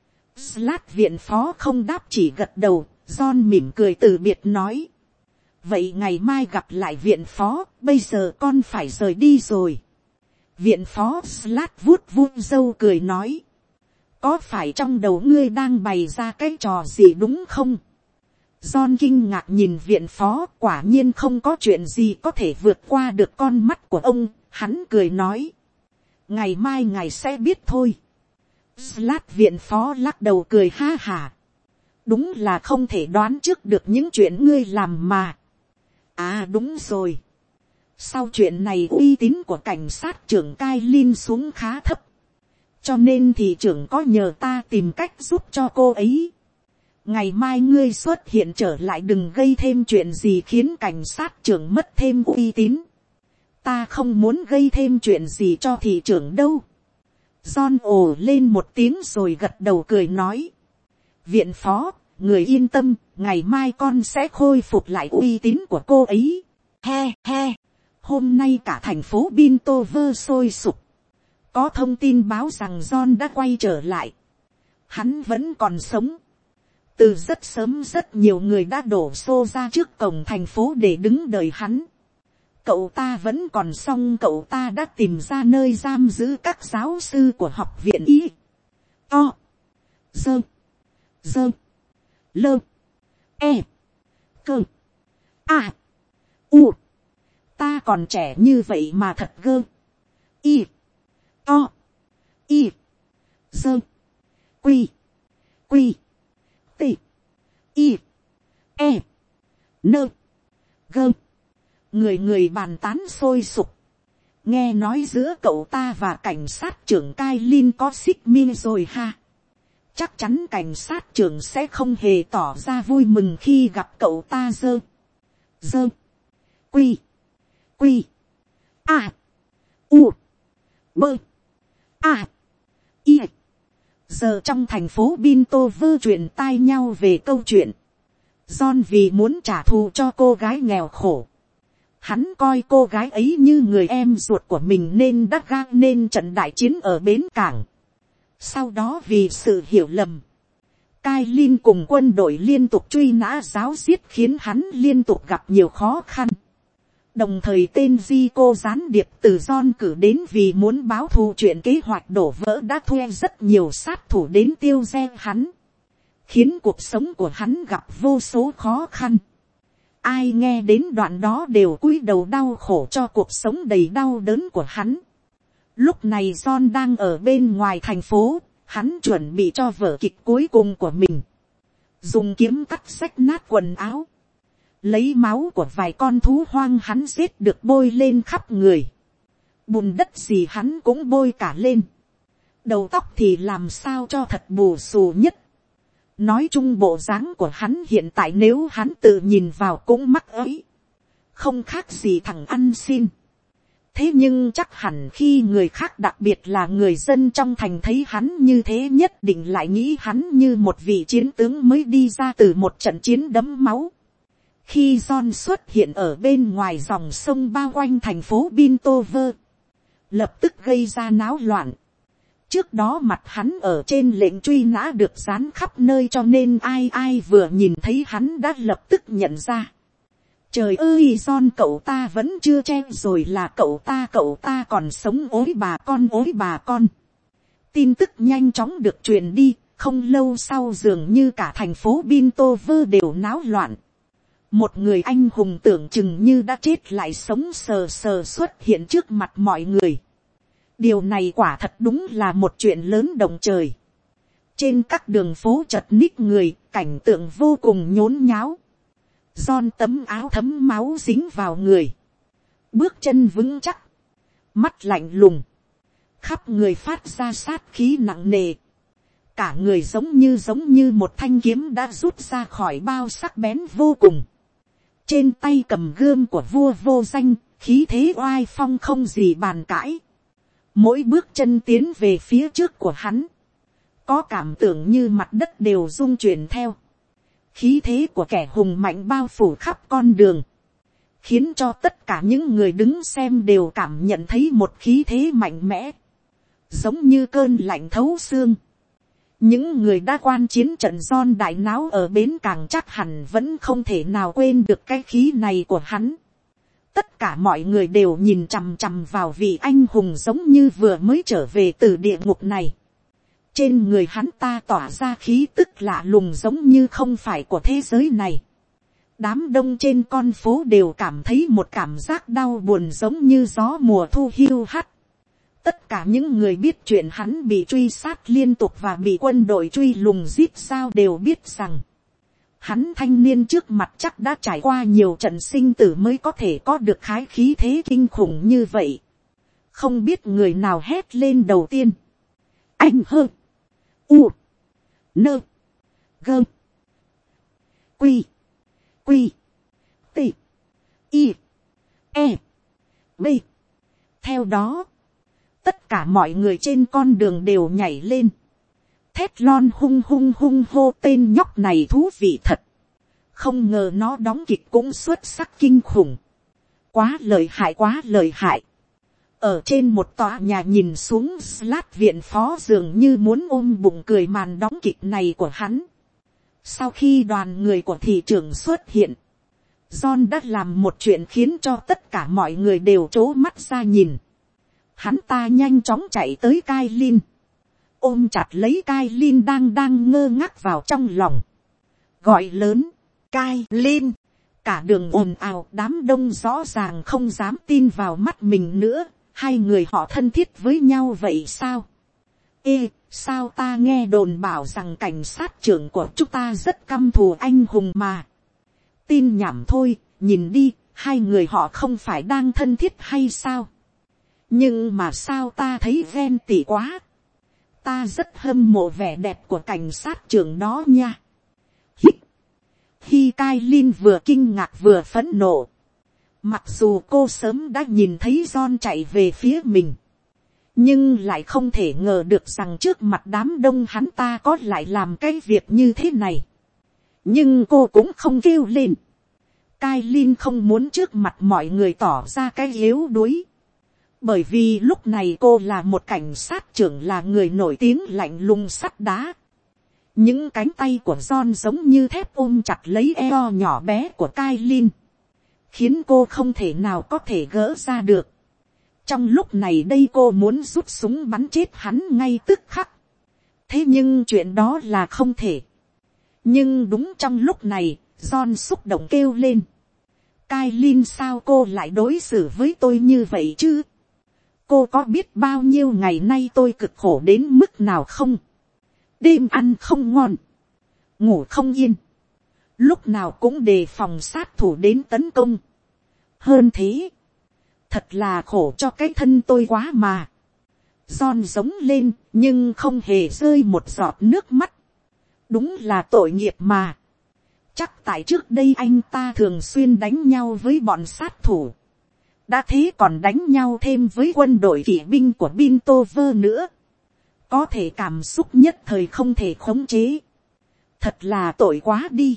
Slat viện phó không đáp chỉ gật đầu. John mỉm cười từ biệt nói. Vậy ngày mai gặp lại viện phó, bây giờ con phải rời đi rồi. Viện phó Slat vuốt vuốt râu cười nói. Có phải trong đầu ngươi đang bày ra cái trò gì đúng không? John kinh ngạc nhìn viện phó, quả nhiên không có chuyện gì có thể vượt qua được con mắt của ông. Hắn cười nói. Ngày mai ngài sẽ biết thôi. Slat viện phó lắc đầu cười ha hả. Đúng là không thể đoán trước được những chuyện ngươi làm mà. À đúng rồi. Sau chuyện này uy tín của cảnh sát trưởng Kailin xuống khá thấp. Cho nên thị trưởng có nhờ ta tìm cách giúp cho cô ấy. Ngày mai ngươi xuất hiện trở lại đừng gây thêm chuyện gì khiến cảnh sát trưởng mất thêm uy tín. Ta không muốn gây thêm chuyện gì cho thị trưởng đâu. John ồ lên một tiếng rồi gật đầu cười nói. Viện phó, người yên tâm, ngày mai con sẽ khôi phục lại uy tín của cô ấy. He he, hôm nay cả thành phố Bintover sôi sục. Có thông tin báo rằng John đã quay trở lại. Hắn vẫn còn sống. Từ rất sớm rất nhiều người đã đổ xô ra trước cổng thành phố để đứng đợi hắn. Cậu ta vẫn còn xong, cậu ta đã tìm ra nơi giam giữ các giáo sư của học viện Y. O. Dơ. Dơ. Lơ. E. Cơ. A. U. Ta còn trẻ như vậy mà thật gơ. Y. O. Y. Dơ. Quy. Quy. T. I. E. Nơ. Gơ. Người người bàn tán sôi sục. Nghe nói giữa cậu ta và cảnh sát trưởng Kailin có xích mích rồi ha. Chắc chắn cảnh sát trưởng sẽ không hề tỏ ra vui mừng khi gặp cậu ta. Dơ. Quy. Quy. A. U. Bơ. A. I. Giờ trong thành phố Bintover truyền tai nhau về câu chuyện John vì muốn trả thù cho cô gái nghèo khổ. Hắn coi cô gái ấy như người em ruột của mình nên đã gang nên trận đại chiến ở bến cảng. Sau đó vì sự hiểu lầm, Kailin cùng quân đội liên tục truy nã giáo giết khiến hắn liên tục gặp nhiều khó khăn. Đồng thời tên Zico gián điệp từ John cử đến vì muốn báo thù chuyện kế hoạch đổ vỡ đã thuê rất nhiều sát thủ đến tiêu diệt hắn, khiến cuộc sống của hắn gặp vô số khó khăn. Ai nghe đến đoạn đó đều cúi đầu đau khổ cho cuộc sống đầy đau đớn của hắn. Lúc này John đang ở bên ngoài thành phố, hắn chuẩn bị cho vở kịch cuối cùng của mình. Dùng kiếm cắt xách nát quần áo. Lấy máu của vài con thú hoang hắn giết được bôi lên khắp người. Bùn đất gì hắn cũng bôi cả lên. Đầu tóc thì làm sao cho thật bù xù nhất. Nói chung bộ dáng của hắn hiện tại nếu hắn tự nhìn vào cũng mắc ấy. Không khác gì thằng ăn xin. Thế nhưng chắc hẳn khi người khác đặc biệt là người dân trong thành thấy hắn như thế nhất định lại nghĩ hắn như một vị chiến tướng mới đi ra từ một trận chiến đẫm máu. Khi John xuất hiện ở bên ngoài dòng sông bao quanh thành phố Bintover, lập tức gây ra náo loạn. Trước đó mặt hắn ở trên lệnh truy nã được dán khắp nơi cho nên ai vừa nhìn thấy hắn đã lập tức nhận ra. Trời ơi John cậu ta vẫn chưa che rồi là cậu ta còn sống ối bà con. Tin tức nhanh chóng được truyền đi, không lâu sau dường như cả thành phố Bintover đều náo loạn. Một người anh hùng tưởng chừng như đã chết lại sống sờ sờ xuất hiện trước mặt mọi người. Điều này quả thật đúng là một chuyện lớn động trời. Trên các đường phố chật ních người, cảnh tượng vô cùng nhốn nháo. John tấm áo thấm máu dính vào người. Bước chân vững chắc. Mắt lạnh lùng. Khắp người phát ra sát khí nặng nề. Cả người giống như một thanh kiếm đã rút ra khỏi bao sắc bén vô cùng. Trên tay cầm gươm của vua vô danh, khí thế oai phong không gì bàn cãi. Mỗi bước chân tiến về phía trước của hắn, có cảm tưởng như mặt đất đều rung chuyển theo. Khí thế của kẻ hùng mạnh bao phủ khắp con đường, khiến cho tất cả những người đứng xem đều cảm nhận thấy một khí thế mạnh mẽ, giống như cơn lạnh thấu xương. Những người đã quan chiến trận John đại náo ở bến cảng chắc hẳn vẫn không thể nào quên được cái khí này của hắn. Tất cả mọi người đều nhìn chằm chằm vào vị anh hùng giống như vừa mới trở về từ địa ngục này. Trên người hắn ta tỏa ra khí tức lạ lùng giống như không phải của thế giới này. Đám đông trên con phố đều cảm thấy một cảm giác đau buồn giống như gió mùa thu hiu hắt. Tất cả những người biết chuyện hắn bị truy sát liên tục và bị quân đội truy lùng giết sao đều biết rằng hắn thanh niên trước mặt chắc đã trải qua nhiều trận sinh tử mới có thể có được khái khí thế kinh khủng như vậy. Không biết người nào hét lên đầu tiên. Anh hơ. U. Nơ. Gơ. Quy. Quy. T. I. E. B. Theo đó, tất cả mọi người trên con đường đều nhảy lên. Thét lon hung hô tên nhóc này thú vị thật. Không ngờ nó đóng kịch cũng xuất sắc kinh khủng. Quá lợi hại. Ở trên một tòa nhà nhìn xuống Slat viện phó dường như muốn ôm bụng cười màn đóng kịch này của hắn. Sau khi đoàn người của thị trưởng xuất hiện, John đã làm một chuyện khiến cho tất cả mọi người đều trố mắt ra nhìn. Hắn ta nhanh chóng chạy tới Kailin, ôm chặt lấy Kailin đang ngơ ngác vào trong lòng, gọi lớn Kailin. Cả đường ồn ào, đám đông rõ ràng không dám tin vào mắt mình nữa. Hai người họ thân thiết với nhau vậy sao? Ê, sao ta nghe đồn bảo rằng cảnh sát trưởng của chúng ta rất căm thù anh hùng mà. Tin nhảm thôi, nhìn đi, hai người họ không phải đang thân thiết hay sao? Nhưng mà sao ta thấy ghen tị quá. Ta rất hâm mộ vẻ đẹp của cảnh sát trưởng đó nha. Hít. Hi Cai Linh vừa kinh ngạc vừa phẫn nộ. Mặc dù cô sớm đã nhìn thấy John chạy về phía mình, nhưng lại không thể ngờ được rằng trước mặt đám đông hắn ta có lại làm cái việc như thế này. Nhưng cô cũng không kêu lên. Cai Linh không muốn trước mặt mọi người tỏ ra cái yếu đuối. Bởi vì lúc này cô là một cảnh sát trưởng, là người nổi tiếng lạnh lùng sắt đá. Những cánh tay của John giống như thép ôm chặt lấy eo nhỏ bé của Cai Linh, khiến cô không thể nào có thể gỡ ra được. Trong lúc này đây cô muốn rút súng bắn chết hắn ngay tức khắc. Thế nhưng chuyện đó là không thể. Nhưng đúng trong lúc này, John xúc động kêu lên. Cai Linh, sao cô lại đối xử với tôi như vậy chứ? Cô có biết bao nhiêu ngày nay tôi cực khổ đến mức nào không? Đêm ăn không ngon, ngủ không yên, lúc nào cũng đề phòng sát thủ đến tấn công. Hơn thế, thật là khổ cho cái thân tôi quá mà. John giống lên nhưng không hề rơi một giọt nước mắt. Đúng là tội nghiệp mà. Chắc tại trước đây anh ta thường xuyên đánh nhau với bọn sát thủ. Đã thế còn đánh nhau thêm với quân đội kỵ binh của Bintover nữa. Có thể cảm xúc nhất thời không thể khống chế. Thật là tội quá đi.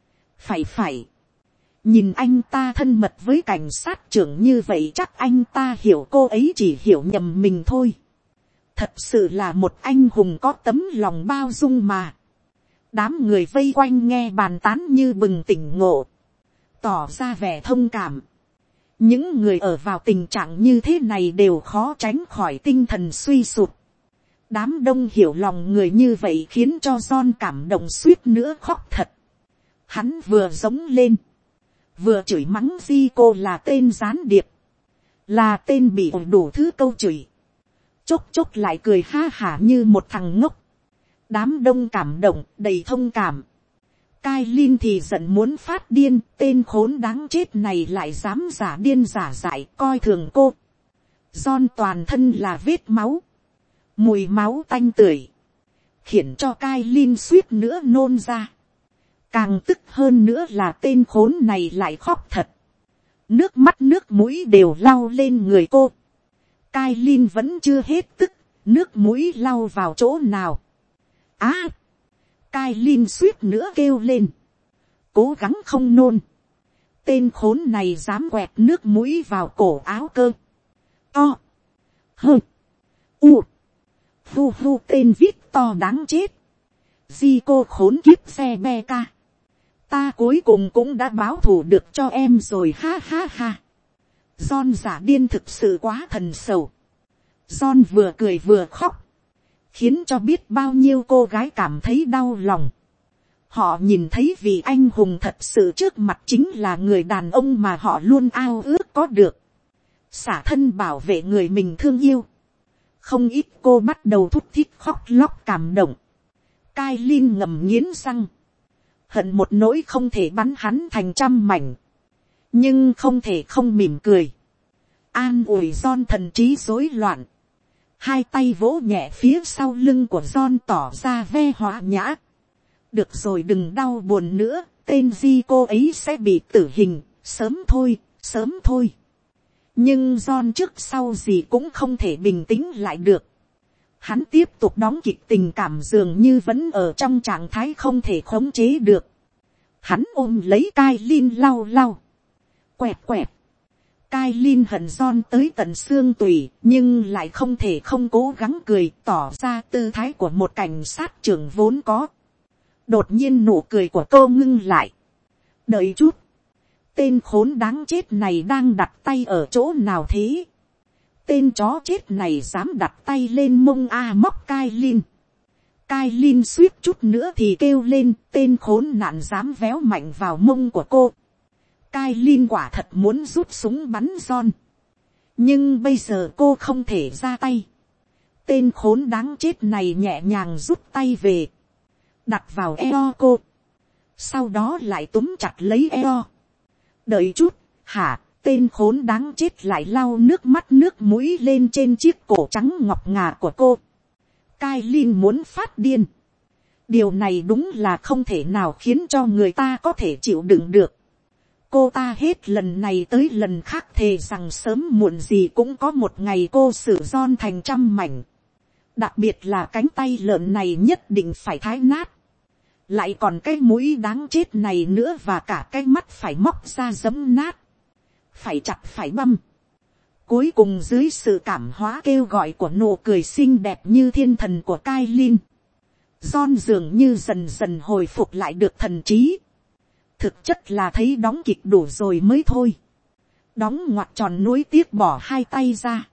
Phải. Nhìn anh ta thân mật với cảnh sát trưởng như vậy, chắc anh ta hiểu cô ấy chỉ hiểu nhầm mình thôi. Thật sự là một anh hùng có tấm lòng bao dung mà. Đám người vây quanh nghe bàn tán như bừng tỉnh ngộ, tỏ ra vẻ thông cảm. Những người ở vào tình trạng như thế này đều khó tránh khỏi tinh thần suy sụp. Đám đông hiểu lòng người như vậy khiến cho John cảm động suýt nữa khóc thật. Hắn vừa giống lên, vừa chửi mắng Zico là tên gián điệp, là tên bị đủ thứ câu chửi. Chốc chốc lại cười ha hả như một thằng ngốc. Đám đông cảm động, đầy thông cảm. Cai Linh thì giận muốn phát điên, tên khốn đáng chết này lại dám giả điên giả dại coi thường cô. John toàn thân là vết máu, mùi máu tanh tưởi, khiến cho Cai Linh suýt nữa nôn ra. Càng tức hơn nữa là tên khốn này lại khóc thật. Nước mắt nước mũi đều lau lên người cô. Cai Linh vẫn chưa hết tức, nước mũi lau vào chỗ nào. Cai Linh suýt nữa kêu lên, cố gắng không nôn. Tên khốn này dám quẹt nước mũi vào cổ áo cơ. To. Hơ. U. Hu tên viết to đáng chết. Zico khốn kiếp xe be ca. Ta cuối cùng cũng đã báo thù được cho em rồi, ha ha ha. John giả điên thực sự quá thần sầu. John vừa cười vừa khóc, khiến cho biết bao nhiêu cô gái cảm thấy đau lòng. Họ nhìn thấy vị anh hùng thật sự trước mặt chính là người đàn ông mà họ luôn ao ước có được. Xả thân bảo vệ người mình thương yêu. Không ít cô bắt đầu thút thít khóc lóc cảm động. Cai Linh ngầm nghiến răng, hận một nỗi không thể bắn hắn thành trăm mảnh, nhưng không thể không mỉm cười. An ủi John thần trí rối loạn, hai tay vỗ nhẹ phía sau lưng của John tỏ ra ve hòa nhã. Được rồi, đừng đau buồn nữa, tên Di cô ấy sẽ bị tử hình, sớm thôi, sớm thôi. Nhưng John trước sau gì cũng không thể bình tĩnh lại được. Hắn tiếp tục đóng kịch, tình cảm dường như vẫn ở trong trạng thái không thể khống chế được. Hắn ôm lấy Cai Linh lau lau, quẹt quẹt. Cai Linh hận John tới tận xương tủy, nhưng lại không thể không cố gắng cười, tỏ ra tư thái của một cảnh sát trưởng vốn có. Đột nhiên nụ cười của cô ngưng lại. Đợi chút, tên khốn đáng chết này đang đặt tay ở chỗ nào thế? Tên chó chết này dám đặt tay lên mông móc Cai Linh. Cai Linh suýt chút nữa thì kêu lên, tên khốn nạn dám véo mạnh vào mông của cô. Cai Linh quả thật muốn rút súng bắn John, nhưng bây giờ cô không thể ra tay. tên khốn đáng chết này nhẹ nhàng rút tay về, đặt vào eo cô, sau đó lại túm chặt lấy eo. Đợi chút, hả, tên khốn đáng chết lại lau nước mắt nước mũi lên trên chiếc cổ trắng ngọc ngà của cô. Kailin muốn phát điên. Điều này đúng là không thể nào khiến cho người ta có thể chịu đựng được. Cô ta hết lần này tới lần khác thề rằng sớm muộn gì cũng có một ngày cô xử John thành trăm mảnh. Đặc biệt là cánh tay lợn này nhất định phải thái nát. Lại còn cái mũi đáng chết này nữa, và cả cái mắt phải móc ra giấm nát. Phải chặt phải băm. Cuối cùng dưới sự cảm hóa kêu gọi của nụ cười xinh đẹp như thiên thần của Kailin, John dường như dần dần hồi phục lại được thần trí. Thực chất là thấy đóng kịch đủ rồi mới thôi. Đóng ngoặc tròn nuối tiếc bỏ hai tay ra.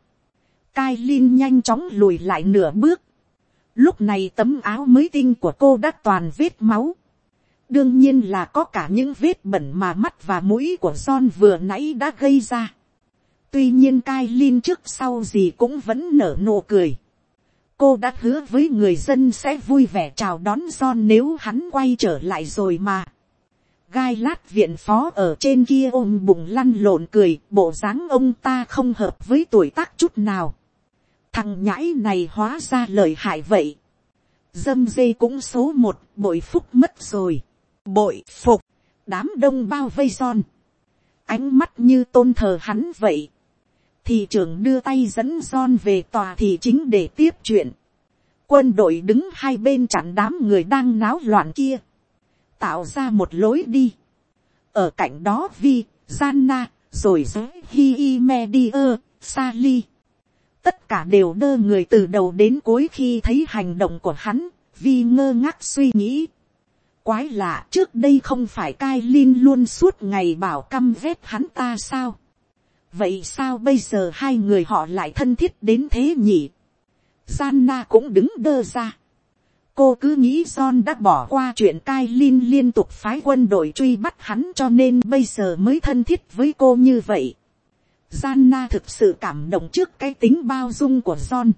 Kailin nhanh chóng lùi lại nửa bước. Lúc này tấm áo mới tinh của cô đã toàn vết máu. Đương nhiên là có cả những vết bẩn mà mắt và mũi của John vừa nãy đã gây ra. Tuy nhiên Kailin trước sau gì cũng vẫn nở nụ cười. Cô đã hứa với người dân sẽ vui vẻ chào đón John nếu hắn quay trở lại rồi mà. Gai lát viện phó ở trên kia ôm bụng lăn lộn cười, bộ dáng ông ta không hợp với tuổi tác chút nào. Thằng nhãi này hóa ra lợi hại vậy. Dâm dê cũng số một, bội phúc mất rồi. Bội phục, đám đông bao vây John. Ánh mắt như tôn thờ hắn vậy. Thị trưởng đưa tay dẫn John về tòa thị chính để tiếp chuyện. Quân đội đứng hai bên chặn đám người đang náo loạn kia, tạo ra một lối đi. Ở cạnh đó Vi, Zanna, rồi Hi Media, Sally. Tất cả đều đơ người từ đầu đến cuối khi thấy hành động của hắn. Vi ngơ ngác suy nghĩ. Quái lạ, trước đây không phải Kailin luôn suốt ngày bảo căm ghét hắn ta sao? Vậy sao bây giờ hai người họ lại thân thiết đến thế nhỉ? Zanna cũng đứng đơ ra. Cô cứ nghĩ John đã bỏ qua chuyện Kailin liên tục phái quân đội truy bắt hắn cho nên bây giờ mới thân thiết với cô như vậy. Zanna thực sự cảm động trước cái tính bao dung của John.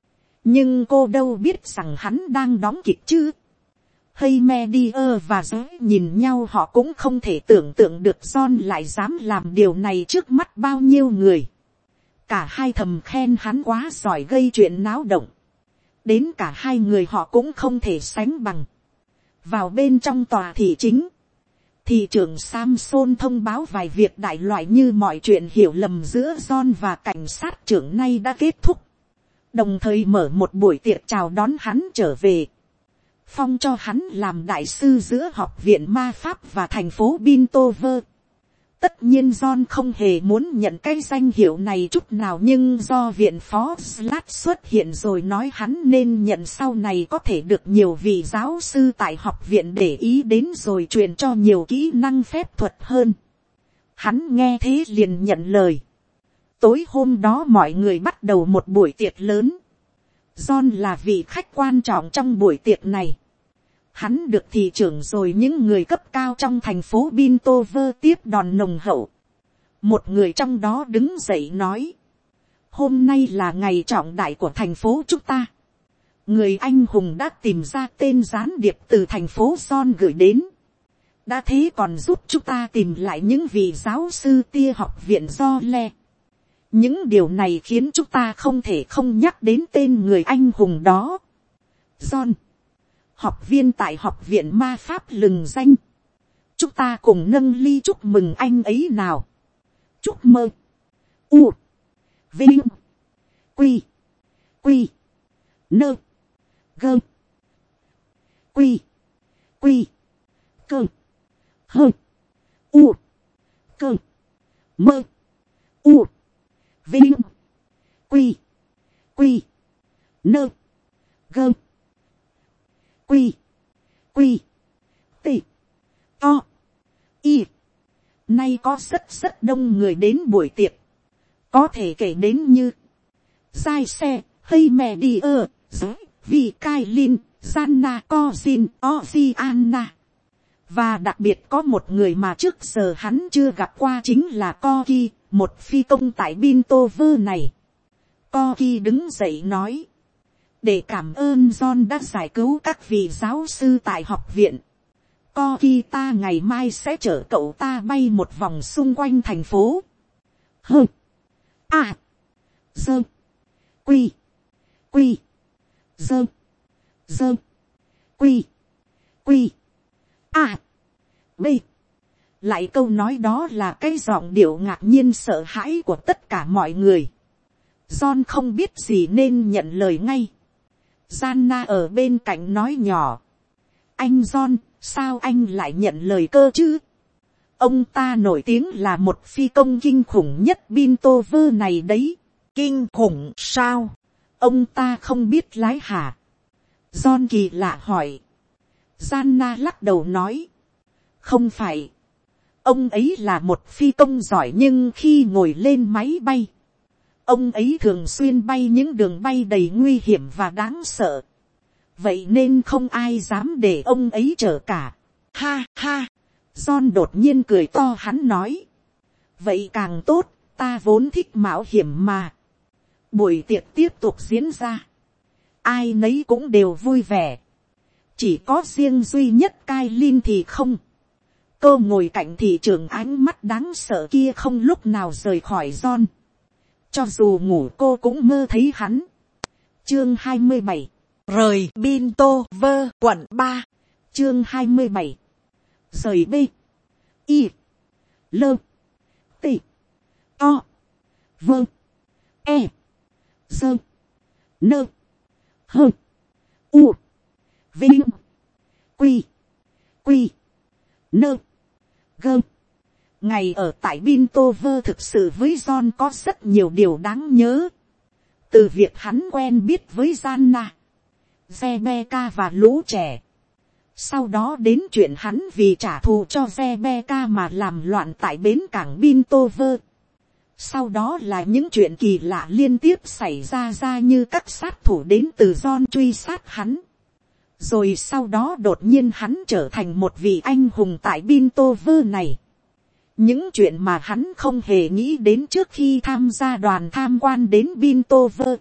Nhưng cô đâu biết rằng hắn đang đóng kịch chứ. Hay Media và Giới nhìn nhau, họ cũng không thể tưởng tượng được John lại dám làm điều này trước mắt bao nhiêu người. Cả hai thầm khen hắn quá giỏi gây chuyện náo động. Đến cả hai người họ cũng không thể sánh bằng. Vào bên trong tòa thị chính, thị trưởng Samson thông báo vài việc đại loại như mọi chuyện hiểu lầm giữa John và cảnh sát trưởng nay đã kết thúc. Đồng thời mở một buổi tiệc chào đón hắn trở về. Phong cho hắn làm đại sư giữa học viện ma pháp và thành phố Bintover. Tất nhiên John không hề muốn nhận cái danh hiệu này chút nào, nhưng do viện phó Slat xuất hiện rồi nói hắn nên nhận, sau này có thể được nhiều vị giáo sư tại học viện để ý đến rồi truyền cho nhiều kỹ năng phép thuật hơn. Hắn nghe thế liền nhận lời. Tối hôm đó mọi người bắt đầu một buổi tiệc lớn. John là vị khách quan trọng trong buổi tiệc này. Hắn được thị trưởng rồi những người cấp cao trong thành phố Bintover tiếp đón nồng hậu. Một người trong đó đứng dậy nói: hôm nay là ngày trọng đại của thành phố chúng ta. Người anh hùng đã tìm ra tên gián điệp từ thành phố John gửi đến. Đã thế còn giúp chúng ta tìm lại những vị giáo sư tia học viện do le. Những điều này khiến chúng ta không thể không nhắc đến tên người anh hùng đó. John, học viên tại học viện ma pháp lừng danh. Chúng ta cùng nâng ly chúc mừng anh ấy nào. Chúc mơ. U. Vinh. Quy. Quy. Nơ. Gơ. Quy. Quy. Cơ. Hơ. U. Cơ. Mơ. U. Vinh. Quy. Quy. Nơ. Gơ. Quy. Quy. Tị. To. Y. Nay có rất đông người đến buổi tiệc. Có thể kể đến như Giai Xe, Hay Mẹ Đi Ơ, Giới, Vi Kailin, Zanna Kozin, Oziana. Và đặc biệt có một người mà trước giờ hắn chưa gặp qua, chính là Koki, một phi công tại Bintover này. Koki đứng dậy nói: để cảm ơn John đã giải cứu các vị giáo sư tại học viện. Kokita ngày mai sẽ chở cậu ta bay một vòng xung quanh thành phố. Hơ. À. Dơ. Quy. Quy. Dơ. Dơ. Quy. Quy. À. B. Lại câu nói đó là cái giọng điệu ngạc nhiên sợ hãi của tất cả mọi người. John không biết gì nên nhận lời ngay. Gianna ở bên cạnh nói nhỏ. Anh John, sao anh lại nhận lời cơ chứ? Ông ta nổi tiếng là một phi công kinh khủng nhất Bintover này đấy. Kinh khủng sao? Ông ta không biết lái hả? John kỳ lạ hỏi. Gianna lắc đầu nói. Không phải. Ông ấy là một phi công giỏi nhưng khi ngồi lên máy bay, ông ấy thường xuyên bay những đường bay đầy nguy hiểm và đáng sợ. Vậy nên không ai dám để ông ấy chở cả. Ha ha. John đột nhiên cười to, hắn nói. Vậy càng tốt, ta vốn thích mạo hiểm mà. Buổi tiệc tiếp tục diễn ra. Ai nấy cũng đều vui vẻ. Chỉ có riêng duy nhất Kailin thì không. Cô ngồi cạnh thị trưởng ánh mắt đáng sợ kia không lúc nào rời khỏi John. Cho dù ngủ cô cũng mơ thấy hắn. Chương 27. Rời Bintover quận 3. Chương 27. Rời B. I. Lơ. T. O. Vơ. E. Dơ. Nơ. Hơ. U. Vinh. Quy. Quy. Nơ. Gơ. Ngày ở tại Bintover thực sự với John có rất nhiều điều đáng nhớ. Từ việc hắn quen biết với Gianna, Rebecca và lũ trẻ. Sau đó đến chuyện hắn vì trả thù cho Rebecca mà làm loạn tại bến cảng Bintover. Sau đó là những chuyện kỳ lạ liên tiếp xảy ra như các sát thủ đến từ John truy sát hắn. Rồi sau đó đột nhiên hắn trở thành một vị anh hùng tại Bintover này. Những chuyện mà hắn không hề nghĩ đến trước khi tham gia đoàn tham quan đến Bintover.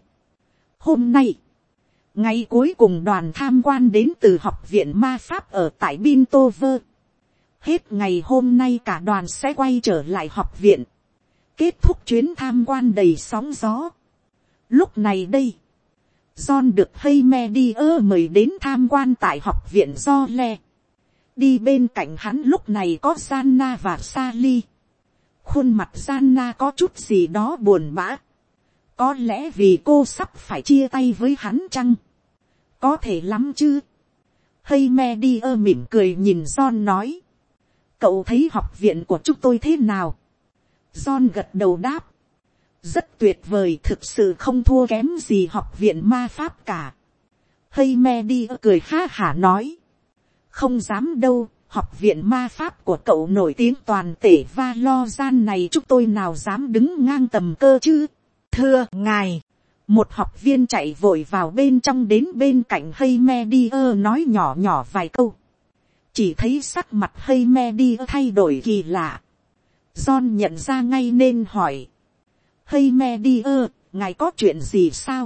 Hôm nay, ngày cuối cùng đoàn tham quan đến từ học viện ma pháp ở tại Bintover. Hết ngày hôm nay cả đoàn sẽ quay trở lại học viện. Kết thúc chuyến tham quan đầy sóng gió. Lúc này đây, John được Heymedier mời đến tham quan tại học viện Jole. Đi bên cạnh hắn lúc này có Gianna và Sally. Khuôn mặt Gianna có chút gì đó buồn bã. Có lẽ vì cô sắp phải chia tay với hắn chăng? Có thể lắm chứ. Heymedier mỉm cười nhìn John nói. Cậu thấy học viện của chúng tôi thế nào? John gật đầu đáp. Rất tuyệt vời, thực sự không thua kém gì học viện ma pháp cả. Heymedier cười ha hả nói. Không dám đâu, học viện ma pháp của cậu nổi tiếng toàn tể va lo gian này, chúng tôi nào dám đứng ngang tầm cơ chứ. Thưa ngài, một học viên chạy vội vào bên trong đến bên cạnh Heymedier nói nhỏ nhỏ vài câu. Chỉ thấy sắc mặt Heymedier thay đổi kỳ lạ. John nhận ra ngay nên hỏi. Heymedier, ngài có chuyện gì sao?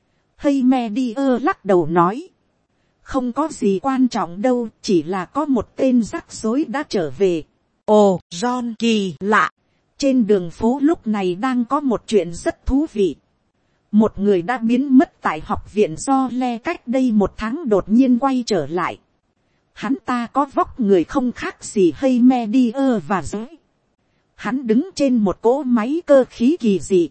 Heymedier lắc đầu nói. Không có gì quan trọng đâu, chỉ là có một tên rắc rối đã trở về. Ồ, John kỳ lạ. Trên đường phố lúc này đang có một chuyện rất thú vị. Một người đã biến mất tại học viện Jole cách đây 1 tháng đột nhiên quay trở lại. Hắn ta có vóc người không khác gì Heymedier và giới. Hắn đứng trên một cỗ máy cơ khí kỳ dị.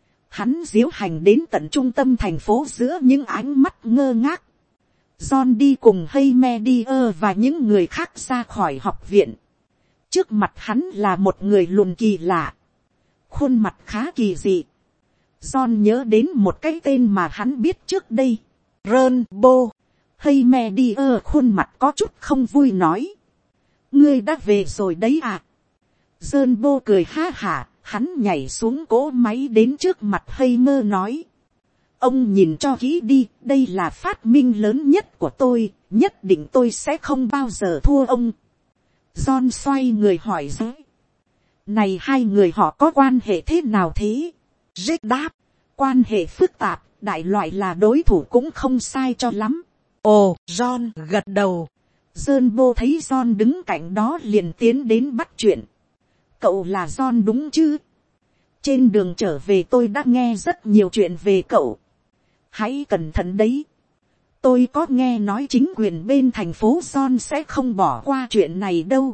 Hắn diễu hành đến tận trung tâm thành phố giữa những ánh mắt ngơ ngác. John đi cùng Heymedier và những người khác ra khỏi học viện. Trước mặt hắn là một người lùn kỳ lạ. Khuôn mặt khá kỳ dị. John nhớ đến một cái tên mà hắn biết trước đây. Rernbo. Heymedier khuôn mặt có chút không vui nói. Ngươi đã về rồi đấy à? Rernbo cười ha hả. Hắn nhảy xuống cỗ máy đến trước mặt Heimer nói. Ông nhìn cho kỹ đi, đây là phát minh lớn nhất của tôi, nhất định tôi sẽ không bao giờ thua ông. John xoay người hỏi giới. Này hai người họ có quan hệ thế nào thế? Jack đáp, quan hệ phức tạp, đại loại là đối thủ cũng không sai cho lắm. Ồ, John gật đầu. John Bô thấy John đứng cạnh đó liền tiến đến bắt chuyện. Cậu là John đúng chứ? Trên đường trở về tôi đã nghe rất nhiều chuyện về cậu. Hãy cẩn thận đấy. Tôi có nghe nói chính quyền bên thành phố John sẽ không bỏ qua chuyện này đâu.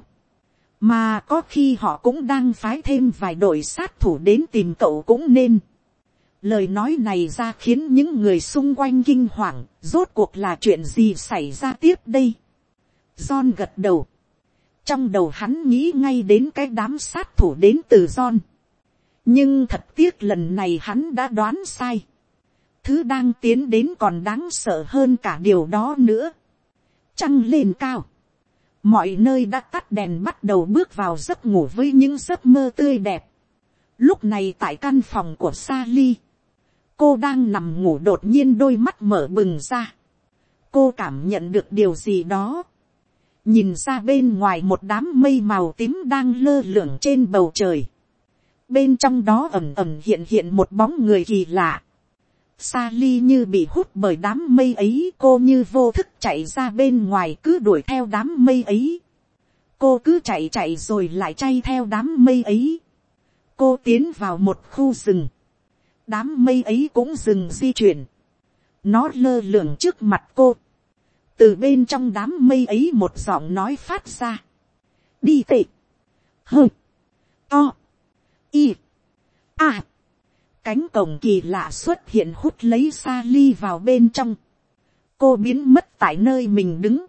Mà có khi họ cũng đang phái thêm vài đội sát thủ đến tìm cậu cũng nên. Lời nói này ra khiến những người xung quanh kinh hoàng. Rốt cuộc là chuyện gì xảy ra tiếp đây? John gật đầu. Trong đầu hắn nghĩ ngay đến cái đám sát thủ đến từ John. Nhưng thật tiếc lần này hắn đã đoán sai. Thứ đang tiến đến còn đáng sợ hơn cả điều đó nữa. Trăng lên cao. Mọi nơi đã tắt đèn bắt đầu bước vào giấc ngủ với những giấc mơ tươi đẹp. Lúc này tại căn phòng của Sally. Cô đang nằm ngủ đột nhiên đôi mắt mở bừng ra. Cô cảm nhận được điều gì đó. Nhìn ra bên ngoài một đám mây màu tím đang lơ lửng trên bầu trời. Bên trong đó ẩn ẩn hiện hiện một bóng người kỳ lạ. Sally như bị hút bởi đám mây ấy, cô như vô thức chạy ra bên ngoài cứ đuổi theo đám mây ấy. Cô cứ chạy rồi lại chạy theo đám mây ấy. Cô tiến vào một khu rừng. Đám mây ấy cũng dừng di chuyển. Nó lơ lửng trước mặt cô. Từ bên trong đám mây ấy một giọng nói phát ra. Đi tệ. Hơ. To. Y. A. Cánh cổng kỳ lạ xuất hiện hút lấy Sally vào bên trong. Cô biến mất tại nơi mình đứng.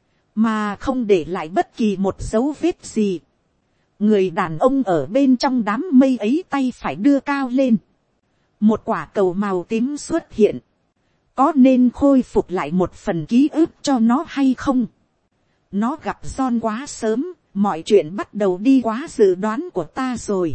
Mà không để lại bất kỳ một dấu vết gì. Người đàn ông ở bên trong đám mây ấy tay phải đưa cao lên. Một quả cầu màu tím xuất hiện. Có nên khôi phục lại một phần ký ức cho nó hay không? Nó gặp John quá sớm. Mọi chuyện bắt đầu đi quá dự đoán của ta rồi.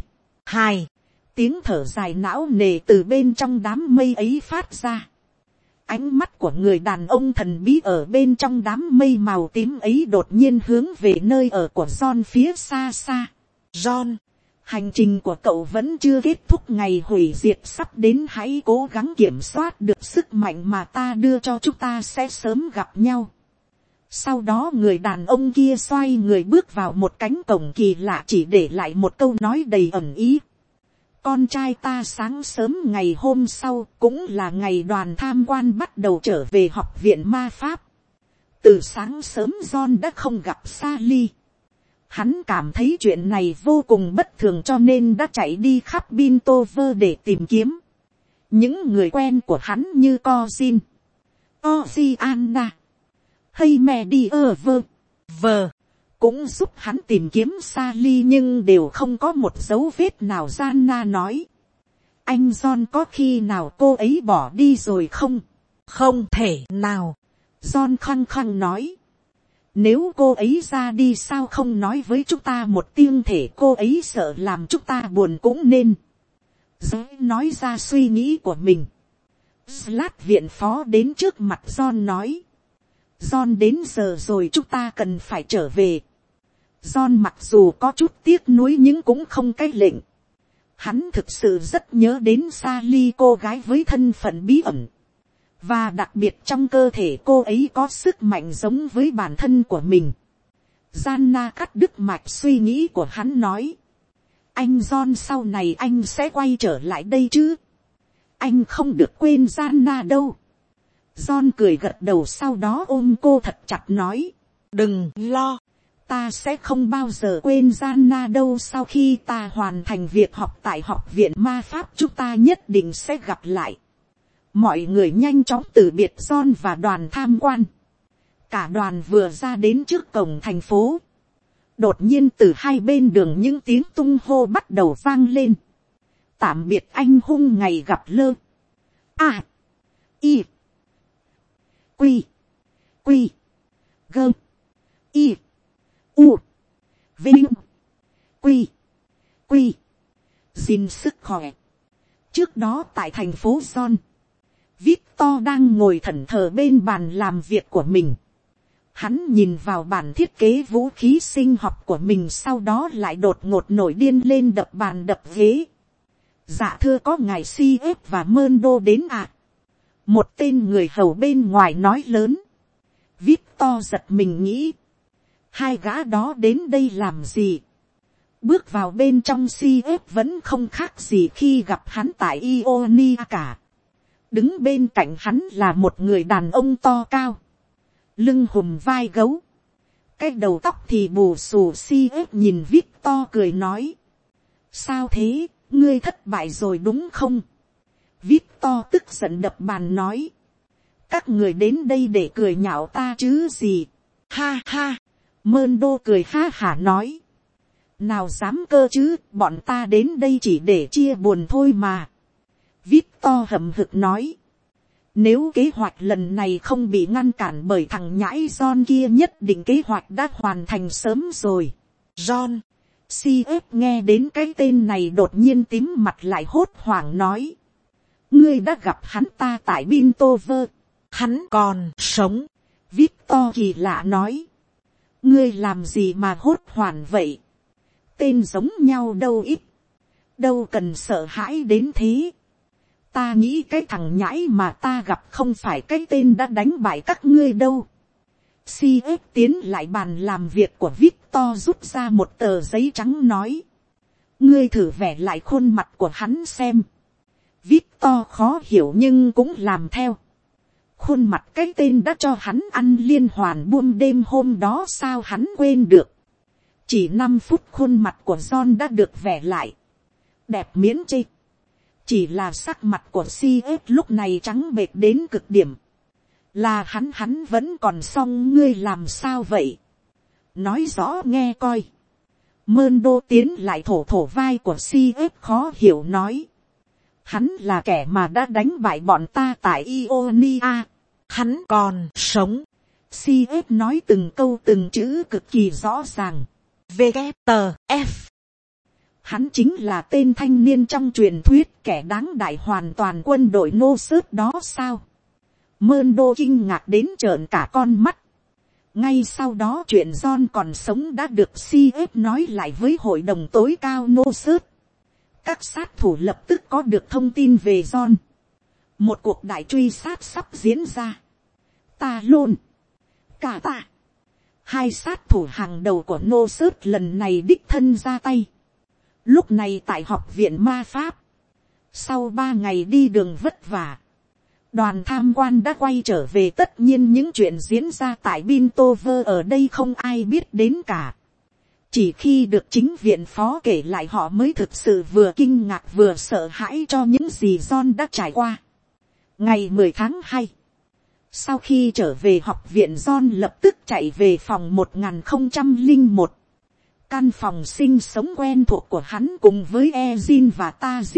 Tiếng thở dài não nề từ bên trong đám mây ấy phát ra. Ánh mắt của người đàn ông thần bí ở bên trong đám mây màu tím ấy đột nhiên hướng về nơi ở của John phía xa xa. John, hành trình của cậu vẫn chưa kết thúc, ngày hủy diệt sắp đến, hãy cố gắng kiểm soát được sức mạnh mà ta đưa cho chúng ta sẽ sớm gặp nhau. Sau đó người đàn ông kia xoay người bước vào một cánh cổng kỳ lạ, chỉ để lại một câu nói đầy ẩn ý. Con trai ta sáng sớm ngày hôm sau cũng là ngày đoàn tham quan bắt đầu trở về học viện ma pháp. Từ sáng sớm John đã không gặp Sally. Hắn cảm thấy chuyện này vô cùng bất thường cho nên đã chạy đi khắp Bintover để tìm kiếm. Những người quen của hắn như Cozin, Oziana, hay Mediever, cũng giúp hắn tìm kiếm Sally nhưng đều không có một dấu vết nào. Gianna nói, anh John có khi nào cô ấy bỏ đi rồi không? Không thể nào. John khăng khăng nói, nếu cô ấy ra đi sao không nói với chúng ta một tiếng, thể cô ấy sợ làm chúng ta buồn cũng nên. Giới nói ra suy nghĩ của mình. Slat viện phó đến trước mặt John nói, John đến giờ rồi, chúng ta cần phải trở về. John mặc dù có chút tiếc nuối nhưng cũng không cái lệnh. Hắn thực sự rất nhớ đến Sally, cô gái với thân phận bí ẩn. Và đặc biệt trong cơ thể cô ấy có sức mạnh giống với bản thân của mình. Gianna cắt đứt mạch suy nghĩ của hắn nói, anh John sau này anh sẽ quay trở lại đây chứ? Anh không được quên Gianna đâu. John cười gật đầu, sau đó ôm cô thật chặt nói, đừng lo, ta sẽ không bao giờ quên Gianna đâu. Sau khi ta hoàn thành việc học tại học viện ma pháp chúng ta nhất định sẽ gặp lại. Mọi người nhanh chóng từ biệt John và đoàn tham quan. Cả đoàn vừa ra đến trước cổng thành phố. Đột nhiên từ hai bên đường những tiếng tung hô bắt đầu vang lên. Tạm biệt anh hùng, ngày gặp lơ. A. I. Quy. Quy. Gơ. Y. U. Vinh. Quy. Quy. Xin sức khỏe. Trước đó tại thành phố John, Victor đang ngồi thẫn thờ bên bàn làm việc của mình. Hắn nhìn vào bản thiết kế vũ khí sinh học của mình, sau đó lại đột ngột nổi điên lên, đập bàn đập ghế. Dạ thưa, có ngài CF và Mơn Đô đến ạ. Một tên người hầu bên ngoài nói lớn. Victor giật mình nghĩ. Hai gã đó đến đây làm gì? Bước vào bên trong CF vẫn không khác gì khi gặp hắn tại Ionia cả. Đứng bên cạnh hắn là một người đàn ông to cao. Lưng hùm vai gấu. Cái đầu tóc thì bù xù. CF nhìn Victor cười nói. Sao thế, ngươi thất bại rồi đúng không? Victor tức giận đập bàn nói. Các người đến đây để cười nhạo ta chứ gì? Ha ha. Mơn cười ha hả nói. Nào dám cơ chứ, bọn ta đến đây chỉ để chia buồn thôi mà. Victor hậm hực nói. Nếu kế hoạch lần này không bị ngăn cản bởi thằng nhãi John kia, nhất định kế hoạch đã hoàn thành sớm rồi. John. CF nghe đến cái tên này đột nhiên tím mặt lại hốt hoảng nói. Ngươi đã gặp hắn ta tại Bintover. Hắn còn sống. Victor kỳ lạ nói. Ngươi làm gì mà hốt hoảng vậy? Tên giống nhau đâu ít. Đâu cần sợ hãi đến thế. Ta nghĩ cái thằng nhãi mà ta gặp không phải cái tên đã đánh bại các ngươi đâu. CF tiến lại bàn làm việc của Victor, rút ra một tờ giấy trắng nói. Ngươi thử vẽ lại khuôn mặt của hắn xem. Victor khó hiểu nhưng cũng làm theo. Khuôn mặt cái tên đã cho hắn ăn liên hoàn buông đêm hôm đó sao hắn quên được. Chỉ 5 phút khuôn mặt của John đã được vẽ lại. Đẹp miễn chê. Chỉ là sắc mặt của CF lúc này trắng bệch đến cực điểm. Là hắn vẫn còn xong, ngươi làm sao vậy? Nói rõ nghe coi. Mơn tiến lại thổ vai của CF khó hiểu nói. Hắn là kẻ mà đã đánh bại bọn ta tại Ionia. Hắn còn sống. CF nói từng câu từng chữ cực kỳ rõ ràng. VKTF. Hắn chính là tên thanh niên trong truyền thuyết kẻ đáng đại hoàn toàn quân đội nô sớt đó sao? Mơn kinh ngạc đến trợn cả con mắt. Ngay sau đó chuyện John còn sống đã được CF nói lại với hội đồng tối cao nô sớt. Các sát thủ lập tức có được thông tin về John. Một cuộc đại truy sát sắp diễn ra. Ta luôn. Cả ta. Hai sát thủ hàng đầu của nô sớt lần này đích thân ra tay. Lúc này tại học viện ma pháp. Sau 3 ngày đi đường vất vả. Đoàn tham quan đã quay trở về, tất nhiên những chuyện diễn ra tại Bintover ở đây không ai biết đến cả. Chỉ khi được chính viện phó kể lại họ mới thực sự vừa kinh ngạc vừa sợ hãi cho những gì John đã trải qua. Ngày 10 tháng 2. Sau khi trở về học viện, John lập tức chạy về phòng 1001. Căn phòng sinh sống quen thuộc của hắn cùng với Ezin và Tazik.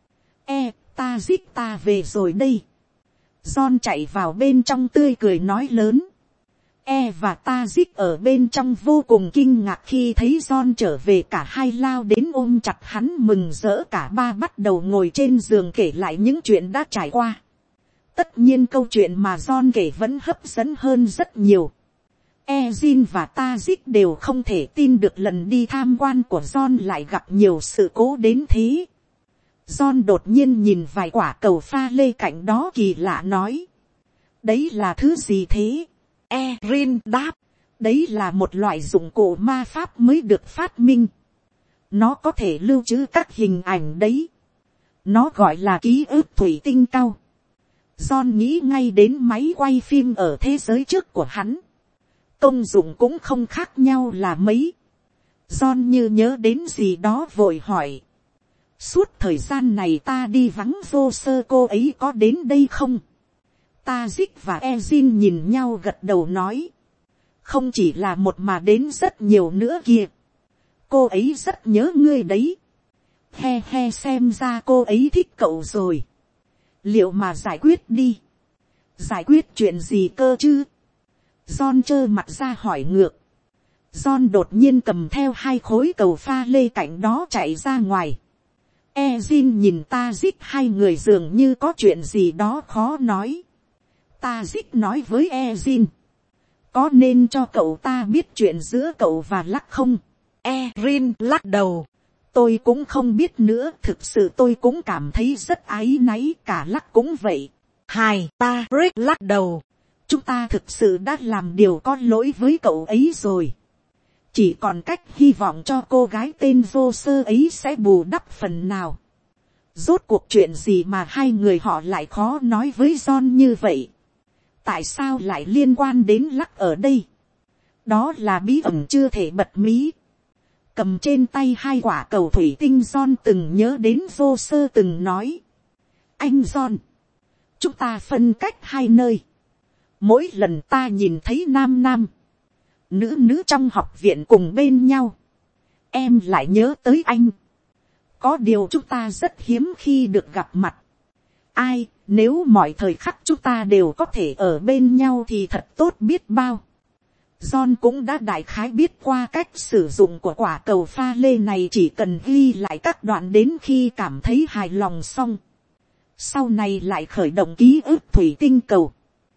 Tazik, ta về rồi đây. John chạy vào bên trong tươi cười nói lớn. Và Tazik ở bên trong vô cùng kinh ngạc khi thấy John trở về, cả hai lao đến ôm chặt hắn mừng rỡ, cả ba bắt đầu ngồi trên giường kể lại những chuyện đã trải qua. Tất nhiên câu chuyện mà John kể vẫn hấp dẫn hơn rất nhiều. Ezin và Tazik đều không thể tin được lần đi tham quan của John lại gặp nhiều sự cố đến thế. John đột nhiên nhìn vài quả cầu pha lê cạnh đó kỳ lạ nói. Đấy là thứ gì thế? Erin đáp. Đấy là một loại dụng cụ ma pháp mới được phát minh. Nó có thể lưu trữ các hình ảnh đấy. Nó gọi là ký ức thủy tinh cao. John nghĩ ngay đến máy quay phim ở thế giới trước của hắn. Công dụng cũng không khác nhau là mấy. John như nhớ đến gì đó vội hỏi. Suốt thời gian này ta đi vắng vô sơ, cô ấy có đến đây không? Tazik và Ezin nhìn nhau gật đầu nói. Không chỉ là một mà đến rất nhiều nữa kìa. Cô ấy rất nhớ ngươi đấy. He he, xem ra cô ấy thích cậu rồi. Liệu mà giải quyết đi. Giải quyết chuyện gì cơ chứ? John trơ mặt ra hỏi ngược. John đột nhiên cầm theo 2 khối cầu pha lê cạnh đó chạy ra ngoài. Ezin nhìn Tazik, hai người dường như có chuyện gì đó khó nói. Tazik nói với Ezin. Có nên cho cậu ta biết chuyện giữa cậu và Lắc không? Erin lắc đầu. Tôi cũng không biết nữa, thực sự tôi cũng cảm thấy rất áy náy, cả Lắc cũng vậy. Hài ta Rick lắc đầu. Chúng ta thực sự đã làm điều có lỗi với cậu ấy rồi. Chỉ còn cách hy vọng cho cô gái tên vô sơ ấy sẽ bù đắp phần nào. Rốt cuộc chuyện gì mà hai người họ lại khó nói với John như vậy? Tại sao lại liên quan đến lắc ở đây? Đó là bí ẩn chưa thể bật mí. Cầm trên tay hai quả cầu thủy tinh, John từng nhớ đến vô sơ từng nói. Anh John, chúng ta phân cách hai nơi. Mỗi lần ta nhìn thấy nam nam, nữ nữ trong học viện cùng bên nhau, em lại nhớ tới anh. Có điều chúng ta rất hiếm khi được gặp mặt. Ai, nếu mọi thời khắc chúng ta đều có thể ở bên nhau thì thật tốt biết bao. John cũng đã đại khái biết qua cách sử dụng của quả cầu pha lê này, chỉ cần ghi lại các đoạn đến khi cảm thấy hài lòng xong. Sau này lại khởi động ký ức thủy tinh cầu.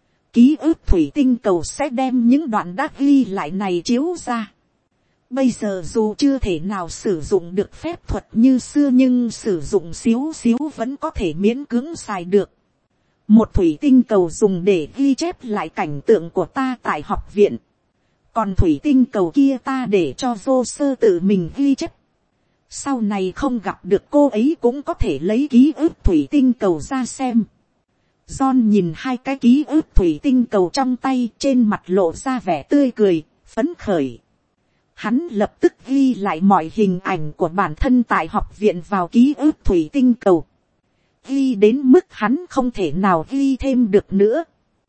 Ký ức thủy tinh cầu sẽ đem những đoạn đã ghi lại này chiếu ra. Bây giờ dù chưa thể nào sử dụng được phép thuật như xưa, nhưng sử dụng xíu xíu vẫn có thể miễn cưỡng xài được. Một thủy tinh cầu dùng để ghi chép lại cảnh tượng của ta tại học viện. Còn thủy tinh cầu kia ta để cho vô sơ tự mình ghi chép. Sau này không gặp được cô ấy cũng có thể lấy ký ức thủy tinh cầu ra xem. John nhìn hai cái ký ức thủy tinh cầu trong tay, trên mặt lộ ra vẻ tươi cười, phấn khởi. Hắn lập tức ghi lại mọi hình ảnh của bản thân tại học viện vào ký ức thủy tinh cầu. Ghi đến mức hắn không thể nào ghi thêm được nữa.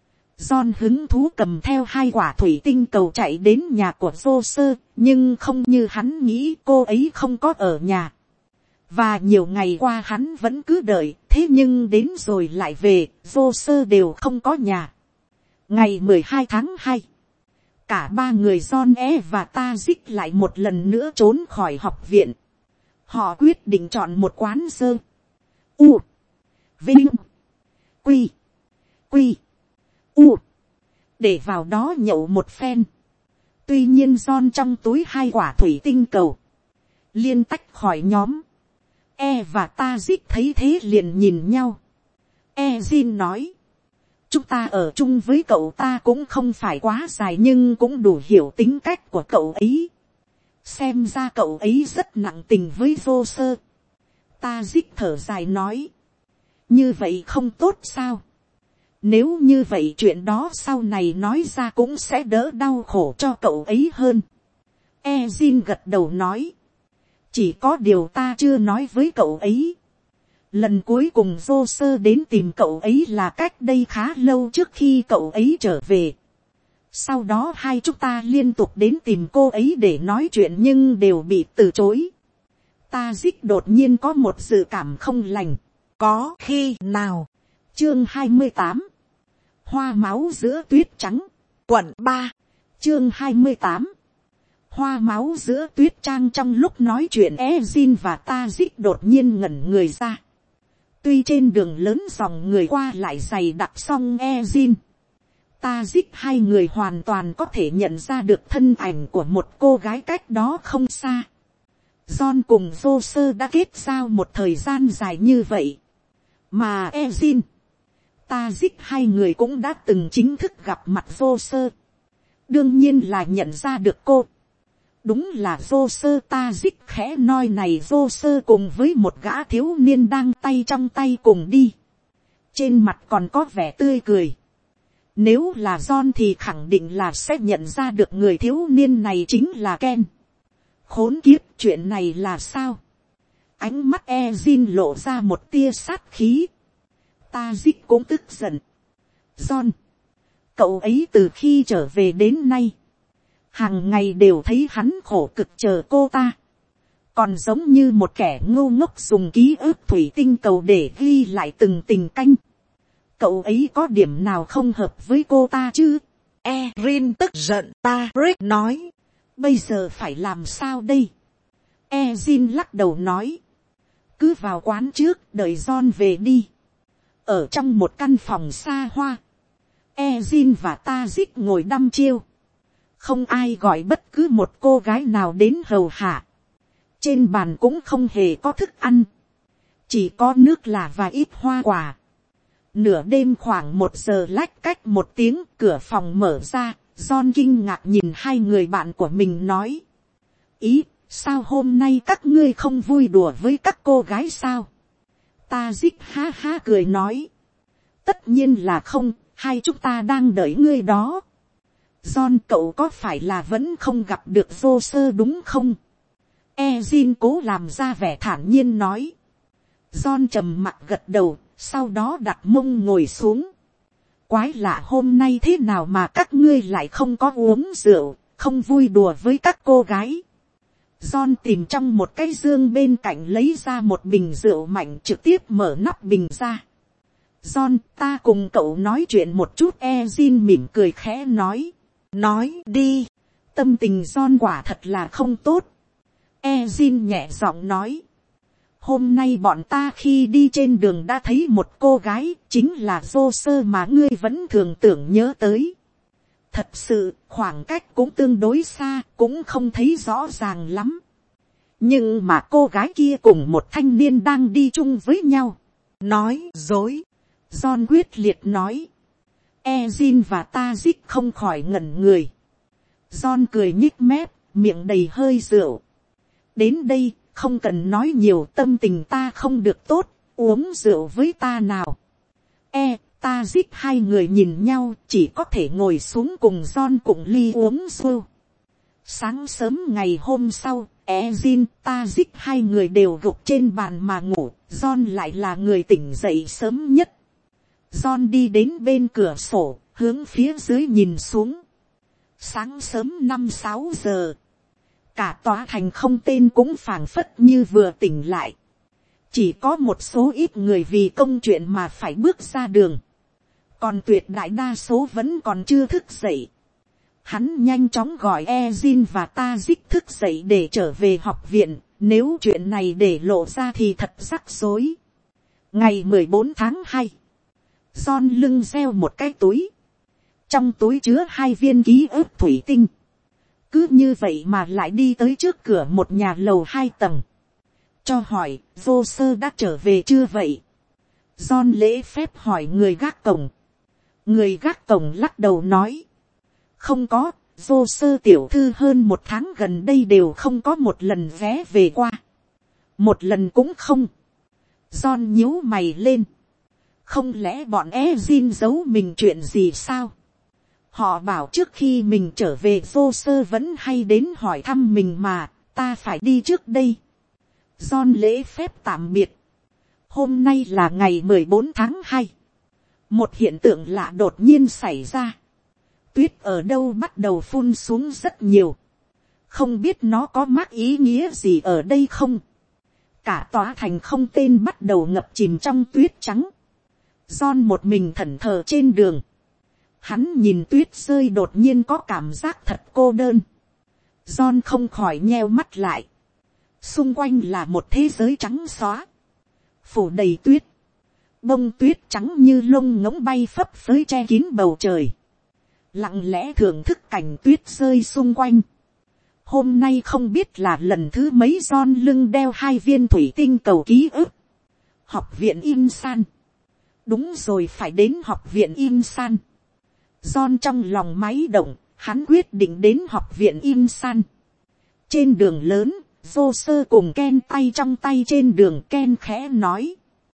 John hứng thú cầm theo hai quả thủy tinh cầu chạy đến nhà của vô sơ, nhưng không như hắn nghĩ, cô ấy không có ở nhà. Và nhiều ngày qua hắn vẫn cứ đợi, thế nhưng đến rồi lại về, vô sơ đều không có nhà. Ngày 12 tháng 2, cả ba người John và Tazik lại một lần nữa trốn khỏi học viện. Họ quyết định chọn một quán sơ U Vinh Quy Quy U để vào đó nhậu một phen. Tuy nhiên John trong túi hai quả thủy tinh cầu liên tách khỏi nhóm. Và Tazik thấy thế liền nhìn nhau. Jin nói, chúng ta ở chung với cậu ta cũng không phải quá dài, nhưng cũng đủ hiểu tính cách của cậu ấy. Xem ra cậu ấy rất nặng tình với vô sơ. Tazik thở dài nói, như vậy không tốt sao? Nếu như vậy chuyện đó sau này nói ra cũng sẽ đỡ đau khổ cho cậu ấy hơn. Jin gật đầu nói, chỉ có điều ta chưa nói với cậu ấy. Lần cuối cùng vô sơ đến tìm cậu ấy là cách đây khá lâu trước khi cậu ấy trở về. Sau đó hai chúng ta liên tục đến tìm cô ấy để nói chuyện nhưng đều bị từ chối. Tazik đột nhiên có một dự cảm không lành. Có khi nào? Chương 28. Hoa máu giữa tuyết trắng. Quận 3. Chương 28. Hoa máu giữa tuyết trang. Trong lúc nói chuyện Jin và Tazik đột nhiên ngẩn người ra. Tuy trên đường lớn dòng người qua lại dày đặc, song Jin, Tazik hai người hoàn toàn có thể nhận ra được thân ảnh của một cô gái cách đó không xa. John cùng vô sơ đã kết giao một thời gian dài như vậy. Mà Jin, Tazik hai người cũng đã từng chính thức gặp mặt vô sơ. Đương nhiên là nhận ra được cô. Đúng là vô sơ. Tazik khẽ nói này, vô sơ cùng với một gã thiếu niên đang tay trong tay cùng đi. Trên mặt còn có vẻ tươi cười. Nếu là John thì khẳng định là sẽ nhận ra được người thiếu niên này chính là Ken. Khốn kiếp, chuyện này là sao? Ánh mắt Jin lộ ra một tia sát khí. Tazik cũng tức giận. John, cậu ấy từ khi trở về đến nay, hàng ngày đều thấy hắn khổ cực chờ cô ta. Còn giống như một kẻ ngu ngốc dùng ký ức thủy tinh cầu để ghi lại từng tình canh. Cậu ấy có điểm nào không hợp với cô ta chứ? Erin tức giận. Rick nói, bây giờ phải làm sao đây? Jin lắc đầu nói, cứ vào quán trước đợi John về đi. Ở trong một căn phòng xa hoa, Jin và Tazik ngồi đăm chiêu. Không ai gọi bất cứ một cô gái nào đến hầu hạ. Trên bàn cũng không hề có thức ăn, chỉ có nước lạ và ít hoa quả. Nửa đêm khoảng 1 giờ lách cách một tiếng, cửa phòng mở ra. John kinh ngạc nhìn hai người bạn của mình nói. Ý, sao hôm nay các ngươi không vui đùa với các cô gái sao? Tazik ha ha cười nói. Tất nhiên là không, hai chúng ta đang đợi ngươi đó. John, cậu có phải là vẫn không gặp được Joe đúng không? Ezin cố làm ra vẻ thản nhiên nói. John trầm mặc gật đầu, sau đó đặt mông ngồi xuống. Quái lạ, hôm nay thế nào mà các ngươi lại không có uống rượu, không vui đùa với các cô gái. John tìm trong một cái dương bên cạnh lấy ra một bình rượu mạnh, trực tiếp mở nắp bình ra. John, ta cùng cậu nói chuyện một chút. Ezin mỉm cười khẽ nói. Nói đi. Tâm tình John quả thật là không tốt. Ezin nhẹ giọng nói. Hôm nay bọn ta khi đi trên đường đã thấy một cô gái, chính là Joe mà ngươi vẫn thường tưởng nhớ tới. Thật sự, khoảng cách cũng tương đối xa, cũng không thấy rõ ràng lắm. Nhưng mà cô gái kia cùng một thanh niên đang đi chung với nhau. Nói dối. John quyết liệt nói. Ezin và Tazik không khỏi ngẩn người. John cười nhích mép, miệng đầy hơi rượu. Đến đây, không cần nói nhiều, tâm tình ta không được tốt, uống rượu với ta nào. Tazik hai người nhìn nhau, chỉ có thể ngồi xuống cùng John cùng ly uống rượu. Sáng sớm ngày hôm sau, Ezin, Tazik hai người đều gục trên bàn mà ngủ, John lại là người tỉnh dậy sớm nhất. John đi đến bên cửa sổ, hướng phía dưới nhìn xuống. Sáng sớm 5-6 giờ. Cả tòa thành không tên cũng phảng phất như vừa tỉnh lại. Chỉ có một số ít người vì công chuyện mà phải bước ra đường. Còn tuyệt đại đa số vẫn còn chưa thức dậy. Hắn nhanh chóng gọi Ezin và Tazik thức dậy để trở về học viện. Nếu chuyện này để lộ ra thì thật rắc rối. Ngày 14 tháng 2. John lưng đeo một cái túi. Trong túi chứa 2 viên ký ức thủy tinh. Cứ như vậy mà lại đi tới trước cửa một nhà lầu 2 tầng. Cho hỏi, Joe đã trở về chưa vậy? John lễ phép hỏi người gác cổng. Người gác cổng lắc đầu nói. Không có, Joe tiểu thư hơn 1 tháng gần đây đều không có một lần vé về qua. Một lần cũng không. John nhíu mày lên. Không lẽ bọn Ezin giấu mình chuyện gì sao? Họ bảo trước khi mình trở về Joe vẫn hay đến hỏi thăm mình mà, ta phải đi trước đây. John lễ phép tạm biệt. Hôm nay là ngày 14 tháng 2. Một hiện tượng lạ đột nhiên xảy ra. Tuyết ở đâu bắt đầu phun xuống rất nhiều. Không biết nó có mác ý nghĩa gì ở đây không? Cả tòa thành không tên bắt đầu ngập chìm trong tuyết trắng. John một mình thẫn thờ trên đường. Hắn nhìn tuyết rơi đột nhiên có cảm giác thật cô đơn. John không khỏi nheo mắt lại. Xung quanh là một thế giới trắng xóa. Phủ đầy tuyết. Bông tuyết trắng như lông ngỗng bay phấp phới che kín bầu trời. Lặng lẽ thưởng thức cảnh tuyết rơi xung quanh. Hôm nay không biết là lần thứ mấy John lưng đeo 2 viên thủy tinh cầu ký ức. Học viện Insan. Đúng rồi, phải đến học viện Insan. John trong lòng máy động, hắn quyết định đến học viện Insan. Trên đường lớn, Joe cùng Ken tay trong tay trên đường. Ken khẽ nói.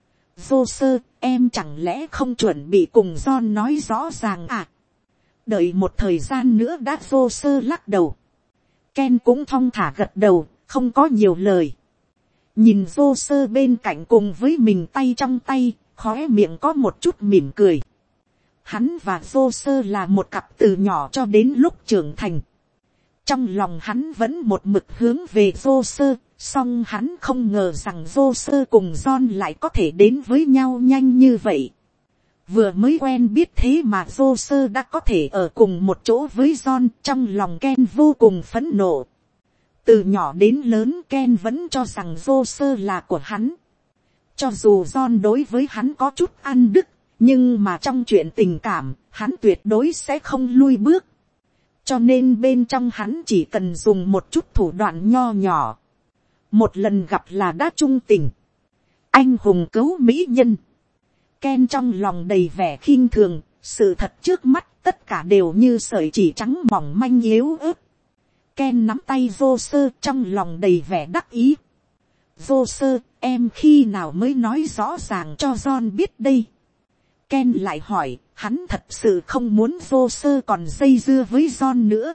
Joe, em chẳng lẽ không chuẩn bị cùng John nói rõ ràng à? Đợi một thời gian nữa đã. Joe lắc đầu. Ken cũng thong thả gật đầu, không có nhiều lời. Nhìn Joe bên cạnh cùng với mình tay trong tay, khóe miệng có một chút mỉm cười. Hắn và Joe là một cặp từ nhỏ cho đến lúc trưởng thành. Trong lòng hắn vẫn một mực hướng về Joe, song hắn không ngờ rằng Joe cùng John lại có thể đến với nhau nhanh như vậy. Vừa mới quen biết thế mà Joe đã có thể ở cùng một chỗ với John, trong lòng Ken vô cùng phẫn nộ. Từ nhỏ đến lớn Ken vẫn cho rằng Joe là của hắn. Cho dù John đối với hắn có chút ăn đứt, nhưng mà trong chuyện tình cảm, hắn tuyệt đối sẽ không lui bước. Cho nên bên trong hắn chỉ cần dùng một chút thủ đoạn nho nhỏ. Một lần gặp là đã trung tình. Anh hùng cứu mỹ nhân. Ken trong lòng đầy vẻ khinh thường, sự thật trước mắt tất cả đều như sợi chỉ trắng mỏng manh yếu ớt. Ken nắm tay vô sơ trong lòng đầy vẻ đắc ý. Vô sơ, em khi nào mới nói rõ ràng cho John biết đây? Ken lại hỏi, hắn thật sự không muốn vô sơ còn dây dưa với John nữa.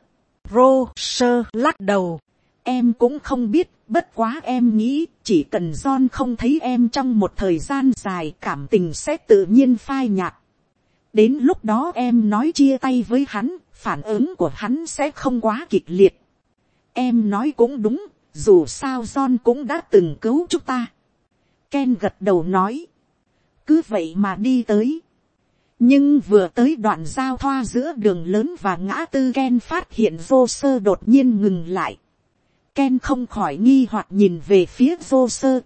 Roger lắc đầu. Em cũng không biết, bất quá em nghĩ chỉ cần John không thấy em trong một thời gian dài, cảm tình sẽ tự nhiên phai nhạt. Đến lúc đó em nói chia tay với hắn, phản ứng của hắn sẽ không quá kịch liệt. Em nói cũng đúng, dù sao John cũng đã từng cứu chúng ta. Ken gật đầu nói. Cứ vậy mà đi tới. Nhưng vừa tới đoạn giao thoa giữa đường lớn và ngã tư, Ken phát hiện vô sơ đột nhiên ngừng lại. Ken không khỏi nghi hoặc nhìn về phía vô sơ.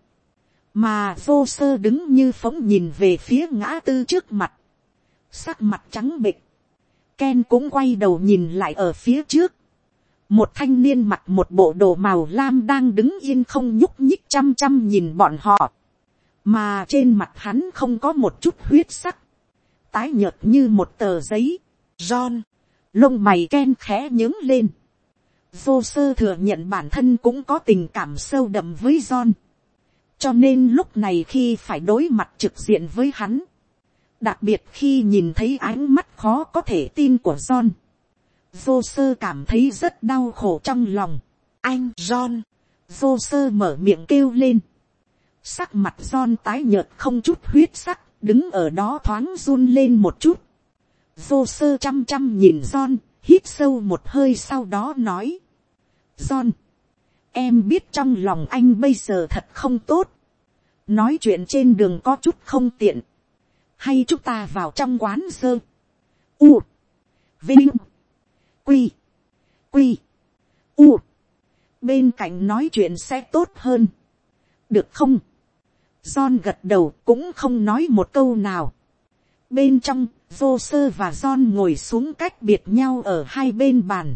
Mà vô sơ đứng như phóng nhìn về phía ngã tư trước mặt. Sắc mặt trắng bệch. Ken cũng quay đầu nhìn lại ở phía trước. Một thanh niên mặc một bộ đồ màu lam đang đứng yên không nhúc nhích chăm chăm nhìn bọn họ. Mà trên mặt hắn không có một chút huyết sắc. Tái nhợt như một tờ giấy. John. Lông mày Ken khẽ nhướng lên. Vô sơ thừa nhận bản thân cũng có tình cảm sâu đậm với John. Cho nên lúc này khi phải đối mặt trực diện với hắn. Đặc biệt khi nhìn thấy ánh mắt khó có thể tin của John. Vô sơ cảm thấy rất đau khổ trong lòng. Anh John. Vô sơ mở miệng kêu lên. Sắc mặt John tái nhợt không chút huyết sắc. Đứng ở đó thoáng run lên một chút. Vô sơ chăm chăm nhìn John. Hít sâu một hơi sau đó nói. John. Em biết trong lòng anh bây giờ thật không tốt. Nói chuyện trên đường có chút không tiện. Hay chúng ta vào trong quán sơ. U. Vinh. Quy. Quy. U. Bên cạnh nói chuyện sẽ tốt hơn. Được không? John gật đầu cũng không nói một câu nào. Bên trong, vô sơ và John ngồi xuống cách biệt nhau ở hai bên bàn.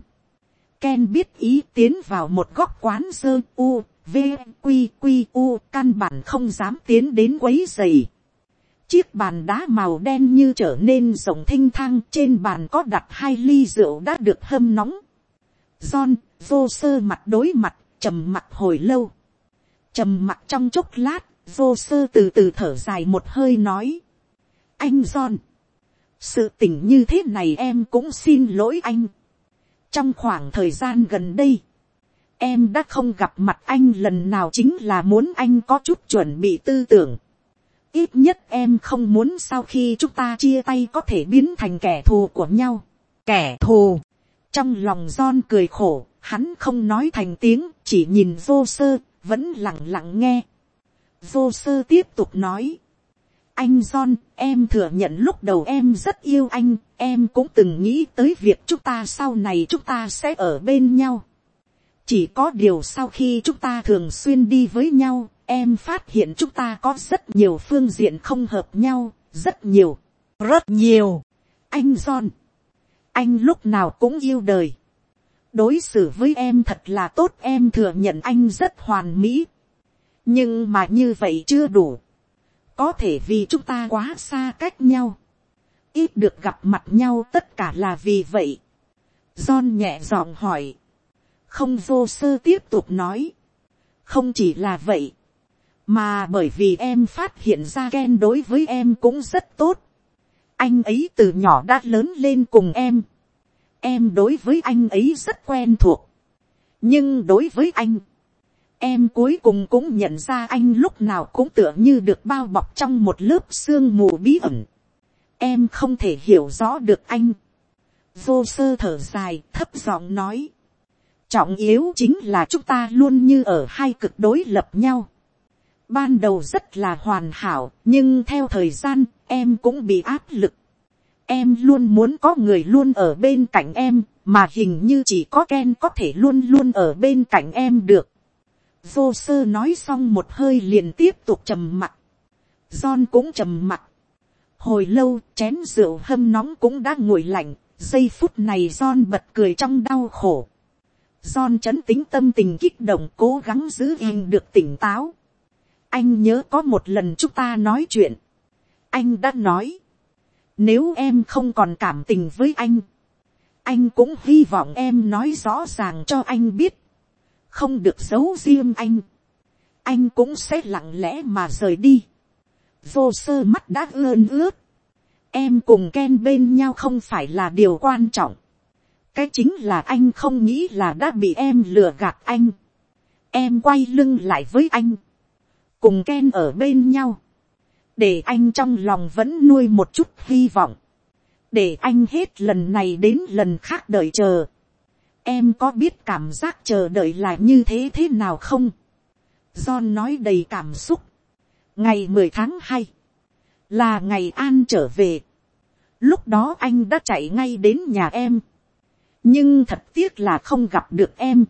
Ken biết ý tiến vào một góc quán sơ u, v, q, q, u, căn bản không dám tiến đến quấy rầy. Chiếc bàn đá màu đen như trở nên rộng thênh thang, trên bàn có đặt 2 ly rượu đã được hâm nóng. John, vô sơ mặt đối mặt, trầm mặc hồi lâu. Trầm mặc trong chốc lát, vô sơ từ từ thở dài một hơi nói. Anh John, sự tình như thế này em cũng xin lỗi anh. Trong khoảng thời gian gần đây, em đã không gặp mặt anh lần nào chính là muốn anh có chút chuẩn bị tư tưởng. Ít nhất em không muốn sau khi chúng ta chia tay có thể biến thành kẻ thù của nhau. Kẻ thù. Trong lòng John cười khổ, hắn không nói thành tiếng, chỉ nhìn vô sơ, vẫn lặng lặng nghe. Vô sơ tiếp tục nói. Anh John, em thừa nhận lúc đầu em rất yêu anh, em cũng từng nghĩ tới việc chúng ta sau này chúng ta sẽ ở bên nhau. Chỉ có điều sau khi chúng ta thường xuyên đi với nhau, em phát hiện chúng ta có rất nhiều phương diện không hợp nhau, rất nhiều. Rất nhiều. Anh John, anh lúc nào cũng yêu đời. Đối xử với em thật là tốt, em thừa nhận anh rất hoàn mỹ. Nhưng mà như vậy chưa đủ. Có thể vì chúng ta quá xa cách nhau. Ít được gặp mặt nhau tất cả là vì vậy. John nhẹ giọng hỏi. Không, vô sơ tiếp tục nói. Không chỉ là vậy. Mà bởi vì em phát hiện ra Ken đối với em cũng rất tốt. Anh ấy từ nhỏ đã lớn lên cùng em. Em đối với anh ấy rất quen thuộc. Nhưng đối với anh, em cuối cùng cũng nhận ra anh lúc nào cũng tựa như được bao bọc trong một lớp sương mù bí ẩn. Em không thể hiểu rõ được anh. Vô sơ thở dài, thấp giọng nói. Trọng yếu chính là chúng ta luôn như ở hai cực đối lập nhau. Ban đầu rất là hoàn hảo, nhưng theo thời gian, em cũng bị áp lực. Em luôn muốn có người luôn ở bên cạnh em, mà hình như chỉ có Ken có thể luôn luôn ở bên cạnh em được. Vô sơ nói xong một hơi liền tiếp tục trầm mặc. John cũng trầm mặc. Hồi lâu chén rượu hâm nóng cũng đã nguội lạnh. Giây phút này John bật cười trong đau khổ. John trấn tĩnh tâm tình kích động, cố gắng giữ gìn được tỉnh táo. Anh nhớ có một lần chúng ta nói chuyện. Anh đã nói, nếu em không còn cảm tình với anh cũng hy vọng em nói rõ ràng cho anh biết, không được giấu riêng anh cũng sẽ lặng lẽ mà rời đi. Vô sơ mắt đã ươn ướt, em cùng Ken bên nhau không phải là điều quan trọng, cái chính là anh không nghĩ là đã bị em lừa gạt anh. Em quay lưng lại với anh, cùng Ken ở bên nhau, để anh trong lòng vẫn nuôi một chút hy vọng, để anh hết lần này đến lần khác đợi chờ. Em có biết cảm giác chờ đợi là như thế nào không? John nói đầy cảm xúc. Ngày 10 tháng 2 là ngày An trở về. Lúc đó anh đã chạy ngay đến nhà em, nhưng thật tiếc là không gặp được em.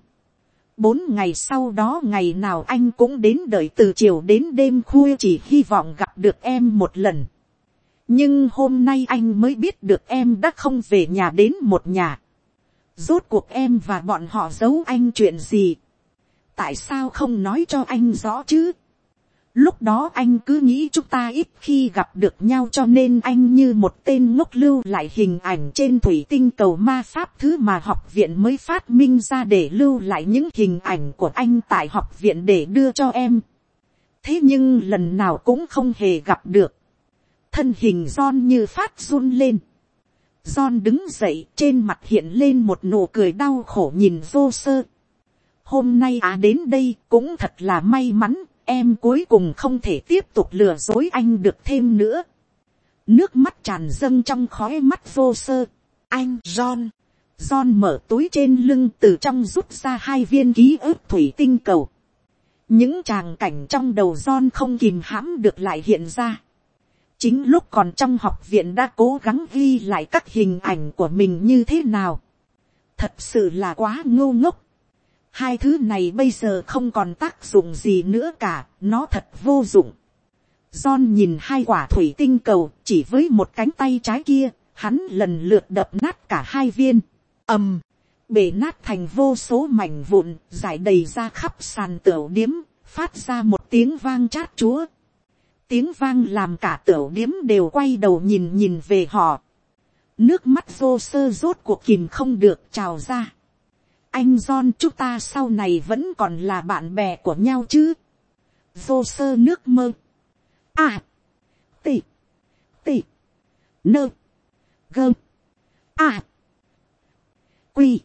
4 ngày sau đó ngày nào anh cũng đến đợi từ chiều đến đêm khuya, chỉ hy vọng gặp được em một lần. Nhưng hôm nay anh mới biết được em đã không về nhà đến một nhà. Rốt cuộc em và bọn họ giấu anh chuyện gì? Tại sao không nói cho anh rõ chứ? Lúc đó anh cứ nghĩ chúng ta ít khi gặp được nhau, cho nên anh như một tên ngốc lưu lại hình ảnh trên thủy tinh cầu ma pháp thứ mà học viện mới phát minh ra, để lưu lại những hình ảnh của anh tại học viện để đưa cho em. Thế nhưng lần nào cũng không hề gặp được. Thân hình John như phát run lên. John đứng dậy, trên mặt hiện lên một nụ cười đau khổ nhìn vô sơ. Hôm nay đến đây cũng thật là may mắn, em cuối cùng không thể tiếp tục lừa dối anh được thêm nữa. Nước mắt tràn dâng trong khóe mắt vô sơ. Anh John. John mở túi trên lưng, từ trong rút ra 2 viên ký ức thủy tinh cầu. Những tràng cảnh trong đầu John không kìm hãm được lại hiện ra. Chính lúc còn trong học viện đã cố gắng ghi lại các hình ảnh của mình như thế nào. Thật sự là quá ngu ngốc. 2 thứ này bây giờ không còn tác dụng gì nữa cả, nó thật vô dụng. John nhìn 2 quả thủy tinh cầu, chỉ với một cánh tay trái kia, hắn lần lượt đập nát cả 2 viên. Bể nát thành vô số mảnh vụn, rải đầy ra khắp sàn tửu điếm, phát ra một tiếng vang chát chúa. Tiếng vang làm cả tửu điếm đều quay đầu nhìn về họ. Nước mắt vô sơ rốt cuộc kìm không được trào ra. Anh John, chúng ta sau này vẫn còn là bạn bè của nhau chứ? Vô sơ nước mơ. Tị. Nơ. Gơ. Quy.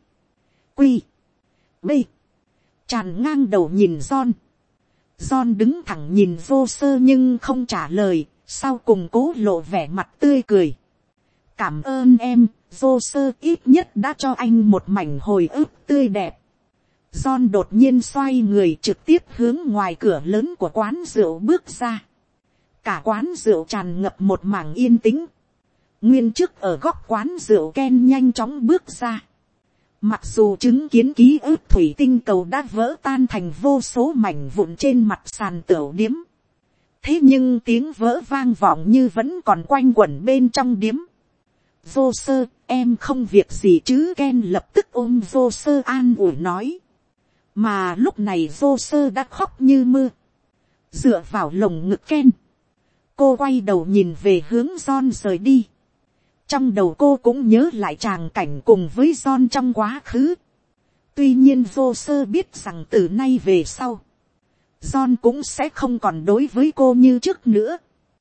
B. Tràn ngang đầu nhìn John. John đứng thẳng nhìn vô sơ nhưng không trả lời, sau cùng cố lộ vẻ mặt tươi cười. Cảm ơn em, vô sơ, ít nhất đã cho anh một mảnh hồi ức tươi đẹp. John đột nhiên xoay người trực tiếp hướng ngoài cửa lớn của quán rượu bước ra. Cả quán rượu tràn ngập một mảng yên tĩnh. Nguyên trước ở góc quán rượu Ken nhanh chóng bước ra. Mặc dù chứng kiến ký ức thủy tinh cầu đã vỡ tan thành vô số mảnh vụn trên mặt sàn tửu điếm, thế nhưng tiếng vỡ vang vọng như vẫn còn quanh quẩn bên trong điếm. Vô sơ, em không việc gì chứ? Ken lập tức ôm vô sơ an ủi nói. Mà lúc này vô sơ đã khóc như mưa, dựa vào lồng ngực Ken. Cô quay đầu nhìn về hướng John rời đi. Trong đầu cô cũng nhớ lại tràng cảnh cùng với John trong quá khứ. Tuy nhiên vô sơ biết rằng từ nay về sau, John cũng sẽ không còn đối với cô như trước nữa.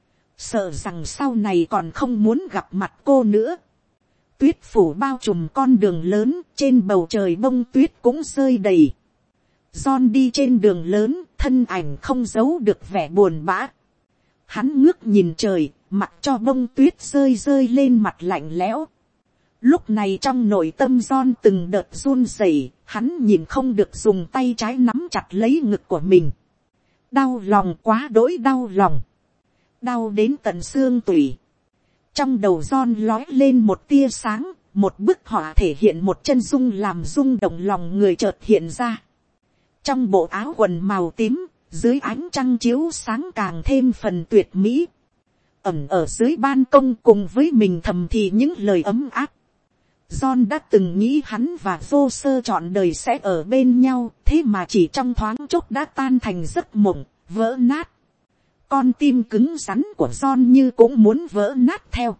Sợ rằng sau này còn không muốn gặp mặt cô nữa. Tuyết phủ bao trùm con đường lớn, trên bầu trời bông tuyết cũng rơi đầy. John đi trên đường lớn, thân ảnh không giấu được vẻ buồn bã. Hắn ngước nhìn trời, mặc cho bông tuyết rơi lên mặt lạnh lẽo. Lúc này trong nội tâm John từng đợt run rẩy, hắn nhìn không được dùng tay trái nắm chặt lấy ngực của mình. Đau lòng, quá đỗi đau lòng. Đau đến tận xương tủy. Trong đầu John lói lên một tia sáng, một bức họa thể hiện một chân dung làm rung động lòng người chợt hiện ra. Trong bộ áo quần màu tím, dưới ánh trăng chiếu sáng càng thêm phần tuyệt mỹ. Ẩn ở dưới ban công cùng với mình thầm thì những lời ấm áp. John đã từng nghĩ hắn và vô sơ trọn đời sẽ ở bên nhau, thế mà chỉ trong thoáng chốc đã tan thành giấc mộng, vỡ nát. Con tim cứng rắn của John như cũng muốn vỡ nát theo.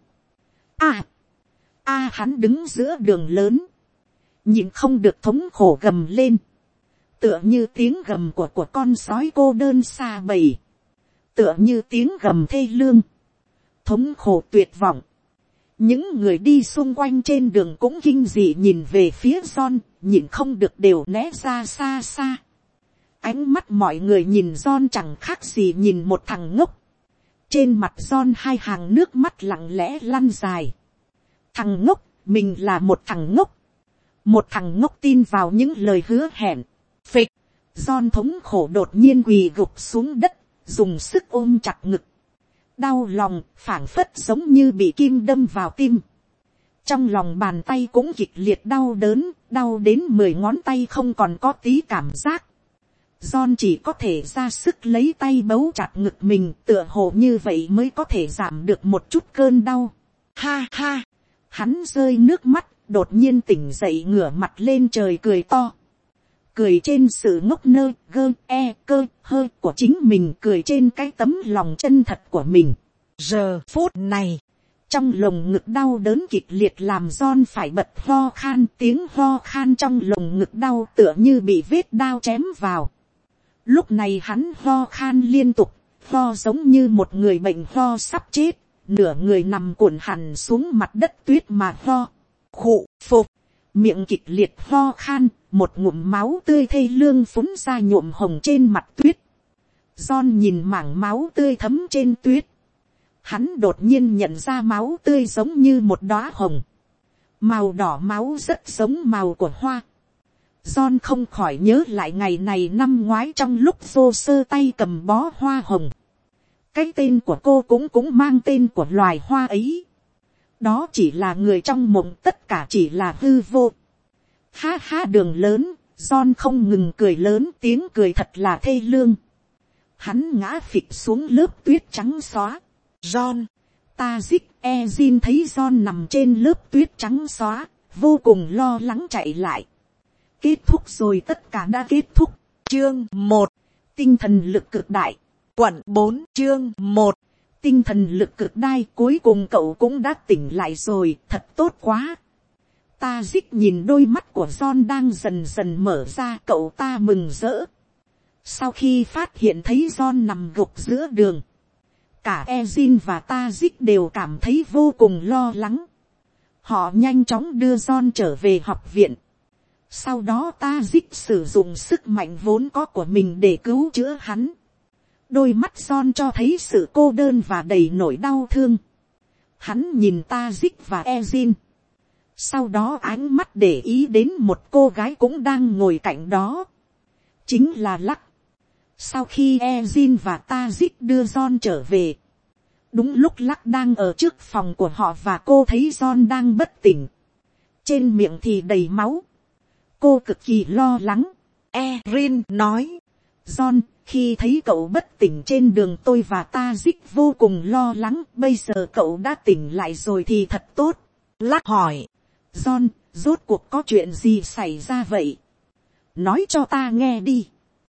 Hắn đứng giữa đường lớn, nhìn không được thống khổ gầm lên, tựa như tiếng gầm của con sói cô đơn xa bầy, tựa như tiếng gầm thê lương, thống khổ tuyệt vọng. Những người đi xung quanh trên đường cũng kinh dị nhìn về phía John, nhìn không được đều né ra xa xa. Ánh mắt mọi người nhìn John chẳng khác gì nhìn một thằng ngốc. Trên mặt John hai hàng nước mắt lặng lẽ lăn dài. Thằng ngốc, mình là một thằng ngốc. Một thằng ngốc tin vào những lời hứa hẹn. Phịch, John thống khổ đột nhiên quỳ gục xuống đất, dùng sức ôm chặt ngực. Đau lòng, phảng phất giống như bị kim đâm vào tim. Trong lòng bàn tay cũng kịch liệt đau đớn, đau đến 10 ngón tay không còn có tí cảm giác. John chỉ có thể ra sức lấy tay bấu chặt ngực mình, tựa hồ như vậy mới có thể giảm được một chút cơn đau. Ha ha, hắn rơi nước mắt, đột nhiên tỉnh dậy ngửa mặt lên trời cười to. Cười trên sự ngốc nơ, cơ hơ của chính mình, cười trên cái tấm lòng chân thật của mình. Giờ phút này, trong lồng ngực đau đớn kịch liệt làm John phải bật ho khan, tiếng ho khan trong lồng ngực đau tựa như bị vết đao chém vào. Lúc này hắn ho khan liên tục, ho giống như một người bệnh ho sắp chết, nửa người nằm cuộn hẳn xuống mặt đất tuyết mà ho, khụ phục, miệng kịch liệt ho khan, một ngụm máu tươi thê lương phúng ra nhuộm hồng trên mặt tuyết. John nhìn mảng máu tươi thấm trên tuyết, hắn đột nhiên nhận ra máu tươi giống như một đóa hồng, màu đỏ máu rất giống màu của hoa. John không khỏi nhớ lại ngày này năm ngoái trong lúc vô sơ tay cầm bó hoa hồng. Cái tên của cô cũng mang tên của loài hoa ấy. Đó chỉ là người trong mộng, tất cả chỉ là hư vô. Ha ha, đường lớn, John không ngừng cười lớn, tiếng cười thật là thê lương. Hắn ngã phịch xuống lớp tuyết trắng xóa. John, Tazik, Ezin thấy John nằm trên lớp tuyết trắng xóa, vô cùng lo lắng chạy lại. Kết thúc rồi, tất cả đã kết thúc. Chương 1, tinh thần lực cực đại. Quận 4, chương 1, tinh thần lực cực đại, cuối cùng cậu cũng đã tỉnh lại rồi, thật tốt quá. Tazik nhìn đôi mắt của John đang dần dần mở ra, cậu ta mừng rỡ. Sau khi phát hiện thấy John nằm gục giữa đường, cả Ezin và Tazik đều cảm thấy vô cùng lo lắng. Họ nhanh chóng đưa John trở về học viện. Sau đó Tazik sử dụng sức mạnh vốn có của mình để cứu chữa hắn. Đôi mắt John cho thấy sự cô đơn và đầy nỗi đau thương. Hắn nhìn Tazik và Ezin. Sau đó ánh mắt để ý đến một cô gái cũng đang ngồi cạnh đó. Chính là Lắc. Sau khi Ezin và Tazik đưa John trở về, đúng lúc Lắc đang ở trước phòng của họ và cô thấy John đang bất tỉnh. Trên miệng thì đầy máu. Cô cực kỳ lo lắng. Erin nói, John, khi thấy cậu bất tỉnh trên đường, tôi và Tazik vô cùng lo lắng. Bây giờ cậu đã tỉnh lại rồi thì thật tốt. Lắc hỏi, John, rốt cuộc có chuyện gì xảy ra vậy? Nói cho ta nghe đi.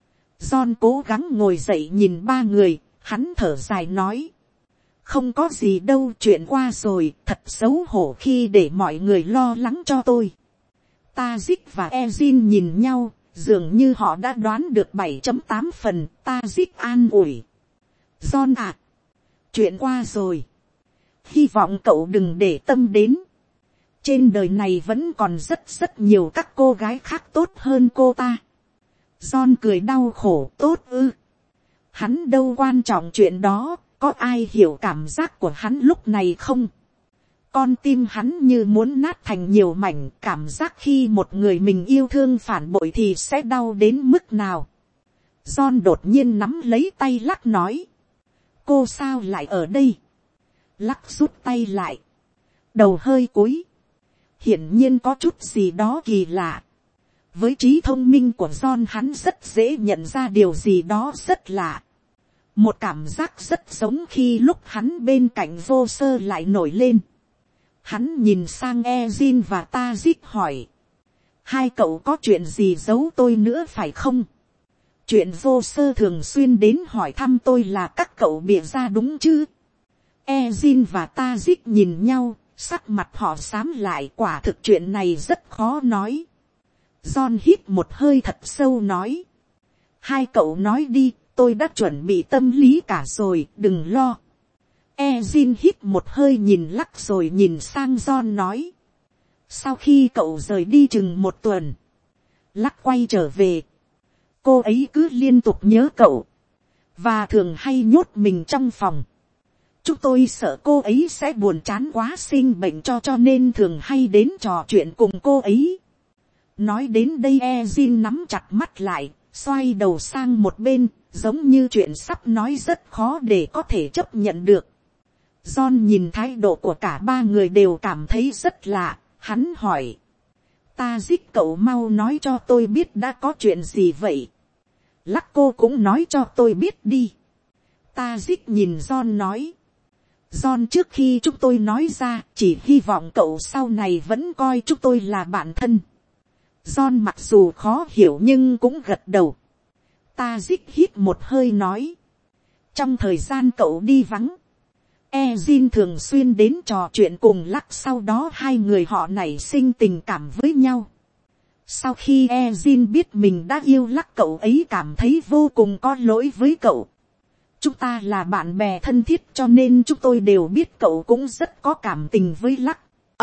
John cố gắng ngồi dậy nhìn ba người, hắn thở dài nói. Không có gì đâu, chuyện qua rồi, thật xấu hổ khi để mọi người lo lắng cho tôi. Tazik và Ezin nhìn nhau, dường như họ đã đoán được 7.8 phần. Tazik an ủi. John à, chuyện qua rồi. Hy vọng cậu đừng để tâm đến. Trên đời này vẫn còn rất nhiều các cô gái khác tốt hơn cô ta. John cười đau khổ. Tốt ư? Hắn đâu quan trọng chuyện đó, có ai hiểu cảm giác của hắn lúc này không? Con tim hắn như muốn nát thành nhiều mảnh, cảm giác khi một người mình yêu thương phản bội thì sẽ đau đến mức nào. John đột nhiên nắm lấy tay Lắc nói. Cô sao lại ở đây? Lắc rút tay lại. Đầu hơi cúi. Hiển nhiên có chút gì đó kỳ lạ. Với trí thông minh của John, hắn rất dễ nhận ra điều gì đó rất lạ. Một cảm giác rất giống khi lúc hắn bên cạnh vô sơ lại nổi lên. Hắn nhìn sang Ezin và Tazik hỏi. Hai cậu có chuyện gì giấu tôi nữa phải không? chuyện vô sơ thường xuyên đến hỏi thăm tôi là các cậu bịa ra đúng chứ. Ezin và Tazik nhìn nhau, sắc mặt họ xám lại, quả thực chuyện này rất khó nói. John hít một hơi thật sâu nói. Hai cậu nói đi, tôi đã chuẩn bị tâm lý cả rồi, đừng lo. Ezin hít một hơi nhìn Lắc rồi nhìn sang John nói. Sau khi cậu rời đi chừng một tuần, Lắc quay trở về. Cô ấy cứ liên tục nhớ cậu, và thường hay nhốt mình trong phòng. Chúng tôi sợ cô ấy sẽ buồn chán quá sinh bệnh cho nên thường hay đến trò chuyện cùng cô ấy. Nói đến đây Ezin nắm chặt mắt lại, xoay đầu sang một bên, giống như chuyện sắp nói rất khó để có thể chấp nhận được. John nhìn thái độ của cả ba người đều cảm thấy rất lạ, hắn hỏi. Tazik, cậu mau nói cho tôi biết đã có chuyện gì vậy. Lắc cô cũng nói cho tôi biết đi. Tazik nhìn John nói. John, trước khi chúng tôi nói ra, chỉ hy vọng cậu sau này vẫn coi chúng tôi là bạn thân. John mặc dù khó hiểu nhưng cũng gật đầu. Tazik hít một hơi nói. Trong thời gian cậu đi vắng, Ezin thường xuyên đến trò chuyện cùng Lắc, sau đó hai người họ nảy sinh tình cảm với nhau. Sau khi Ezin biết mình đã yêu Lắc, cậu ấy cảm thấy vô cùng có lỗi với cậu. Chúng ta là bạn bè thân thiết cho nên chúng tôi đều biết cậu cũng rất có cảm tình với Lắc.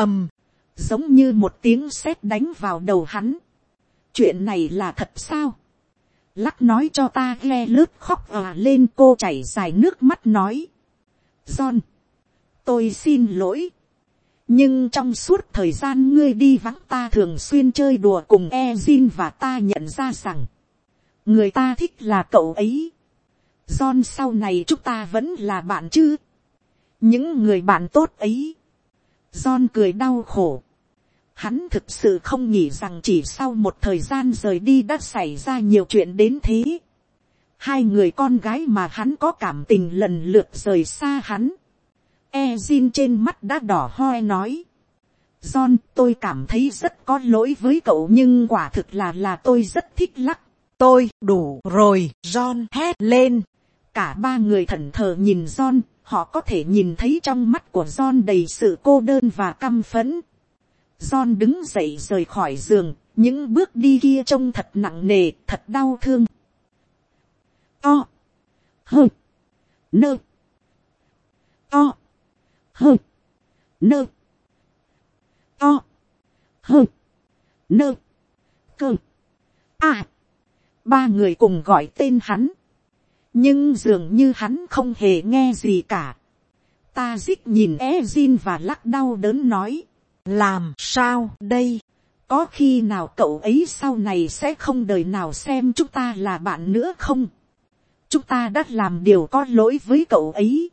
Giống như một tiếng sét đánh vào đầu hắn. Chuyện này là thật sao? Lắc nói cho ta nghe, lướt khóc lên, cô chảy dài nước mắt nói. John, tôi xin lỗi. Nhưng trong suốt thời gian ngươi đi vắng, ta thường xuyên chơi đùa cùng Ezin và ta nhận ra rằng người ta thích là cậu ấy. John, sau này chúng ta vẫn là bạn chứ? Những người bạn tốt ấy. John cười đau khổ. Hắn thực sự không nghĩ rằng chỉ sau một thời gian rời đi đã xảy ra nhiều chuyện đến thế. Hai người con gái mà hắn có cảm tình lần lượt rời xa hắn. Ezin trên mắt đã đỏ hoe nói. John, tôi cảm thấy rất có lỗi với cậu nhưng quả thực là tôi rất thích Lắc. Tôi đủ rồi, John hét lên. Cả ba người thẫn thờ nhìn John, họ có thể nhìn thấy trong mắt của John đầy sự cô đơn và căm phẫn. John đứng dậy rời khỏi giường, những bước đi kia trông thật nặng nề, thật đau thương. To, hơ, nơ, to, hơ, nơ, to, hơ, nơ, cơ. Ba người cùng gọi tên hắn. Nhưng dường như hắn không hề nghe gì cả. Tazik nhìn Ezin và Lắc đau đớn nói. Làm sao đây? Có khi nào cậu ấy sau này sẽ không đời nào xem chúng ta là bạn nữa không? Chúng ta đã làm điều có lỗi với cậu ấy.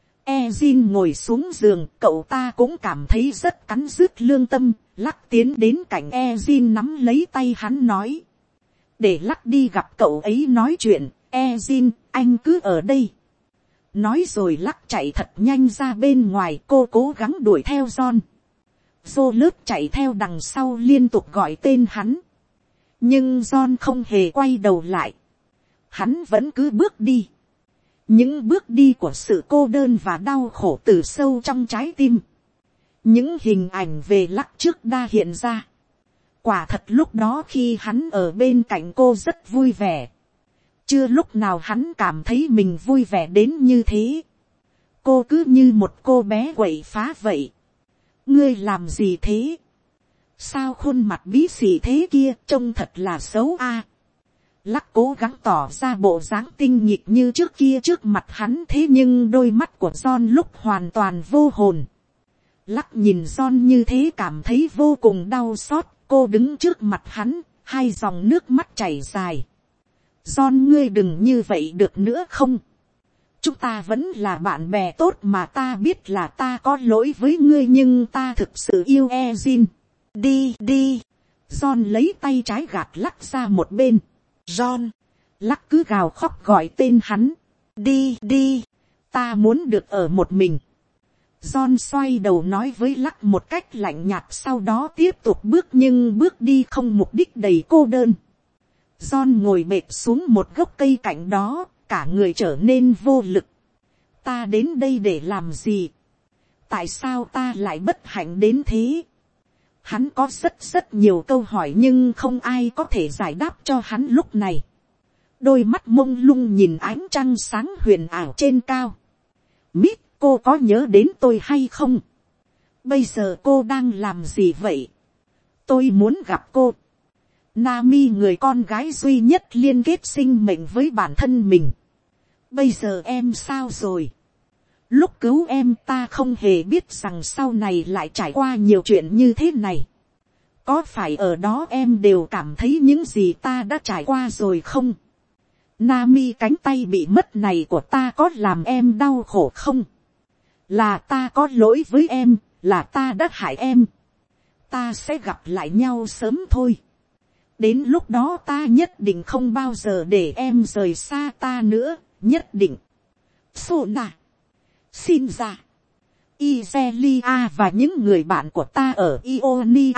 Ezin ngồi xuống giường, cậu ta cũng cảm thấy rất cắn rứt lương tâm. Lắc tiến đến cạnh Ezin nắm lấy tay hắn nói. Để Lắc đi gặp cậu ấy nói chuyện. Ezin, anh cứ ở đây. Nói rồi Lắc chạy thật nhanh ra bên ngoài, cô cố gắng đuổi theo John. Vô lướt chạy theo đằng sau liên tục gọi tên hắn. Nhưng John không hề quay đầu lại. Hắn vẫn cứ bước đi. Những bước đi của sự cô đơn và đau khổ từ sâu trong trái tim. Những hình ảnh về Lắc trước đã hiện ra. Quả thật lúc đó khi hắn ở bên cạnh cô rất vui vẻ. Chưa lúc nào hắn cảm thấy mình vui vẻ đến như thế. Cô cứ như một cô bé quậy phá vậy. Ngươi làm gì thế? Sao khuôn mặt bí xỉ thế kia, trông thật là xấu a. Lắc cố gắng tỏ ra bộ dáng tinh nghịch như trước kia trước mặt hắn, thế nhưng đôi mắt của John lúc hoàn toàn vô hồn. Lắc nhìn John như thế cảm thấy vô cùng đau xót, cô đứng trước mặt hắn, hai dòng nước mắt chảy dài. John, ngươi đừng như vậy được nữa không? Chúng ta vẫn là bạn bè tốt mà, ta biết là ta có lỗi với ngươi nhưng ta thực sự yêu Ezin. Đi đi. John lấy tay trái gạt Lắc ra một bên. John. Lắc cứ gào khóc gọi tên hắn. Đi đi. Ta muốn được ở một mình. John xoay đầu nói với Lắc một cách lạnh nhạt, sau đó tiếp tục bước nhưng bước đi không mục đích đầy cô đơn. John ngồi bệt xuống một gốc cây cạnh đó, cả người trở nên vô lực. Ta đến đây để làm gì? Tại sao ta lại bất hạnh đến thế? Hắn có rất nhiều câu hỏi nhưng không ai có thể giải đáp cho hắn lúc này. Đôi mắt mông lung nhìn ánh trăng sáng huyền ảo trên cao. Mít, cô có nhớ đến tôi hay không? Bây giờ cô đang làm gì vậy? Tôi muốn gặp cô. Nami, người con gái duy nhất liên kết sinh mệnh với bản thân mình. Bây giờ em sao rồi? Lúc cứu em ta không hề biết rằng sau này lại trải qua nhiều chuyện như thế này. Có phải ở đó em đều cảm thấy những gì ta đã trải qua rồi không? Nami, cánh tay bị mất này của ta có làm em đau khổ không? Là ta có lỗi với em, là ta đã hại em. Ta sẽ gặp lại nhau sớm thôi. Đến lúc đó ta nhất định không bao giờ để em rời xa ta nữa, nhất định. Sona, Shinja, Izelia và những người bạn của ta ở Ionia.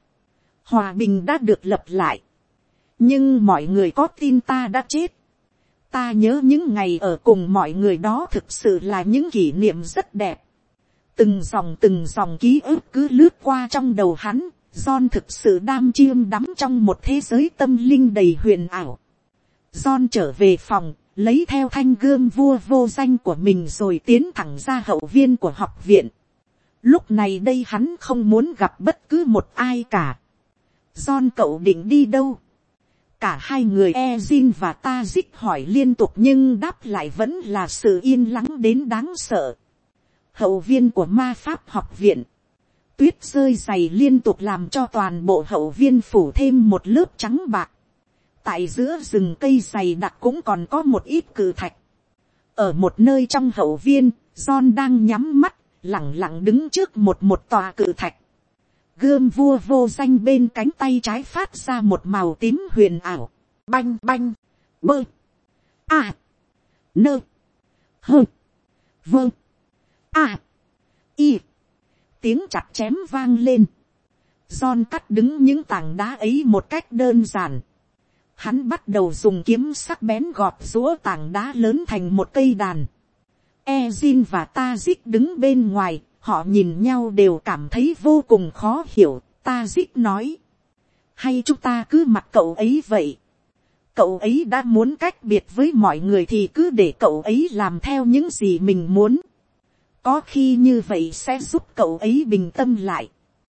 Hòa bình đã được lập lại. Nhưng mọi người có tin ta đã chết? Ta nhớ những ngày ở cùng mọi người đó thực sự là những kỷ niệm rất đẹp. Từng dòng ký ức cứ lướt qua trong đầu hắn. John thực sự chiêm đắm trong một thế giới tâm linh đầy huyền ảo. John trở về phòng, lấy theo thanh gươm vua vô danh của mình rồi tiến thẳng ra hậu viên của học viện. Lúc này đây hắn không muốn gặp bất cứ một ai cả. John, cậu định đi đâu? Cả hai người Ezin và Tazik hỏi liên tục nhưng đáp lại vẫn là sự yên lắng đến đáng sợ. Hậu viên của ma pháp học viện. Tuyết rơi dày liên tục làm cho toàn bộ hậu viên phủ thêm một lớp trắng bạc. Tại giữa rừng cây dày đặc cũng còn có một ít cự thạch. Ở một nơi trong hậu viên, John đang nhắm mắt, lẳng lặng đứng trước một tòa cự thạch. Gươm vua vô danh bên cánh tay trái phát ra một màu tím huyền ảo. Banh banh, bơ, à, nơ, hơ, vơ, à, y. Tiếng chặt chém vang lên. John cắt đứng những tảng đá ấy một cách đơn giản. Hắn bắt đầu dùng kiếm sắc bén gọt giũa tảng đá lớn thành một cây đàn. Ezin và Tazik đứng bên ngoài, họ nhìn nhau đều cảm thấy vô cùng khó hiểu. Tazik nói: hay chúng ta cứ mặc cậu ấy vậy? Cậu ấy đã muốn cách biệt với mọi người thì cứ để cậu ấy làm theo những gì mình muốn. Có khi như vậy sẽ giúp cậu ấy bình tâm lại.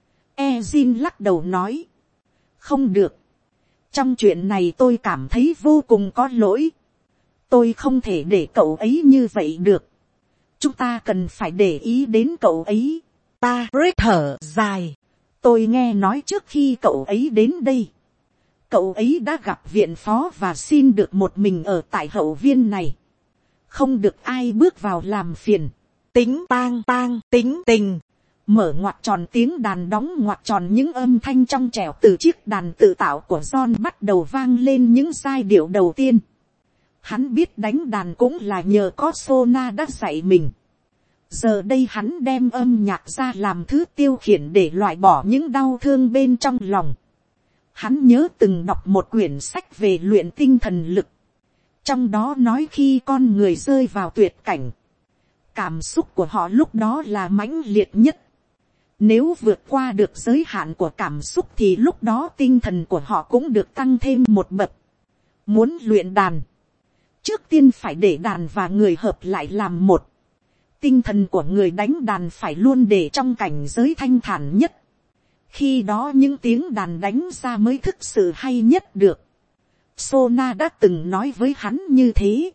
Ezin lắc đầu nói: không được. Trong chuyện này tôi cảm thấy vô cùng có lỗi. Tôi không thể để cậu ấy như vậy được. Chúng ta cần phải để ý đến cậu ấy. Ta thở dài. Tôi nghe nói trước khi cậu ấy đến đây, cậu ấy đã gặp viện phó và xin được một mình ở tại hậu viên này. Không được ai bước vào làm phiền. Tính tang tang, tính tình. Mở ngoặc tròn tiếng đàn đóng ngoặc tròn, những âm thanh trong trẻo từ chiếc đàn tự tạo của John bắt đầu vang lên những giai điệu đầu tiên. Hắn biết đánh đàn cũng là nhờ có Sona đã dạy mình. Giờ đây hắn đem âm nhạc ra làm thứ tiêu khiển để loại bỏ những đau thương bên trong lòng. Hắn nhớ từng đọc một quyển sách về luyện tinh thần lực. Trong đó nói khi con người rơi vào tuyệt cảnh, cảm xúc của họ lúc đó là mãnh liệt nhất. Nếu vượt qua được giới hạn của cảm xúc thì lúc đó tinh thần của họ cũng được tăng thêm một bậc. Muốn luyện đàn, trước tiên phải để đàn và người hợp lại làm một. Tinh thần của người đánh đàn phải luôn để trong cảnh giới thanh thản nhất. Khi đó những tiếng đàn đánh ra mới thực sự hay nhất được. Sona đã từng nói với hắn như thế.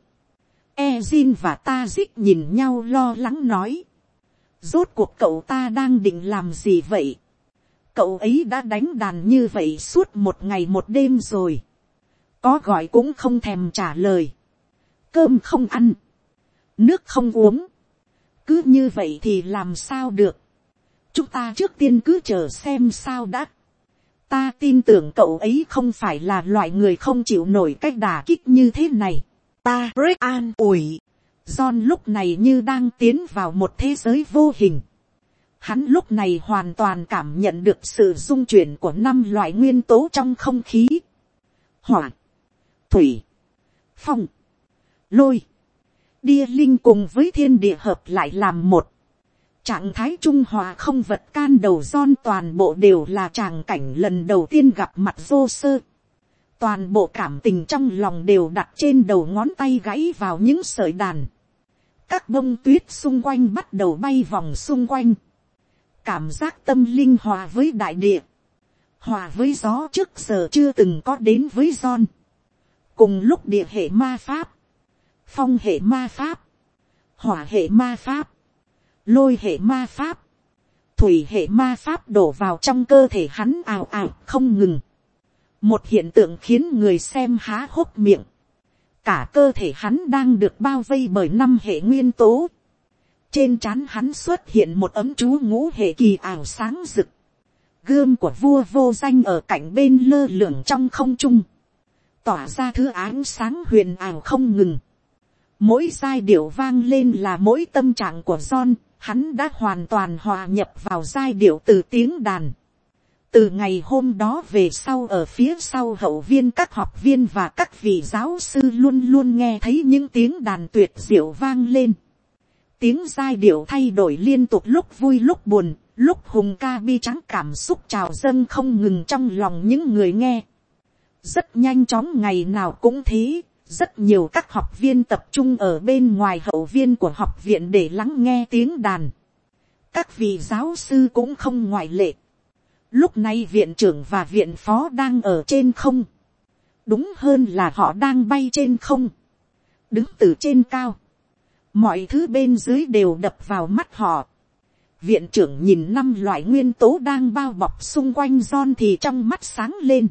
Ezin và Tazik nhìn nhau lo lắng nói: rốt cuộc cậu ta đang định làm gì vậy? Cậu ấy đã đánh đàn như vậy suốt một ngày một đêm rồi. Có gọi cũng không thèm trả lời. Cơm không ăn, nước không uống. Cứ như vậy thì làm sao được? Chúng ta trước tiên cứ chờ xem sao đã. Ta tin tưởng cậu ấy không phải là loại người không chịu nổi cách đả kích như thế này. Ta an ủi. John lúc này như đang tiến vào một thế giới vô hình. Hắn lúc này hoàn toàn cảm nhận được sự rung chuyển của 5 loại nguyên tố trong không khí: hỏa, thủy, phong, lôi, địa linh cùng với thiên địa hợp lại làm một. Trạng thái trung hòa không vật can đầu John toàn bộ đều là tràng cảnh lần đầu tiên gặp mặt vô sơ. Toàn bộ cảm tình trong lòng đều đặt trên đầu ngón tay gãy vào những sợi đàn. Các bông tuyết xung quanh bắt đầu bay vòng xung quanh. Cảm giác tâm linh hòa với đại địa. Hòa với gió trước giờ chưa từng có đến với John. Cùng lúc địa hệ ma pháp, phong hệ ma pháp, hỏa hệ ma pháp, lôi hệ ma pháp, thủy hệ ma pháp đổ vào trong cơ thể hắn ào ào không ngừng. Một hiện tượng khiến người xem há hốc miệng. Cả cơ thể hắn đang được bao vây bởi 5 hệ nguyên tố. Trên trán hắn xuất hiện một ấm chú ngũ hệ kỳ ảo sáng rực. Gươm của vua vô danh ở cạnh bên lơ lửng trong không trung. Tỏa ra thứ ánh sáng huyền ảo không ngừng. Mỗi giai điệu vang lên là mỗi tâm trạng của John. Hắn đã hoàn toàn hòa nhập vào giai điệu từ tiếng đàn. Từ ngày hôm đó về sau ở phía sau hậu viên các học viên và các vị giáo sư luôn luôn nghe thấy những tiếng đàn tuyệt diệu vang lên. Tiếng giai điệu thay đổi liên tục, lúc vui lúc buồn, lúc hùng ca bi trắng, cảm xúc trào dâng không ngừng trong lòng những người nghe. Rất nhanh chóng ngày nào cũng thế, rất nhiều các học viên tập trung ở bên ngoài hậu viên của học viện để lắng nghe tiếng đàn. Các vị giáo sư cũng không ngoại lệ. Lúc này viện trưởng và viện phó đang ở trên không. Đúng hơn là họ đang bay trên không. Đứng từ trên cao. Mọi thứ bên dưới đều đập vào mắt họ. Viện trưởng nhìn 5 loại nguyên tố đang bao bọc xung quanh John thì trong mắt sáng lên.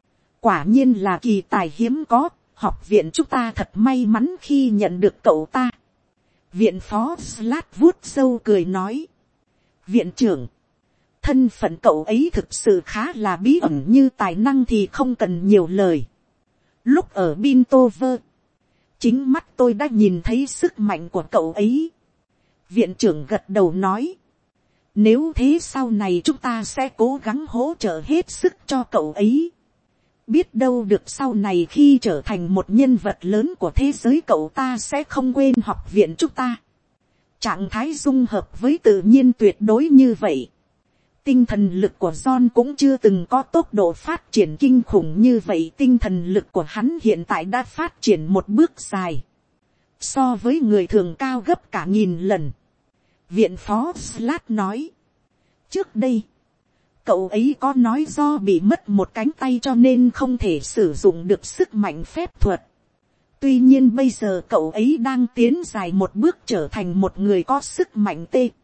Quả nhiên là kỳ tài hiếm có. Học viện chúng ta thật may mắn khi nhận được cậu ta. Viện phó Slat vuốt râu cười nói. Viện trưởng. Thân phận cậu ấy thực sự khá là bí ẩn, như tài năng thì không cần nhiều lời. Lúc ở Bintover, chính mắt tôi đã nhìn thấy sức mạnh của cậu ấy. Viện trưởng gật đầu nói. Nếu thế sau này chúng ta sẽ cố gắng hỗ trợ hết sức cho cậu ấy. Biết đâu được sau này khi trở thành một nhân vật lớn của thế giới cậu ta sẽ không quên học viện chúng ta. Trạng thái dung hợp với tự nhiên tuyệt đối như vậy. Tinh thần lực của John cũng chưa từng có tốc độ phát triển kinh khủng như vậy. Tinh thần lực của hắn hiện tại đã phát triển một bước dài. So với người thường cao gấp cả 1000 lần. Viện phó Slat nói. Trước đây, cậu ấy có nói do bị mất một cánh tay cho nên không thể sử dụng được sức mạnh phép thuật. Tuy nhiên bây giờ cậu ấy đang tiến dài một bước trở thành một người có sức mạnh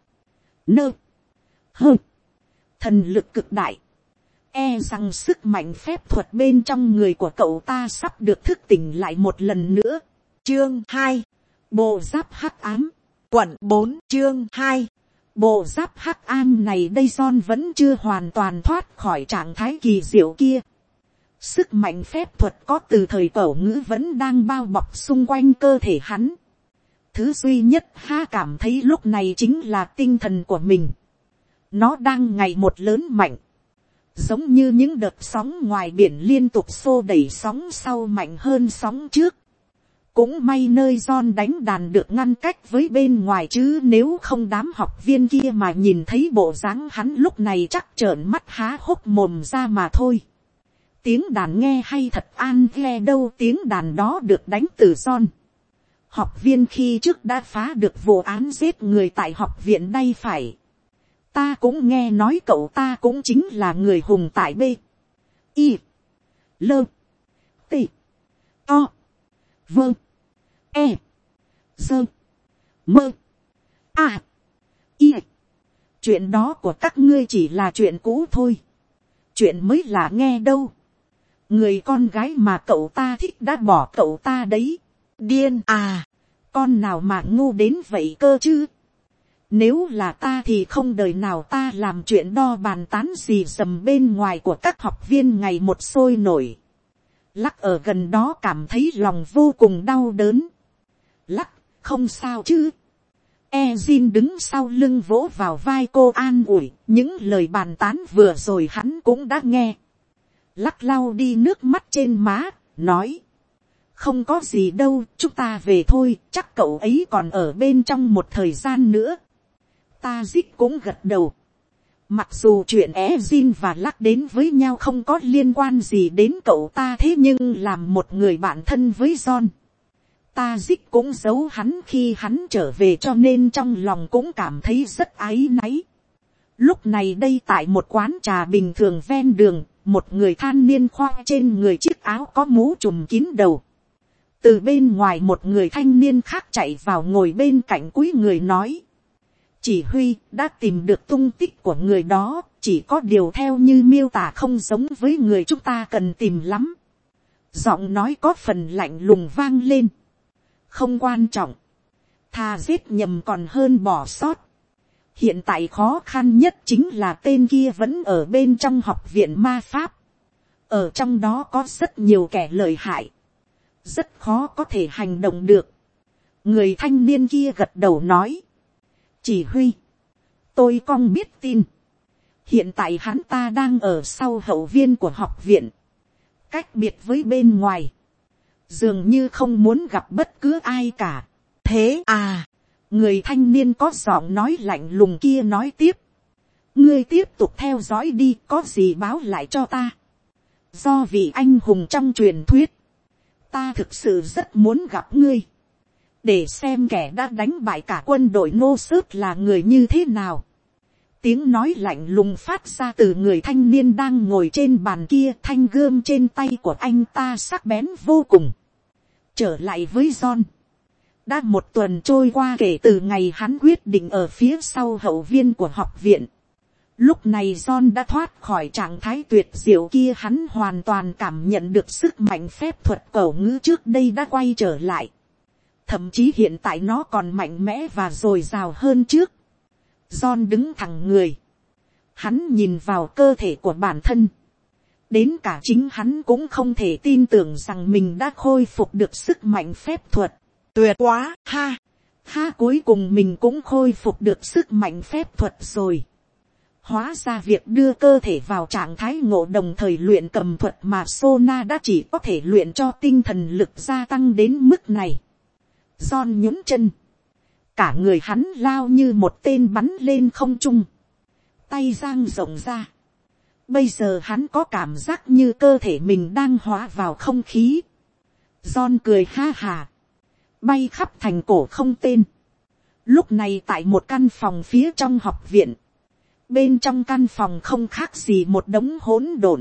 nơ hơ thần lực cực đại. E rằng sức mạnh phép thuật bên trong người của cậu ta sắp được thức tỉnh lại một lần nữa. Chương 2. Bộ giáp hắc ám. Quận 4. Chương 2. Bộ giáp hắc ám này đây John vẫn chưa hoàn toàn thoát khỏi trạng thái kỳ diệu kia. Sức mạnh phép thuật có từ thời cổ ngữ vẫn đang bao bọc xung quanh cơ thể hắn. Thứ duy nhất cảm thấy lúc này chính là tinh thần của mình. Nó đang ngày một lớn mạnh. Giống như những đợt sóng ngoài biển liên tục xô đẩy sóng sau mạnh hơn sóng trước. Cũng may nơi John đánh đàn được ngăn cách với bên ngoài, chứ nếu không đám học viên kia mà nhìn thấy bộ dáng hắn lúc này chắc trợn mắt há hốc mồm ra mà thôi. Tiếng đàn nghe hay thật an nghe đâu, tiếng đàn đó được đánh từ John. Học viên khi trước đã phá được vụ án giết người tại học viện đây phải. Ta cũng nghe nói cậu ta cũng chính là người hùng tại B, I, L, T, O, V, E, D, M, A, I. Chuyện đó của các ngươi chỉ là chuyện cũ thôi. Chuyện mới là nghe đâu. Người con gái mà cậu ta thích đã bỏ cậu ta đấy. Điên à. Con nào mà ngu đến vậy cơ chứ. Nếu là ta thì không đời nào ta làm chuyện đo bàn tán gì dầm bên ngoài của các học viên ngày một sôi nổi. Lắc ở gần đó cảm thấy lòng vô cùng đau đớn. Lắc, không sao chứ. Ezin đứng sau lưng vỗ vào vai cô an ủi, những lời bàn tán vừa rồi hắn cũng đã nghe. Lắc lau đi nước mắt trên má, nói. Không có gì đâu, chúng ta về thôi, chắc cậu ấy còn ở bên trong một thời gian nữa. Tazik cũng gật đầu. Mặc dù chuyện Ezin và Lắc đến với nhau không có liên quan gì đến cậu ta, thế nhưng làm một người bạn thân với John, Tazik cũng giấu hắn khi hắn trở về, cho nên trong lòng cũng cảm thấy rất áy náy. Lúc này đây tại một quán trà bình thường ven đường, một người thanh niên khoác trên người chiếc áo có mũ trùm kín đầu. Từ bên ngoài một người thanh niên khác chạy vào ngồi bên cạnh cúi người nói: chỉ huy đã tìm được tung tích của người đó, chỉ có điều theo như miêu tả không giống với người chúng ta cần tìm lắm. Giọng nói có phần lạnh lùng vang lên. Không quan trọng, thà giết nhầm còn hơn bỏ sót. Hiện tại khó khăn nhất chính là tên kia vẫn ở bên trong học viện ma pháp. Ở trong đó có rất nhiều kẻ lợi hại, rất khó có thể hành động được. Người thanh niên kia gật đầu nói: chỉ huy, tôi không biết tin. Hiện tại hắn ta đang ở sau hậu viên của học viện, cách biệt với bên ngoài, dường như không muốn gặp bất cứ ai cả. Thế à, người thanh niên có giọng nói lạnh lùng kia nói tiếp: ngươi tiếp tục theo dõi đi, có gì báo lại cho ta. Do vị anh hùng trong truyền thuyết, ta thực sự rất muốn gặp ngươi, để xem kẻ đã đánh bại cả quân đội nô sớt là người như thế nào. Tiếng nói lạnh lùng phát ra từ người thanh niên đang ngồi trên bàn kia, thanh gươm trên tay của anh ta sắc bén vô cùng. Trở lại với John, đã một tuần trôi qua kể từ ngày hắn quyết định ở phía sau hậu viên của học viện. Lúc này John đã thoát khỏi trạng thái tuyệt diệu kia, hắn hoàn toàn cảm nhận được sức mạnh phép thuật cẩu ngữ trước đây đã quay trở lại. Thậm chí hiện tại nó còn mạnh mẽ và dồi dào hơn trước. John đứng thẳng người. Hắn nhìn vào cơ thể của bản thân. Đến cả chính hắn cũng không thể tin tưởng rằng mình đã khôi phục được sức mạnh phép thuật. Tuyệt quá, ha! Ha, cuối cùng mình cũng khôi phục được sức mạnh phép thuật rồi. Hóa ra việc đưa cơ thể vào trạng thái ngộ đồng thời luyện cầm thuật mà Sona đã chỉ có thể luyện cho tinh thần lực gia tăng đến mức này. John nhún chân. Cả người hắn lao như một tên bắn lên không trung. Tay giang rộng ra. Bây giờ hắn có cảm giác như cơ thể mình đang hóa vào không khí. John cười ha hà. Bay khắp thành cổ không tên. Lúc này tại một căn phòng phía trong học viện. Bên trong căn phòng không khác gì một đống hỗn độn.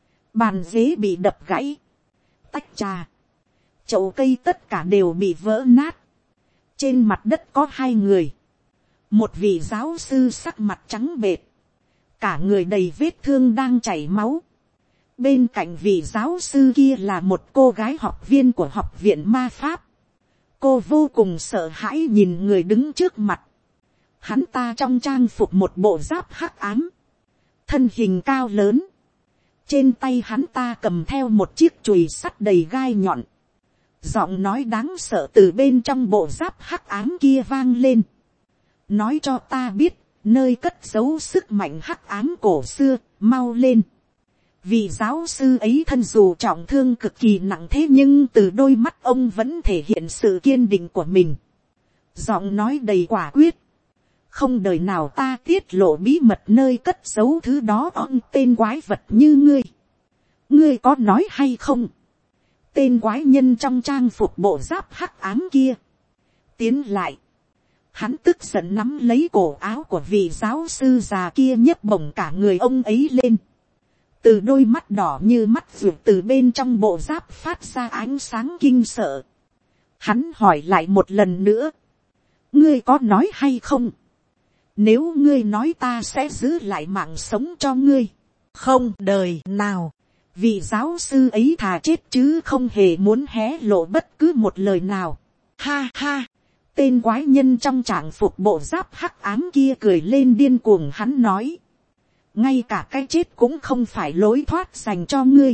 Bàn ghế bị đập gãy. Tách trà, chậu cây tất cả đều bị vỡ nát. Trên mặt đất có hai người. Một vị giáo sư sắc mặt trắng bệch, cả người đầy vết thương đang chảy máu. Bên cạnh vị giáo sư kia là một cô gái học viên của học viện ma pháp. Cô vô cùng sợ hãi nhìn người đứng trước mặt. Hắn ta trong trang phục một bộ giáp hắc ám, thân hình cao lớn. Trên tay hắn ta cầm theo một chiếc chùy sắt đầy gai nhọn. Giọng nói đáng sợ từ bên trong bộ giáp hắc ám kia vang lên. Nói cho ta biết, nơi cất giấu sức mạnh hắc ám cổ xưa, mau lên. Vị giáo sư ấy thân dù trọng thương cực kỳ nặng, thế nhưng từ đôi mắt ông vẫn thể hiện sự kiên định của mình. Giọng nói đầy quả quyết. Không đời nào ta tiết lộ bí mật nơi cất giấu thứ đó, ông tên quái vật như ngươi. Ngươi có nói hay không? Tên quái nhân trong trang phục bộ giáp hắc ám kia tiến lại. Hắn tức giận nắm lấy cổ áo của vị giáo sư già kia, nhấc bổng cả người ông ấy lên. Từ đôi mắt đỏ như mắt vượt từ bên trong bộ giáp phát ra ánh sáng kinh sợ. Hắn hỏi lại một lần nữa. Ngươi có nói hay không? Nếu ngươi nói ta sẽ giữ lại mạng sống cho ngươi. Không đời nào. Vị giáo sư ấy thà chết chứ không hề muốn hé lộ bất cứ một lời nào. Ha ha. Tên quái nhân trong trạng phục bộ giáp hắc ám kia cười lên điên cuồng, hắn nói. Ngay cả cái chết cũng không phải lối thoát dành cho ngươi.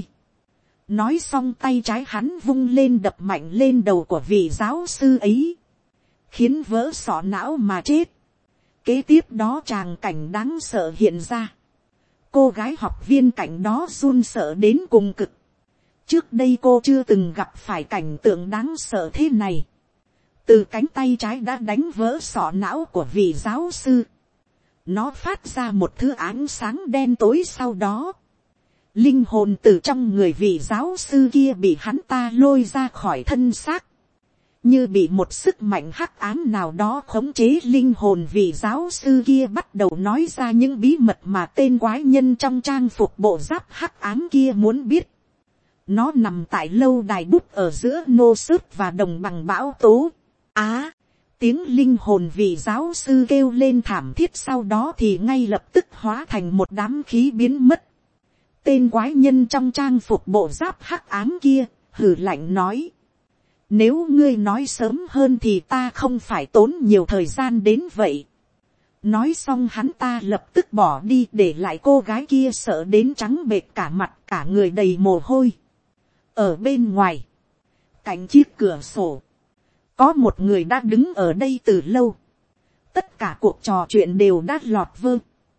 Nói xong tay trái hắn vung lên đập mạnh lên đầu của vị giáo sư ấy. Khiến vỡ sọ não mà chết. Kế tiếp đó tràng cảnh đáng sợ hiện ra. Cô gái học viên cạnh đó run sợ đến cùng cực. Trước đây cô chưa từng gặp phải cảnh tượng đáng sợ thế này. Từ cánh tay trái đã đánh vỡ sọ não của vị giáo sư. Nó phát ra một thứ ánh sáng đen tối, sau đó linh hồn từ trong người vị giáo sư kia bị hắn ta lôi ra khỏi thân xác. Như bị một sức mạnh hắc ám nào đó khống chế linh hồn vị giáo sư kia, bắt đầu nói ra những bí mật mà tên quái nhân trong trang phục bộ giáp hắc ám kia muốn biết. Nó nằm tại lâu đài bút ở giữa nô sớt và đồng bằng bão tố. Tiếng linh hồn vị giáo sư kêu lên thảm thiết, sau đó thì ngay lập tức hóa thành một đám khí biến mất. Tên quái nhân trong trang phục bộ giáp hắc ám kia hừ lạnh nói: nếu ngươi nói sớm hơn thì ta không phải tốn nhiều thời gian đến vậy. Nói xong hắn ta lập tức bỏ đi, để lại cô gái kia sợ đến trắng bệch cả mặt, cả người đầy mồ hôi. Ở bên ngoài, cạnh chiếc cửa sổ, có một người đã đứng ở đây từ lâu. Tất cả cuộc trò chuyện đều đã lọt vơ.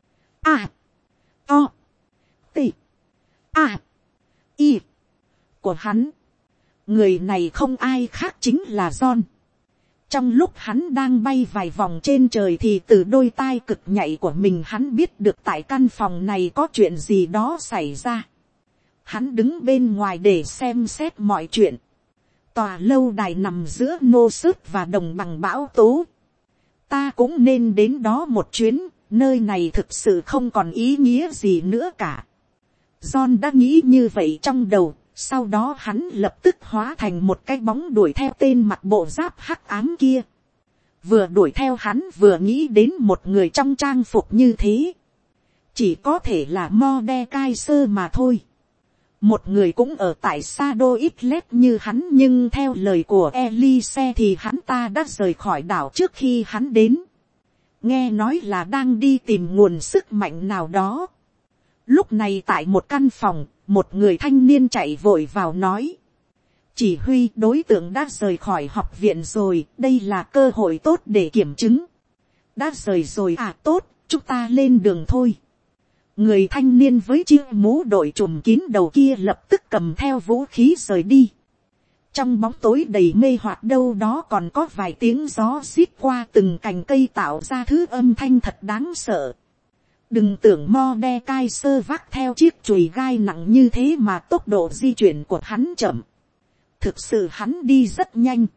Của hắn. Người này không ai khác chính là John. Trong lúc hắn đang bay vài vòng trên trời thì từ đôi tai cực nhạy của mình hắn biết được tại căn phòng này có chuyện gì đó xảy ra. Hắn đứng bên ngoài để xem xét mọi chuyện. Tòa lâu đài nằm giữa nô sớt và đồng bằng bão tố. Ta cũng nên đến đó một chuyến, nơi này thực sự không còn ý nghĩa gì nữa cả. John đã nghĩ như vậy trong đầu. Sau đó hắn lập tức hóa thành một cái bóng đuổi theo tên mặc bộ giáp hắc ám kia. Vừa đuổi theo hắn vừa nghĩ đến một người trong trang phục như thế. Chỉ có thể là Mordecai mà thôi. Một người cũng ở tại Shadow Islet như hắn, nhưng theo lời của Elise thì hắn ta đã rời khỏi đảo trước khi hắn đến. Nghe nói là đang đi tìm nguồn sức mạnh nào đó. Lúc này tại một căn phòng, một người thanh niên chạy vội vào nói: chỉ huy, đối tượng đã rời khỏi học viện rồi, đây là cơ hội tốt để kiểm chứng. Đã rời rồi à, tốt, chúng ta lên đường thôi. Người thanh niên với chiếc mũ đội trùm kín đầu kia lập tức cầm theo vũ khí rời đi. Trong bóng tối đầy mê hoặc đâu đó còn có vài tiếng gió xít qua từng cành cây tạo ra thứ âm thanh thật đáng sợ. Đừng tưởng Mordecai vác theo chiếc chùy gai nặng như thế mà tốc độ di chuyển của hắn chậm. Thực sự hắn đi rất nhanh.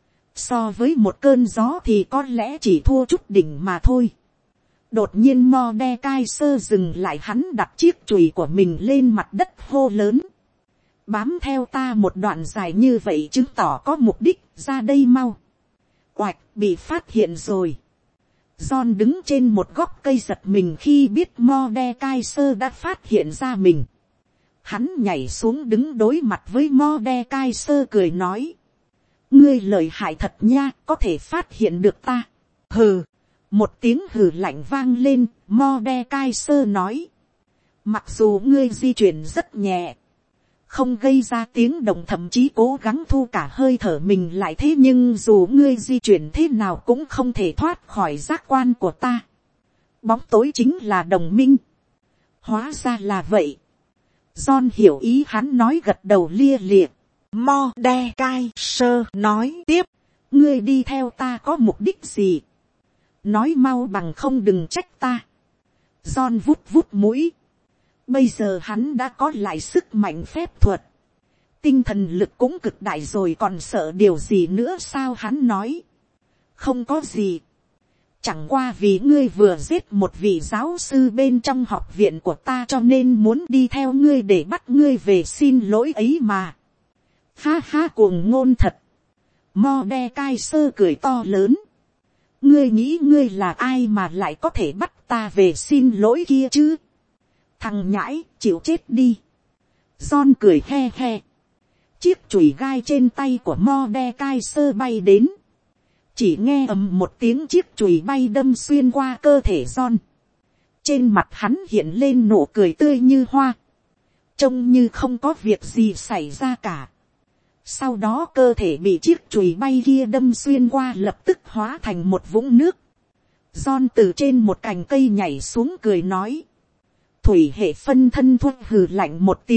So với một cơn gió thì có lẽ chỉ thua chút đỉnh mà thôi. Đột nhiên Mordecai dừng lại, hắn đặt chiếc chùy của mình lên mặt đất hô lớn: bám theo ta một đoạn dài như vậy chứng tỏ có mục đích, ra đây mau. Oạch, bị phát hiện rồi. John đứng trên một góc cây giật mình khi biết Mordecai đã phát hiện ra mình. Hắn nhảy xuống đứng đối mặt với Mordecai cười nói: ngươi lợi hại thật nha, có thể phát hiện được ta. Hừ. Một tiếng hừ lạnh vang lên, Mordecai nói: mặc dù ngươi di chuyển rất nhẹ, không gây ra tiếng động, thậm chí cố gắng thu cả hơi thở mình lại, thế nhưng dù ngươi di chuyển thế nào cũng không thể thoát khỏi giác quan của ta. Bóng tối chính là đồng minh. Hóa ra là vậy. John hiểu ý hắn nói, gật đầu lia lịa. Mordecai nói tiếp: ngươi đi theo ta có mục đích gì? Nói mau bằng không đừng trách ta. John vút vút mũi. Bây giờ hắn đã có lại sức mạnh phép thuật. Tinh thần lực cũng cực đại rồi, còn sợ điều gì nữa sao? Hắn nói: không có gì. Chẳng qua vì ngươi vừa giết một vị giáo sư bên trong học viện của ta, cho nên muốn đi theo ngươi để bắt ngươi về xin lỗi ấy mà. Ha ha, cuồng ngôn thật. Mordecai cười to lớn. Ngươi nghĩ ngươi là ai mà lại có thể bắt ta về xin lỗi kia chứ? Thằng nhãi, chịu chết đi. John cười he he. Chiếc chùy gai trên tay của Mordecai bay đến. Chỉ nghe ầm một tiếng, chiếc chùy bay đâm xuyên qua cơ thể John. Trên mặt hắn hiện lên nụ cười tươi như hoa. Trông như không có việc gì xảy ra cả. Sau đó cơ thể bị chiếc chùy bay kia đâm xuyên qua lập tức hóa thành một vũng nước. John từ trên một cành cây nhảy xuống cười nói: thủy hệ phân thân thuật. Hừ lạnh một tiếng,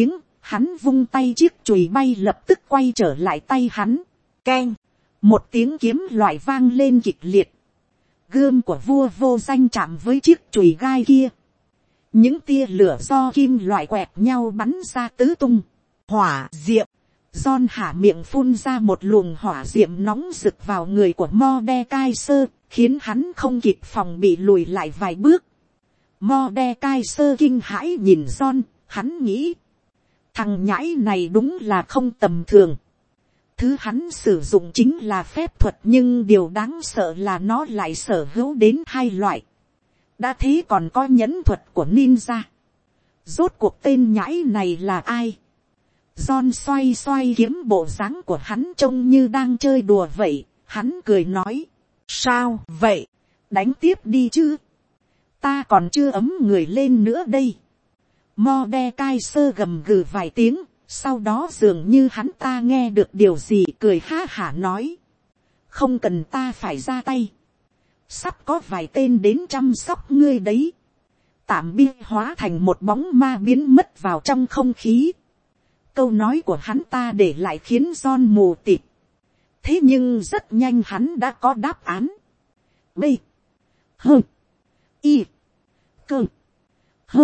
Hắn vung tay chiếc chùy bay lập tức quay trở lại tay hắn. Keng. Một tiếng kiếm loại vang lên kịch liệt. Gươm của vua vô danh chạm với chiếc chùy gai kia. Những tia lửa do kim loại quẹt nhau bắn ra tứ tung. Hỏa diệm. John há miệng phun ra một luồng hỏa diệm nóng rực vào người của Mordecai-sơ, khiến hắn không kịp phòng bị lùi lại vài bước. Mordecai-sơ kinh hãi nhìn John, hắn nghĩ. Thằng nhãi này đúng là không tầm thường. Thứ hắn sử dụng chính là phép thuật, nhưng điều đáng sợ là nó lại sở hữu đến hai loại. Đã thế còn có nhẫn thuật của ninja. Rốt cuộc tên nhãi này là ai? John xoay xoay kiếm, bộ dáng của hắn trông như đang chơi đùa vậy. Hắn cười nói. Sao vậy? Đánh tiếp đi chứ. Ta còn chưa ấm người lên nữa đây. Mordecai-sơ gầm gừ vài tiếng. Sau đó dường như hắn ta nghe được điều gì, cười ha hả nói. Không cần ta phải ra tay. Sắp có vài tên đến chăm sóc ngươi đấy. Tạm biệt hóa thành một bóng ma biến mất vào trong không khí. Câu nói của hắn ta để lại khiến John mù tịt. Thế nhưng rất nhanh hắn đã có đáp án. B. H. I. Cơ. H.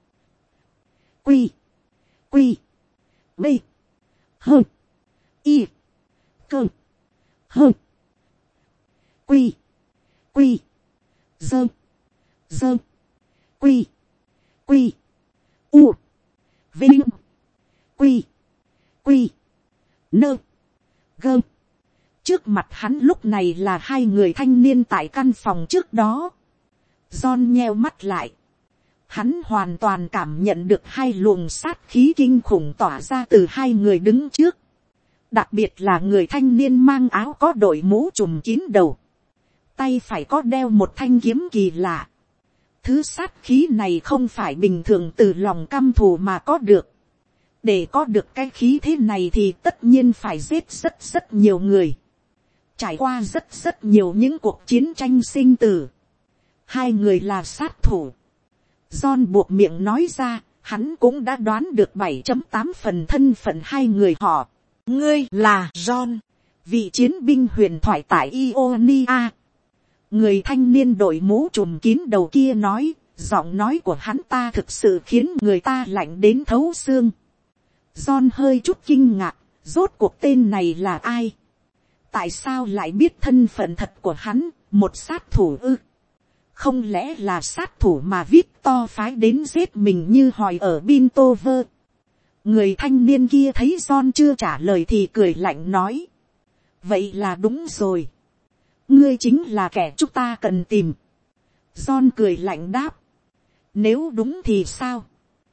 Quy. Quy. B. H. I. Cơ. H. Quy. Quy. Dơ. Dơ. Quy. Quy. U. Vinh. Quy. Quy. Nơ. Gơ. Trước mặt hắn lúc này là hai người thanh niên tại căn phòng trước đó. John nheo mắt lại. Hắn hoàn toàn cảm nhận được hai luồng sát khí kinh khủng tỏa ra từ hai người đứng trước. Đặc biệt là người thanh niên mang áo có đội mũ trùm kín đầu. Tay phải có đeo một thanh kiếm kỳ lạ. Thứ sát khí này không phải bình thường từ lòng căm thù mà có được. Để có được cái khí thế này thì tất nhiên phải giết rất nhiều người. Trải qua rất nhiều những cuộc chiến tranh sinh tử. Hai người là sát thủ. John buộc miệng nói ra, hắn cũng đã đoán được 7.8 phần thân phận hai người họ. Ngươi là John, vị chiến binh huyền thoại tại Ionia. Người thanh niên đội mũ trùm kín đầu kia nói, giọng nói của hắn ta thực sự khiến người ta lạnh đến thấu xương. John hơi chút kinh ngạc, rốt cuộc tên này là ai? Tại sao lại biết thân phận thật của hắn, một sát thủ ư? Không lẽ là sát thủ mà Victor phái đến giết mình như hỏi ở Bintover? Người thanh niên kia thấy John chưa trả lời thì cười lạnh nói. Vậy là đúng rồi. Ngươi chính là kẻ chúng ta cần tìm. John cười lạnh đáp. Nếu đúng thì sao?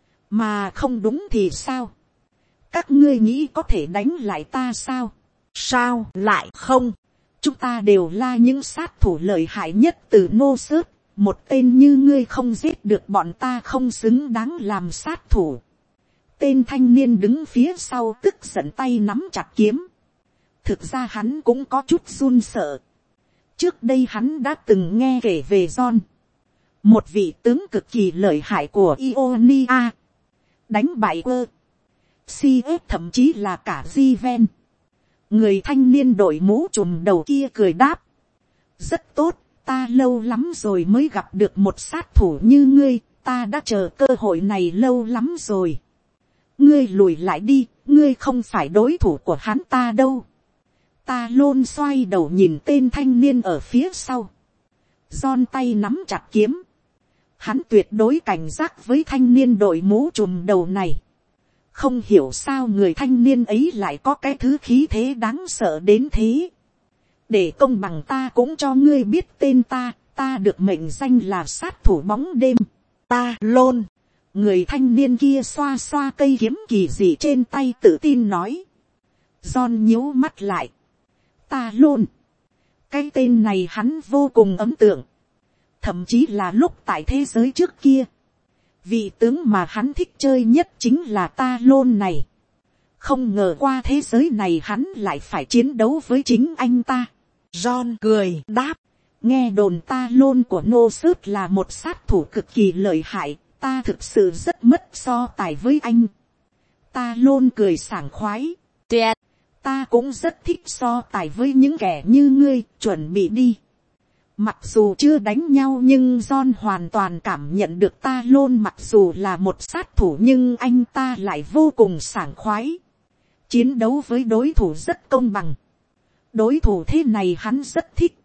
Mà không đúng thì sao? Các ngươi nghĩ có thể đánh lại ta sao? Sao lại không? Chúng ta đều là những sát thủ lợi hại nhất từ Nô Sớt. Một tên như ngươi không giết được bọn ta không xứng đáng làm sát thủ. Tên thanh niên đứng phía sau tức giận tay nắm chặt kiếm. Thực ra hắn cũng có chút run sợ. Trước đây hắn đã từng nghe kể về John. Một vị tướng cực kỳ lợi hại của Ionia. Đánh bại Quơ. CF thậm chí là cả Given. Người thanh niên đội mũ trùm đầu kia cười đáp. Rất tốt, ta lâu lắm rồi mới gặp được một sát thủ như ngươi, ta đã chờ cơ hội này lâu lắm rồi. Ngươi lùi lại đi, ngươi không phải đối thủ của hắn ta đâu. Ta lôn xoay đầu nhìn tên thanh niên ở phía sau. John tay nắm chặt kiếm. Hắn tuyệt đối cảnh giác với thanh niên đội mũ trùm đầu này. Không hiểu sao người thanh niên ấy lại có cái thứ khí thế đáng sợ đến thế. Để công bằng ta cũng cho ngươi biết tên ta, ta được mệnh danh là sát thủ bóng đêm. Ta lôn. Người thanh niên kia xoa xoa cây kiếm kỳ dị trên tay tự tin nói. John nhíu mắt lại. Ta lôn. Cái tên này hắn vô cùng ấn tượng. Thậm chí là lúc tại thế giới trước kia. Vị tướng mà hắn thích chơi nhất chính là ta lôn này. Không ngờ qua thế giới này hắn lại phải chiến đấu với chính anh ta. John cười đáp. Nghe đồn ta lôn của Nô Sớt là một sát thủ cực kỳ lợi hại. Ta thực sự rất mất so tài với anh. Ta luôn cười sảng khoái. Tuyệt, ta cũng rất thích so tài với những kẻ như ngươi, chuẩn bị đi. Mặc dù chưa đánh nhau nhưng John hoàn toàn cảm nhận được ta luôn mặc dù là một sát thủ nhưng anh ta lại vô cùng sảng khoái. Chiến đấu với đối thủ rất công bằng. Đối thủ thế này hắn rất thích.